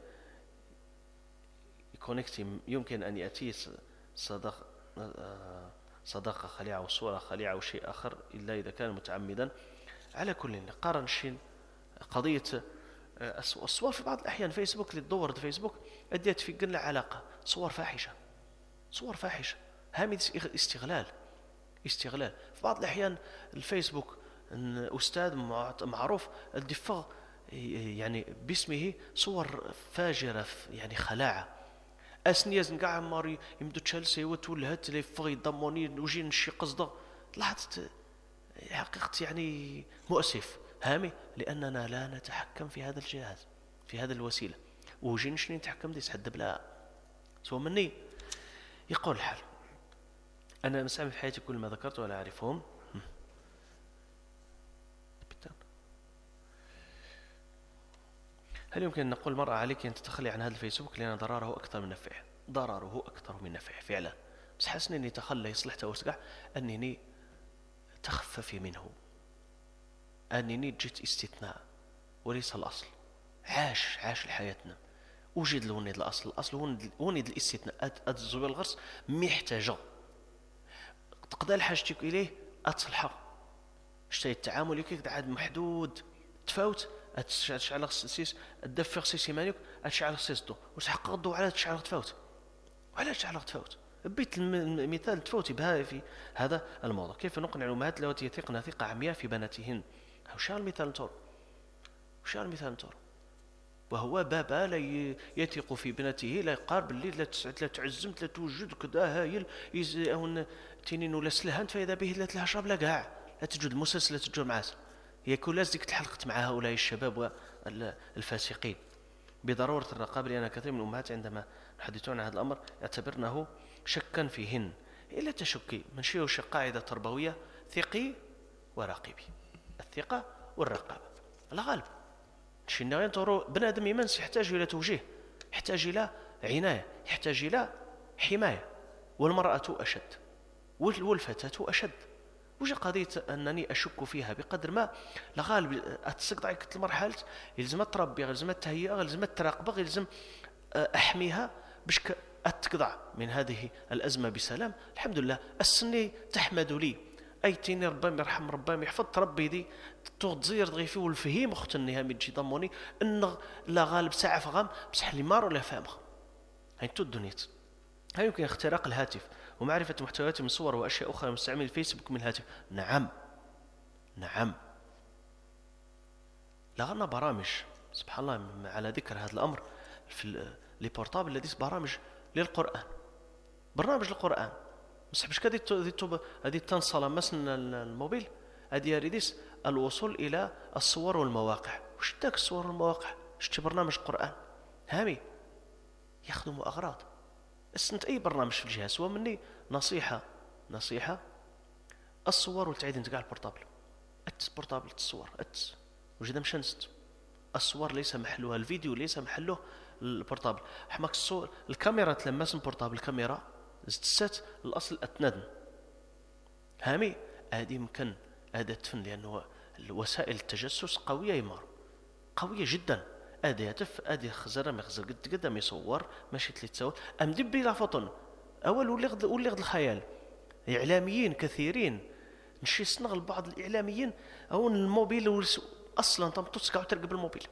يكونكتي يمكن أن يأتي صدق صداقة خليعة وصورة خليعة أو شيء آخر إلا إذا كان متعمدا. على كل قارن شين قضية الصور في بعض الأحيان فيسبوك اللي تدور فيسبوك أديت في قلة علاقة صور فاحشة صور فاحشة هامي استغلال استغلال في بعض الأحيان الفيسبوك أستاذ معروف الدفاع يعني باسمه صور فاجرة يعني خلاعة أسنياز نقع ماري يمدو تشالسي وتولهت لي فغي ضموني وجين شي قصده لاحظت حقيقة يعني مؤسف هامي لأننا لا نتحكم في هذا الجهاز في هذا الوسيلة وجين شنين نتحكم ديس حد بلا سوى مني يقول الحال. أنا مسامي في حياتي كل ما ذكرت ولا أعرفهم. هل يمكن أن نقول المرأة عليك أن تتخلي عن هذا الفيسبوك لأن ضرره أكثر من نفعه؟ ضرره أكثر من نفعه فعلا، بس حسني أني تخلى يصلح وسقع أنني تخففي منه، أنني جيت استثناء وليس الأصل. عاش عاش لحياتنا، وجد لونيد الأصل، الأصل ونيد الاستثناء. الزوال الغرس محتاجة تقضى حاجتك إليه أتصلحه، شتي التعامل كيك عاد محدود تفاوت تشعل خصيص الدفع خصيص يمانيك تشعل خصيص دو وتحقق الضوء على تشعل تفاوت وعلى تشعل تفاوت. بيت المثال تفوتي بها في هذا الموضوع. كيف نقنع الأمهات اللواتي يثقن ثقة عمياء في بناتهن؟ وش المثال نطور وش المثال نطور وهو بابا لا يثق في بنته، لا يقارب الليل، لا تعزمت، لا توجد كذا هايل يزهون تنين ولا سلهانت، فإذا به لا تلها شرب لا كاع لا تجد المسلسل لا تجد معاس. هي كل لازم تحلقت مع هؤلاء الشباب والفاسقين. بضرورة الرقابة، لأن كثير من الأمهات عندما يحدثون عن هذا الأمر يعتبرنه شكا فيهن. إلا تشكي من شيء قاعدة تربوية: ثقي وراقبي. الثقة والرقابة الغالب شينا ينطروا بنادم يمنس يحتاج إلى توجيه، يحتاج إلى عناية، يحتاج إلى حماية. والمرأة أشد والفتاة أشد. وش قضية أنني أشك فيها بقدر ما لغالب أتسقط عليك المرحلة يلزم تربي، يلزم تهيئة، يلزم تراقبة، يلزم أحميها باش أتقضع من هذه الأزمة بسلام. الحمد لله السني تحمد لي أيتيني ربما يرحم ربما يحفظ تربي دي تغزير تغيفي والفهيم أخت النهام تجي ضموني إن لا غالب ساعة فغام بصح لي مار ولا فامغ هاي تو الدنيا. هل يمكن اختراق الهاتف ومعرفة محتويات من صور وأشياء أخرى مستعمل الفيسبوك من الهاتف؟ نعم نعم. لغنا برامج سبحان الله على ذكر هذا الأمر في لي بورتابل لديس برامج للقرآن، برنامج للقرآن بس باش كادي هذه تنصل مثلا الموبيل هذه يريدس الوصول إلى الصور والمواقع. وش داك الصور والمواقع؟ شتي برنامج قرآن هامي يخدم أغراض. استنت أي برنامج في الجهاز سواء مني نصيحة نصيحة الصور وتعيد انت كاع البورتابل اتس بورتابل الصور اتس وجد مشنست الصور ليس محلها، الفيديو ليس محله البورتابل. حماك الصور الكاميرا تلمس البورتابل الكاميرا زدسات الأصل أتندن هامي هذه يمكن أداة فن، لأنه وسائل التجسس قوية يمار قوية جدا. أدي هتف أدي خزرة مخزر قد قدام يصور ماشي تلتصور أم دبي لا فطن أول ولغد ولغد الخيال. إعلاميين كثيرين نشي سنغل بعض الإعلاميين أو الموبيل أصلا تم تسقع وترقب الموبيل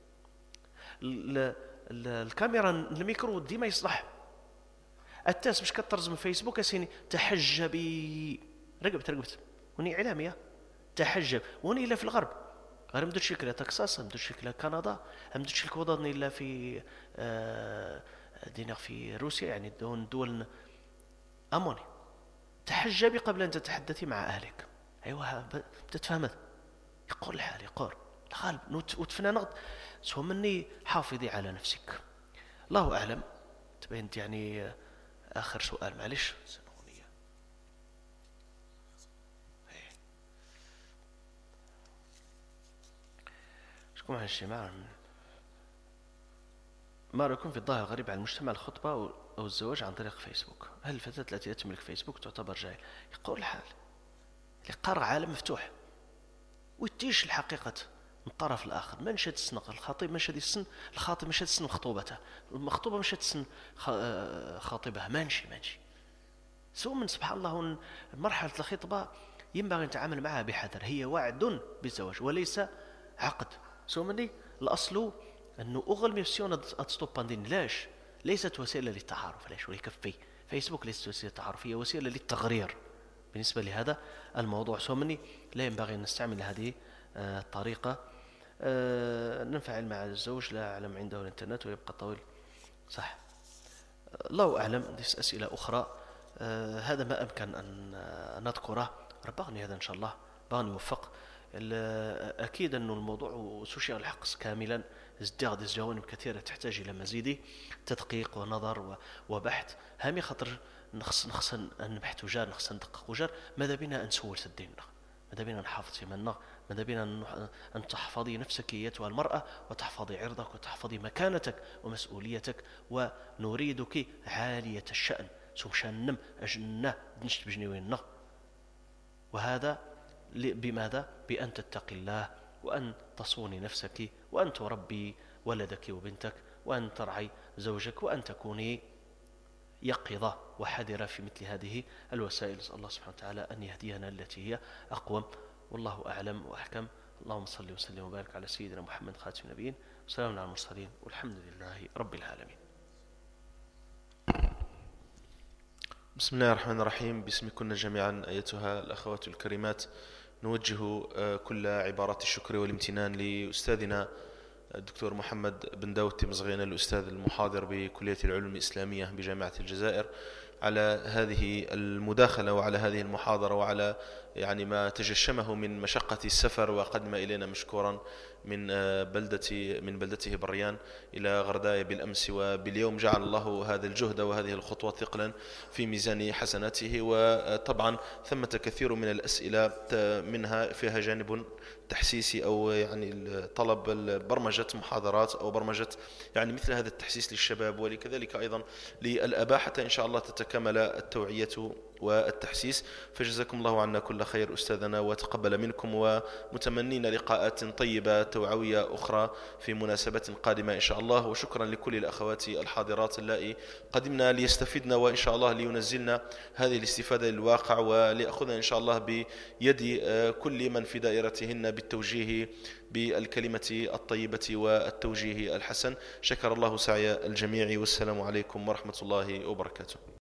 الكاميرا الميكرو ديما يصلح. التاس باش كترز من فيسبوك اسيني تحجبي رقبت رقبت وني إعلامية تحجب وني إلا في الغرب غير مدوش شكلها تكساس مدوش شكلها كندا مدوش شكل وضعنا إلا في آه دينا في روسيا يعني دون دول أموني. تحجبي قبل أن تتحدثي مع أهلك. أيوة تتفهمت يقول الحال يقول الغالب وتفنى نغض سوى مني حافظي على نفسك. الله أعلم. تبينت يعني آخر سؤال معلش سنغنية شكون على الجماعة ما رأيكم في الظاهر الغريب على المجتمع الخطبة أو الزواج عن طريق فيسبوك؟ هل الفتاة التي لا تملك فيسبوك تعتبر جاهل؟ يقول الحال اللي قارع عالم مفتوح ويتيش الحقيقة من الطرف الآخر. ما نشد السن الخطيب ما نشد السن الخاطب ما نشد السن خطوبته المخطوبة ما نشد السن خاطبها مانشي مانشي سوى من سبحان الله مرحلة الخطبة ينبغي نتعامل معها بحذر. هي وعد بالزواج وليس عقد. سوى مني الأصل أنه أغلب يفسيون أتستوباندين لاش ليست وسيلة للتعارف لاش ويكفي. فيسبوك ليست وسيلة للتعارف هي وسيلة للتغرير بالنسبة لهذا الموضوع. سوى مني لا ينبغي أن نستعمل هذه الطريقة. أه ننفعل مع الزوج لا أعلم عنده الإنترنت ويبقى طويل صح الله أعلم. ديس أسئلة أخرى أه هذا ما أمكن أن نذكره. ربغني هذا إن شاء الله بغني يوفق. أكيد أن الموضوع سوشيال الحقس كاملا ازداد جوانب كثيرة تحتاج إلى مزيد تدقيق ونظر وبحث. هامي خاطر نخص نخص نبحث وجار نخص ندقق وجار. ماذا بنا أن نسول سديننا ماذا بنا نحافظ في منا ماذا بنا أن تحفظي نفسك أيتها المرأة، وتحفظي عرضك، وتحفظي مكانتك ومسؤوليتك، ونريدك عالية الشأن سمشانم أجنة دنشت بجنويننا. وهذا بماذا؟ بأن تتقي الله، وأن تصوني نفسك، وأن تربي ولدك وبنتك، وأن ترعي زوجك، وأن تكوني يقظة وحذرة في مثل هذه الوسائل. نسأل الله سبحانه وتعالى أن يهدينا التي هي أقوم، والله أعلم وأحكم. اللهم صل وسلم وبارك على سيدنا محمد خاتم النبيين، وسلام على المرسلين، والحمد لله رب العالمين. بسم الله الرحمن الرحيم. باسمكن جميعا أيتها الأخوات الكريمات نوجه كل عبارات الشكر والامتنان لأستاذنا الدكتور محمد بن داود تمزغين، الأستاذ المحاضر بكلية العلوم الإسلامية بجامعة الجزائر، على هذه المداخلة وعلى هذه المحاضرة، وعلى يعني ما تجشمه من مشقة السفر، وقدم إلينا مشكورا من بلدة من بلدته بريان إلى غرداية بالأمس وباليوم. جعل الله هذا الجهد وهذه الخطوة ثقلا في ميزان حسناته. وطبعا ثمة كثير من الأسئلة منها فيها جانب تحسيسي، أو يعني طلب برمجة محاضرات أو برمجة يعني مثل هذا التحسيس للشباب، ولكذلك أيضا للآباء، حتى إن شاء الله تتكامل التوعية والتحسيس. فجزاكم الله عنا كل خير أستاذنا، وتقبل منكم، ومتمنين لقاءات طيبة توعوية أخرى في مناسبة قادمة إن شاء الله. وشكرا لكل الأخوات الحاضرات اللائي قدمنا ليستفدنا، وإن شاء الله لينزلنا هذه الاستفادة للواقع، وليأخذنا إن شاء الله بيد كل من في دائرتهن بالتوجيه بالكلمة الطيبة والتوجيه الحسن. شكر الله سعي الجميع، والسلام عليكم ورحمة الله وبركاته.